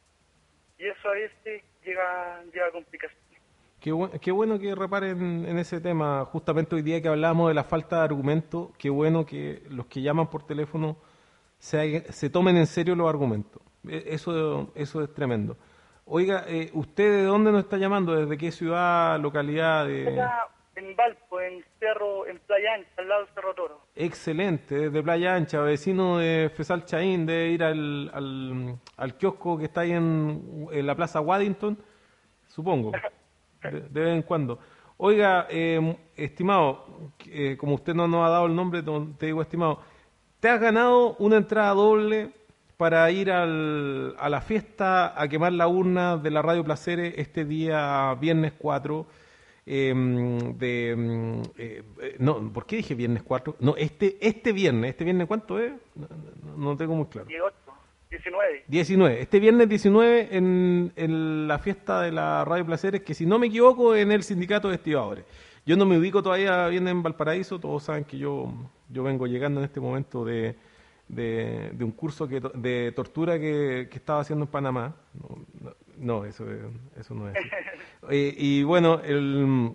Speaker 9: y eso a veces llega, llega a complicaciones.
Speaker 5: Qué, bu- qué bueno que reparen en ese tema. Justamente hoy día que hablábamos de la falta de argumento, qué bueno que los que llaman por teléfono se, hay- se tomen en serio los argumentos. E- Eso, eso es tremendo. Oiga, eh, ¿usted de dónde nos está llamando? ¿Desde qué ciudad, localidad? De...
Speaker 9: Era en Valpo, en Cerro, en Playa Ancha, al lado del Cerro Toro.
Speaker 5: Excelente, desde Playa Ancha, vecino de Fesal Chaín, de ir al, al, al kiosco que está ahí en, en la Plaza Waddington, supongo, de, de vez en cuando. Oiga, eh, estimado, eh, como usted no nos ha dado el nombre, te te digo estimado, te has ganado una entrada doble para ir al, a la fiesta a quemar la urna de la Radio Placeres este día viernes cuatro. Eh, de mm, eh, eh, no, ¿por qué dije viernes cuatro? No, este este viernes, ¿este viernes cuánto es? No, no, no tengo muy claro.
Speaker 9: dieciocho, diecinueve.
Speaker 5: diecinueve, este viernes diecinueve en, en la fiesta de la Radio Placeres, que si no me equivoco en el sindicato de estibadores. Yo no me ubico todavía bien en Valparaíso, todos saben que yo, yo vengo llegando en este momento de, de, de un curso que, to- de tortura que, que estaba haciendo en Panamá. No, no, no, eso, es- eso no es así. Eh, y bueno, el,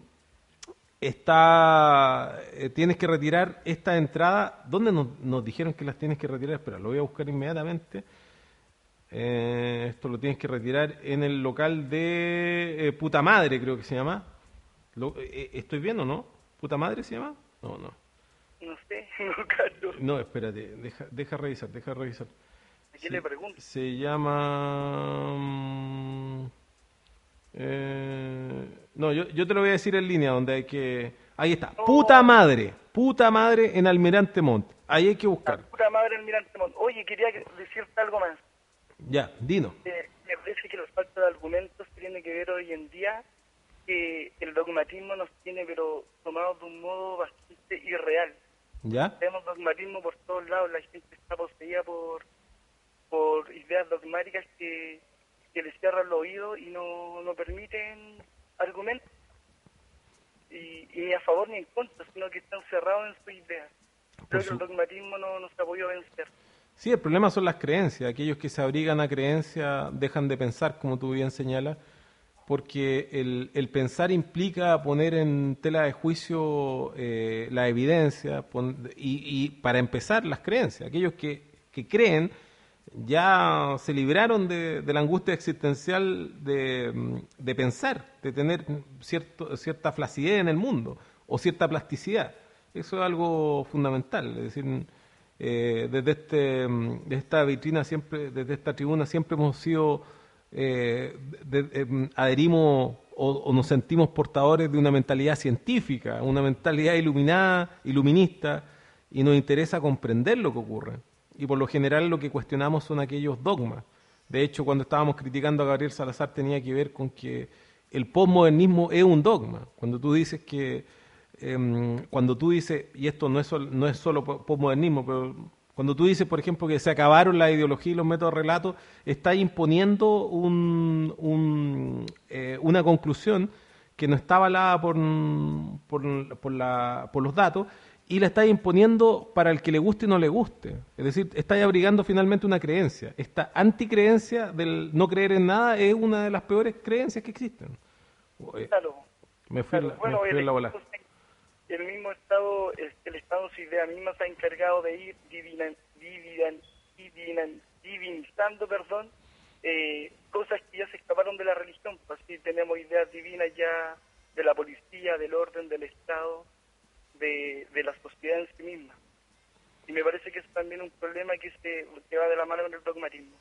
Speaker 5: está, eh, tienes que retirar esta entrada. ¿Dónde nos, nos dijeron que las tienes que retirar? Espera, lo voy a buscar inmediatamente. Eh, esto lo tienes que retirar en el local de eh, Puta Madre, creo que se llama. Lo- eh, ¿Estoy bien o no? ¿Puta Madre se llama? No, no.
Speaker 9: No sé, no cacho.
Speaker 5: No, espérate, deja, deja revisar, deja revisar.
Speaker 9: ¿A quién le pregunto?
Speaker 5: Se llama... mm, eh, no, yo, yo te lo voy a decir en línea, donde hay que... Ahí está, Puta Madre, Puta Madre en Almirante Montt. Ahí hay que buscar.
Speaker 9: Puta madre Almirante Montt. Oye, quería que- decirte algo más.
Speaker 5: Ya, Dino.
Speaker 9: Eh, me parece que la falta de argumentos tiene que ver hoy en día que el dogmatismo nos tiene pero tomados de un modo bastante irreal.
Speaker 5: ¿Ya?
Speaker 9: Tenemos dogmatismo por todos lados, la gente está poseída por por ideas dogmáticas que, que le cierran los oídos y no, no permiten argumentos. ni en contra, sino que están cerrados en sus ideas. Creo que el dogmatismo no, no se ha podido vencer.
Speaker 5: Sí, el problema son las creencias. Aquellos que se abrigan a creencias dejan de pensar, como tú bien señalas, porque el, el pensar implica poner en tela de juicio eh, la evidencia pon, y, y, para empezar, las creencias. Aquellos que, que creen ya se libraron de, de la angustia existencial de, de pensar, de tener cierto, cierta flacidez en el mundo o cierta plasticidad. Eso es algo fundamental. Es decir, eh, desde, este, desde esta vitrina, siempre, desde esta tribuna, siempre hemos sido, eh, de, de, adherimos o, o nos sentimos portadores de una mentalidad científica, una mentalidad iluminada, iluminista, y nos interesa comprender lo que ocurre. Y por lo general lo que cuestionamos son aquellos dogmas. De hecho, cuando estábamos criticando a Gabriel Salazar tenía que ver con que el posmodernismo es un dogma. Cuando tú dices que, eh, cuando tú dices, y esto no es, solo, no es solo posmodernismo, pero cuando tú dices, por ejemplo, que se acabaron la ideología y los métodos de relato, está imponiendo un, un, eh, una conclusión que no está avalada por, por, por, la, por los datos, y la está imponiendo para el que le guste y no le guste. Es decir, está abrigando finalmente una creencia. Esta anticreencia del no creer en nada es una de las peores creencias que existen.
Speaker 9: Claro.
Speaker 5: Me fui,
Speaker 9: claro.
Speaker 5: La,
Speaker 9: bueno,
Speaker 5: me fui
Speaker 9: el,
Speaker 5: la bola.
Speaker 9: El mismo Estado, el Estado en su idea misma se ha encargado de ir divinan, divinan, divinan, divinizando, perdón, eh, cosas que ya se escaparon de la religión. Así tenemos ideas divinas ya de la policía, del orden, del Estado, De, de la sociedad en sí misma. Y me parece que es también un problema que se que va de la mano con el dogmatismo.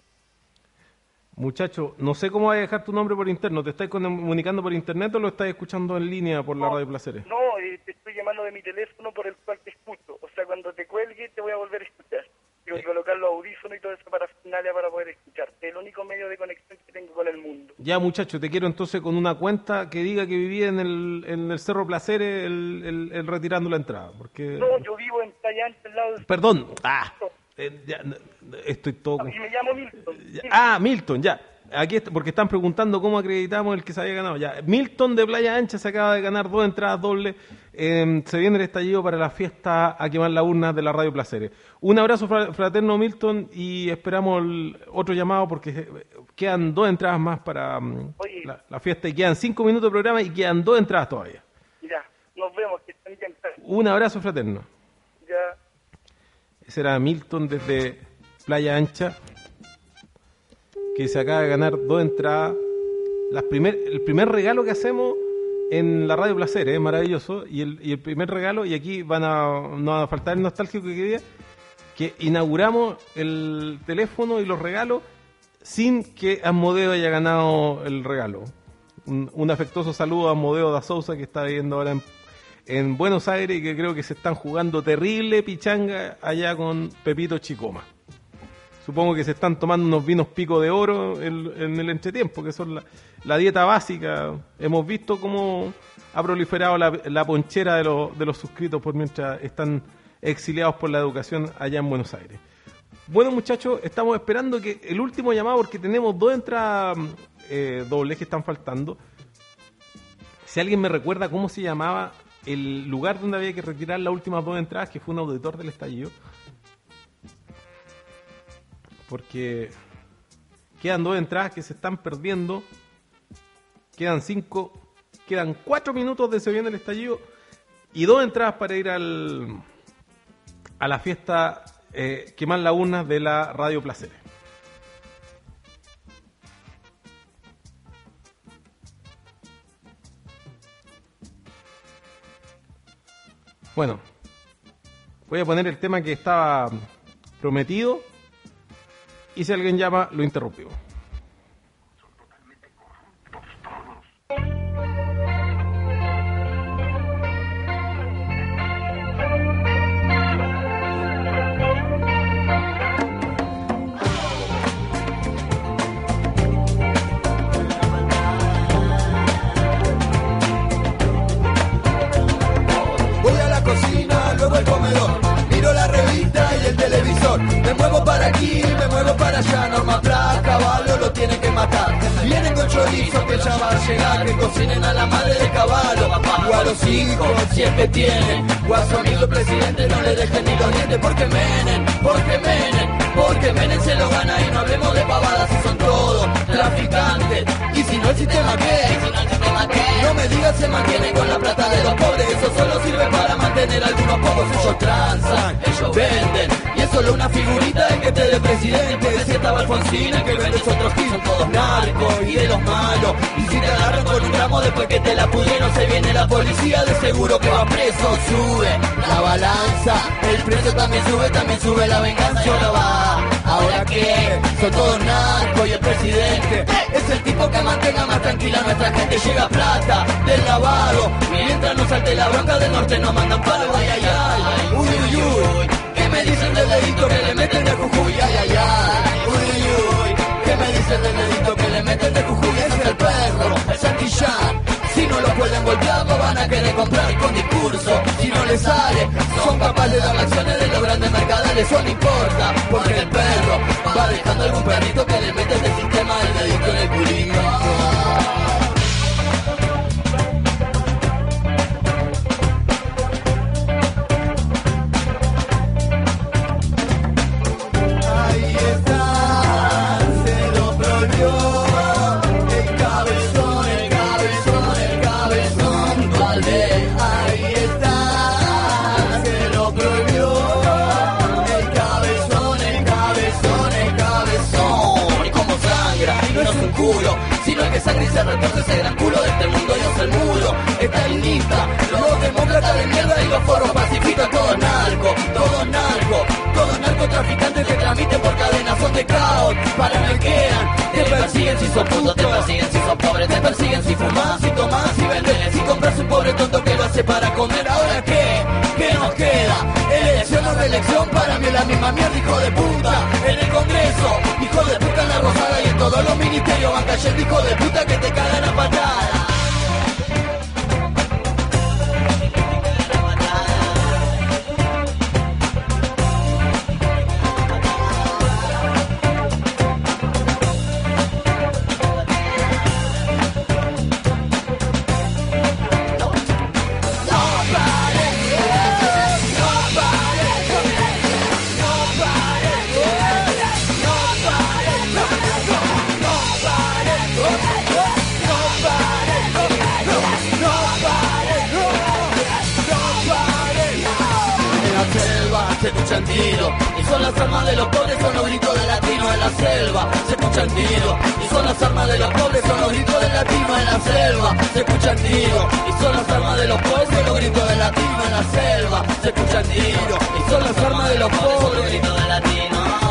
Speaker 5: Muchacho, no sé cómo vas a dejar tu nombre por interno. ¿Te estás comunicando por internet o lo estás escuchando en línea por la
Speaker 9: no,
Speaker 5: Radio Placeres?
Speaker 9: No, eh, te estoy llamando de mi teléfono por el cual te escucho. O sea, cuando te cuelgue te voy a volver a escuchar. Tengo que colocar los audífonos y todo eso para finalia para poder escucharte. Es el único medio de conexión que tengo con el mundo.
Speaker 5: Ya, muchacho, te quiero entonces con una cuenta que diga que vivía en el, en el Cerro Placeres el, el, el retirando la entrada. Porque...
Speaker 9: No, yo vivo en Playa Ancha, al lado del...
Speaker 5: Perdón. Ah, eh, ya, estoy todo...
Speaker 9: Y me llamo Milton.
Speaker 5: Ya. Ah, Milton, ya. Aquí está, porque están preguntando cómo acreditamos el que se había ganado. Ya, Milton de Playa Ancha se acaba de ganar dos entradas dobles. Eh, se viene el estallido para la fiesta a quemar la urna de la Radio Placeres. Un abrazo fraterno, Milton, y esperamos el otro llamado porque quedan dos entradas más para um, la, la fiesta y quedan cinco minutos de programa y quedan dos entradas todavía.
Speaker 9: Ya, nos vemos, que estén bien.
Speaker 5: Un abrazo fraterno.
Speaker 9: Ya.
Speaker 5: Ese era Milton desde Playa Ancha, que se acaba de ganar dos entradas. Las primer, el primer regalo que hacemos en la Radio Placer, es ¿eh? Maravilloso. Y el, y el primer regalo, y aquí van a, no va a faltar el nostálgico que quería, que inauguramos el teléfono y los regalos sin que Asmodeo haya ganado el regalo. Un, un afectuoso saludo a Asmodeo da Sousa, que está viviendo ahora en, en Buenos Aires y que creo que se están jugando terrible pichanga allá con Pepito Chicoma. Supongo que se están tomando unos vinos pico de oro en, en el entretiempo, que son la, la dieta básica. Hemos visto cómo ha proliferado la, la ponchera de, lo, de los suscritos por mientras están exiliados por la educación allá en Buenos Aires. Bueno, muchachos, estamos esperando que el último llamado, porque tenemos dos entradas eh, dobles que están faltando. Si alguien me recuerda cómo se llamaba el lugar donde había que retirar las últimas dos entradas, que fue un auditor del estallido. Porque quedan dos entradas que se están perdiendo, quedan cinco, quedan cuatro minutos de Se Viene el Estallido y dos entradas para ir al a la fiesta eh, Quemar la Urna de la Radio Placeres. Bueno, voy a poner el tema que estaba prometido. Y si alguien llama, lo interrumpimos.
Speaker 11: Voy a la cocina, luego al comedor. Miro la revista y el televisor. Me muevo para aquí, me muevo para allá. Norma Plas, caballo lo tiene que matar. Vienen con chorizo que ya para llegar, que cocinen a la madre de caballo, o a los hijos, si es que tienen, o a su amigo el presidente no le dejen ni los dientes, porque Menem, porque Menem, porque Menem se lo gana y no hablemos de pavadas si son todos traficantes, y si no el sistema qué, no me digas se mantienen con la plata de los pobres, eso solo sirve para mantener a algunos pocos, ellos transan, ellos venden, y es solo una figurita de que esté de presidente, decía estaba Alfonsina que vende otros que son todos narcos y de los malos, y si te agarran con un ramo después que te la pudieron se viene la policía, de seguro que va preso, sube la balanza, el precio también sube, también sube la venganza, y ahora va, ahora qué, son todos narcos y el presidente es el tipo que mantenga más tranquila a nuestra gente, llega plata del lavado, mientras no salte la bronca del norte nos mandan palo, ay ay ay, uy uy uy, ¿qué me dicen del dedito que le meten de Jujuy, ay ay ay, uy uy uy, ¿qué me dicen del dedito que le meten de Jujuy, ese es el perro, el Santillán, si no lo pueden golpear lo van a querer comprar con discurso, si no les sale, son capaces de dar acciones de los grandes mercaderes, eso no importa, porque el perro va dejando algún perrito que le mete del sistema del dedito en el culito. Sino el que sangre y se recoge ese gran culo de este mundo, Dios el muro, está en lista, los demócratas de mierda y los foros pacifistas, todos narcos, todos narcos, todos narcotraficantes que transmiten por cadenas, son de caos, paranoiquean, te persiguen si sos puto, te persiguen si sos pobre, te persiguen si fumás, si tomás, si vendés, si compras un pobre tonto que lo hace para comer, ahora qué, qué nos queda, elección o reelección, para mí es la misma mierda, hijo de puta, en el Congreso, hijo de puta en la Rosada y en todos los ministerios van cayendo, hijo de puta que te cagan a patada. Se escuchan tiros y son las armas de los pobres, son los gritos de latino en la selva. Se escuchan tiros y son las armas de los pobres, son los gritos de latino en la selva. Se escuchan tiros y son las armas de los pobres, son los gritos de latino en la selva. Se escuchan tiros y son las armas de los pobres, son los gritos de latino.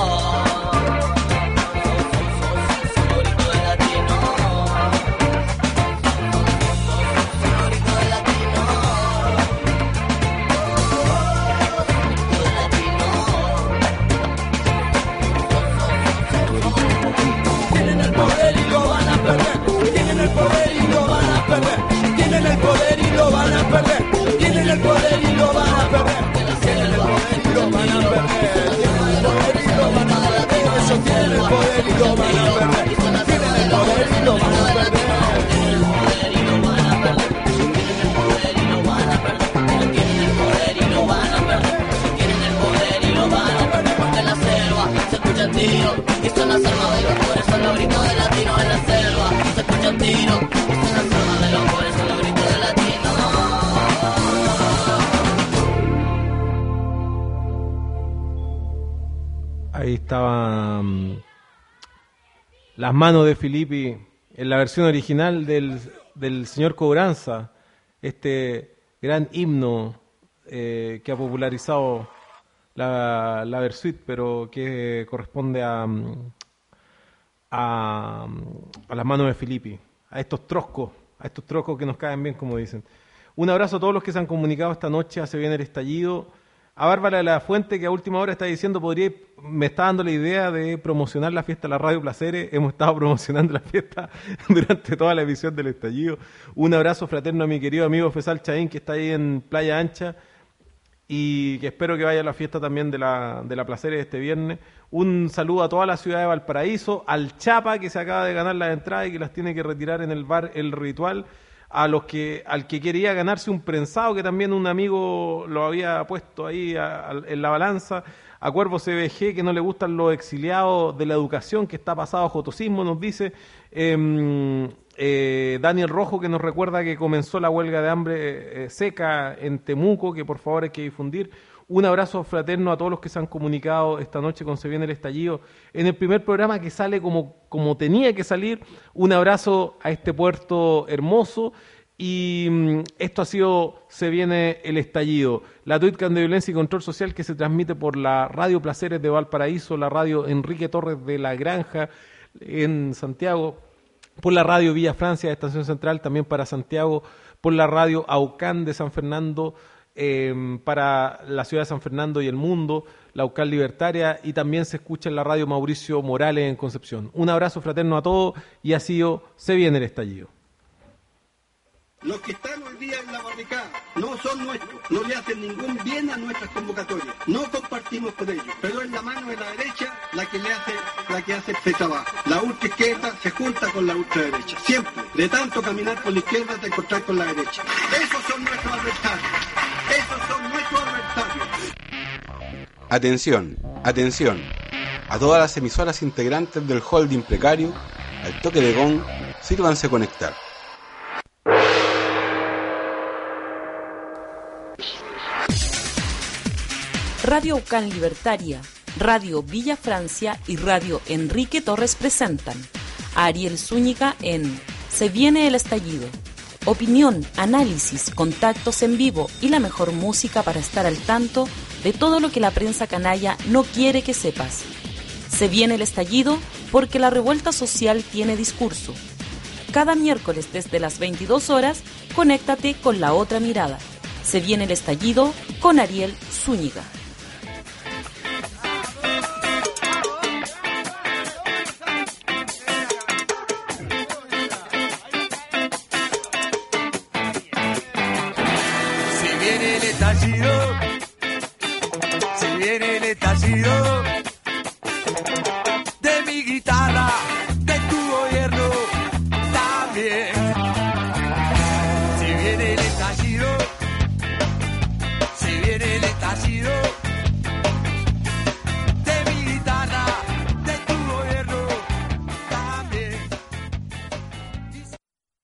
Speaker 11: Tienen el poder y lo van a perder. Tienen el poder y lo van a perder. Tienen el poder y lo van a perder. Tienen el poder y lo van a perder. Ellos tienen el poder y lo van a perder. Tienen el poder y lo van a perder. Tienen el poder y lo van a perder. Tienen el poder y lo van a perder. Tienen el poder y lo van a perder. Tienen el poder y lo van a perder. Porque en la selva se escuchan tiros y son las armas de los pobres, son los gritos de latino en la selva. Se escuchan tiros y son las armas de los pobres, son los gritos de latino.
Speaker 5: Ahí estaban las manos de Filippi en la versión original del, del señor Cobranza, este gran himno eh, que ha popularizado la, la Versuit, pero que corresponde a, a, a las manos de Filippi, a estos troscos, a estos troscos que nos caen bien, como dicen. Un abrazo a todos los que se han comunicado esta noche, hace bien el estallido. A Bárbara de la Fuente, que a última hora está diciendo, podría, me está dando la idea de promocionar la fiesta de la Radio Placeres. Hemos estado promocionando la fiesta durante toda la emisión del estallido. Un abrazo fraterno a mi querido amigo Fesal Chaín, que está ahí en Playa Ancha. y que espero que vaya a la fiesta también de la, de la Placeres este viernes. Un saludo a toda la ciudad de Valparaíso, al Chapa que se acaba de ganar las entradas y que las tiene que retirar en el bar El Ritual, a los que al que quería ganarse un prensado que también un amigo lo había puesto ahí a, a, en la balanza, a Cuervo C B G que no le gustan los exiliados de la educación que está pasado a jotocismo, nos dice eh, eh, Daniel Rojo, que nos recuerda que comenzó la huelga de hambre eh, seca en Temuco, que por favor hay que difundir. Un abrazo fraterno a todos los que se han comunicado esta noche con Se Viene el Estallido en el primer programa que sale como, como tenía que salir. Un abrazo a este puerto hermoso y mm, esto ha sido Se Viene el Estallido, la Tweetcan de Violencia y Control Social que se transmite por la Radio Placeres de Valparaíso, la radio Enrique Torres de La Granja en Santiago, por la radio Villa Francia de Estación Central también para Santiago, por la radio Aucán de San Fernando, Eh, para la ciudad de San Fernando y el mundo, la U C A L Libertaria, y también se escucha en la radio Mauricio Morales en Concepción. Un abrazo fraterno a todos y ha sido Se Viene el Estallido.
Speaker 1: Los que están hoy día en la barricada no son nuestros, no le hacen ningún bien a nuestras convocatorias, no compartimos con ellos, pero es la mano de la derecha la que le hace, la que hace este trabajo. La ultra izquierda se junta con la ultraderecha, siempre. De tanto caminar por la izquierda te encontrás con la derecha. Esos son nuestros adversarios, esos son nuestros adversarios.
Speaker 2: Atención, atención, a todas las emisoras integrantes del holding precario, al toque de gong, sírvanse conectar.
Speaker 3: Radio U C A L Libertaria, Radio Villa Francia y Radio Enrique Torres presentan a Ariel Zúñiga en Se Viene el Estallido. Opinión, análisis, contactos en vivo y la mejor música para estar al tanto de todo lo que la prensa canalla no quiere que sepas. Se viene el estallido porque la revuelta social tiene discurso. Cada miércoles desde las veintidós horas, conéctate con La Otra Mirada. Se viene el estallido con Ariel Zúñiga.
Speaker 12: Si viene el estallido,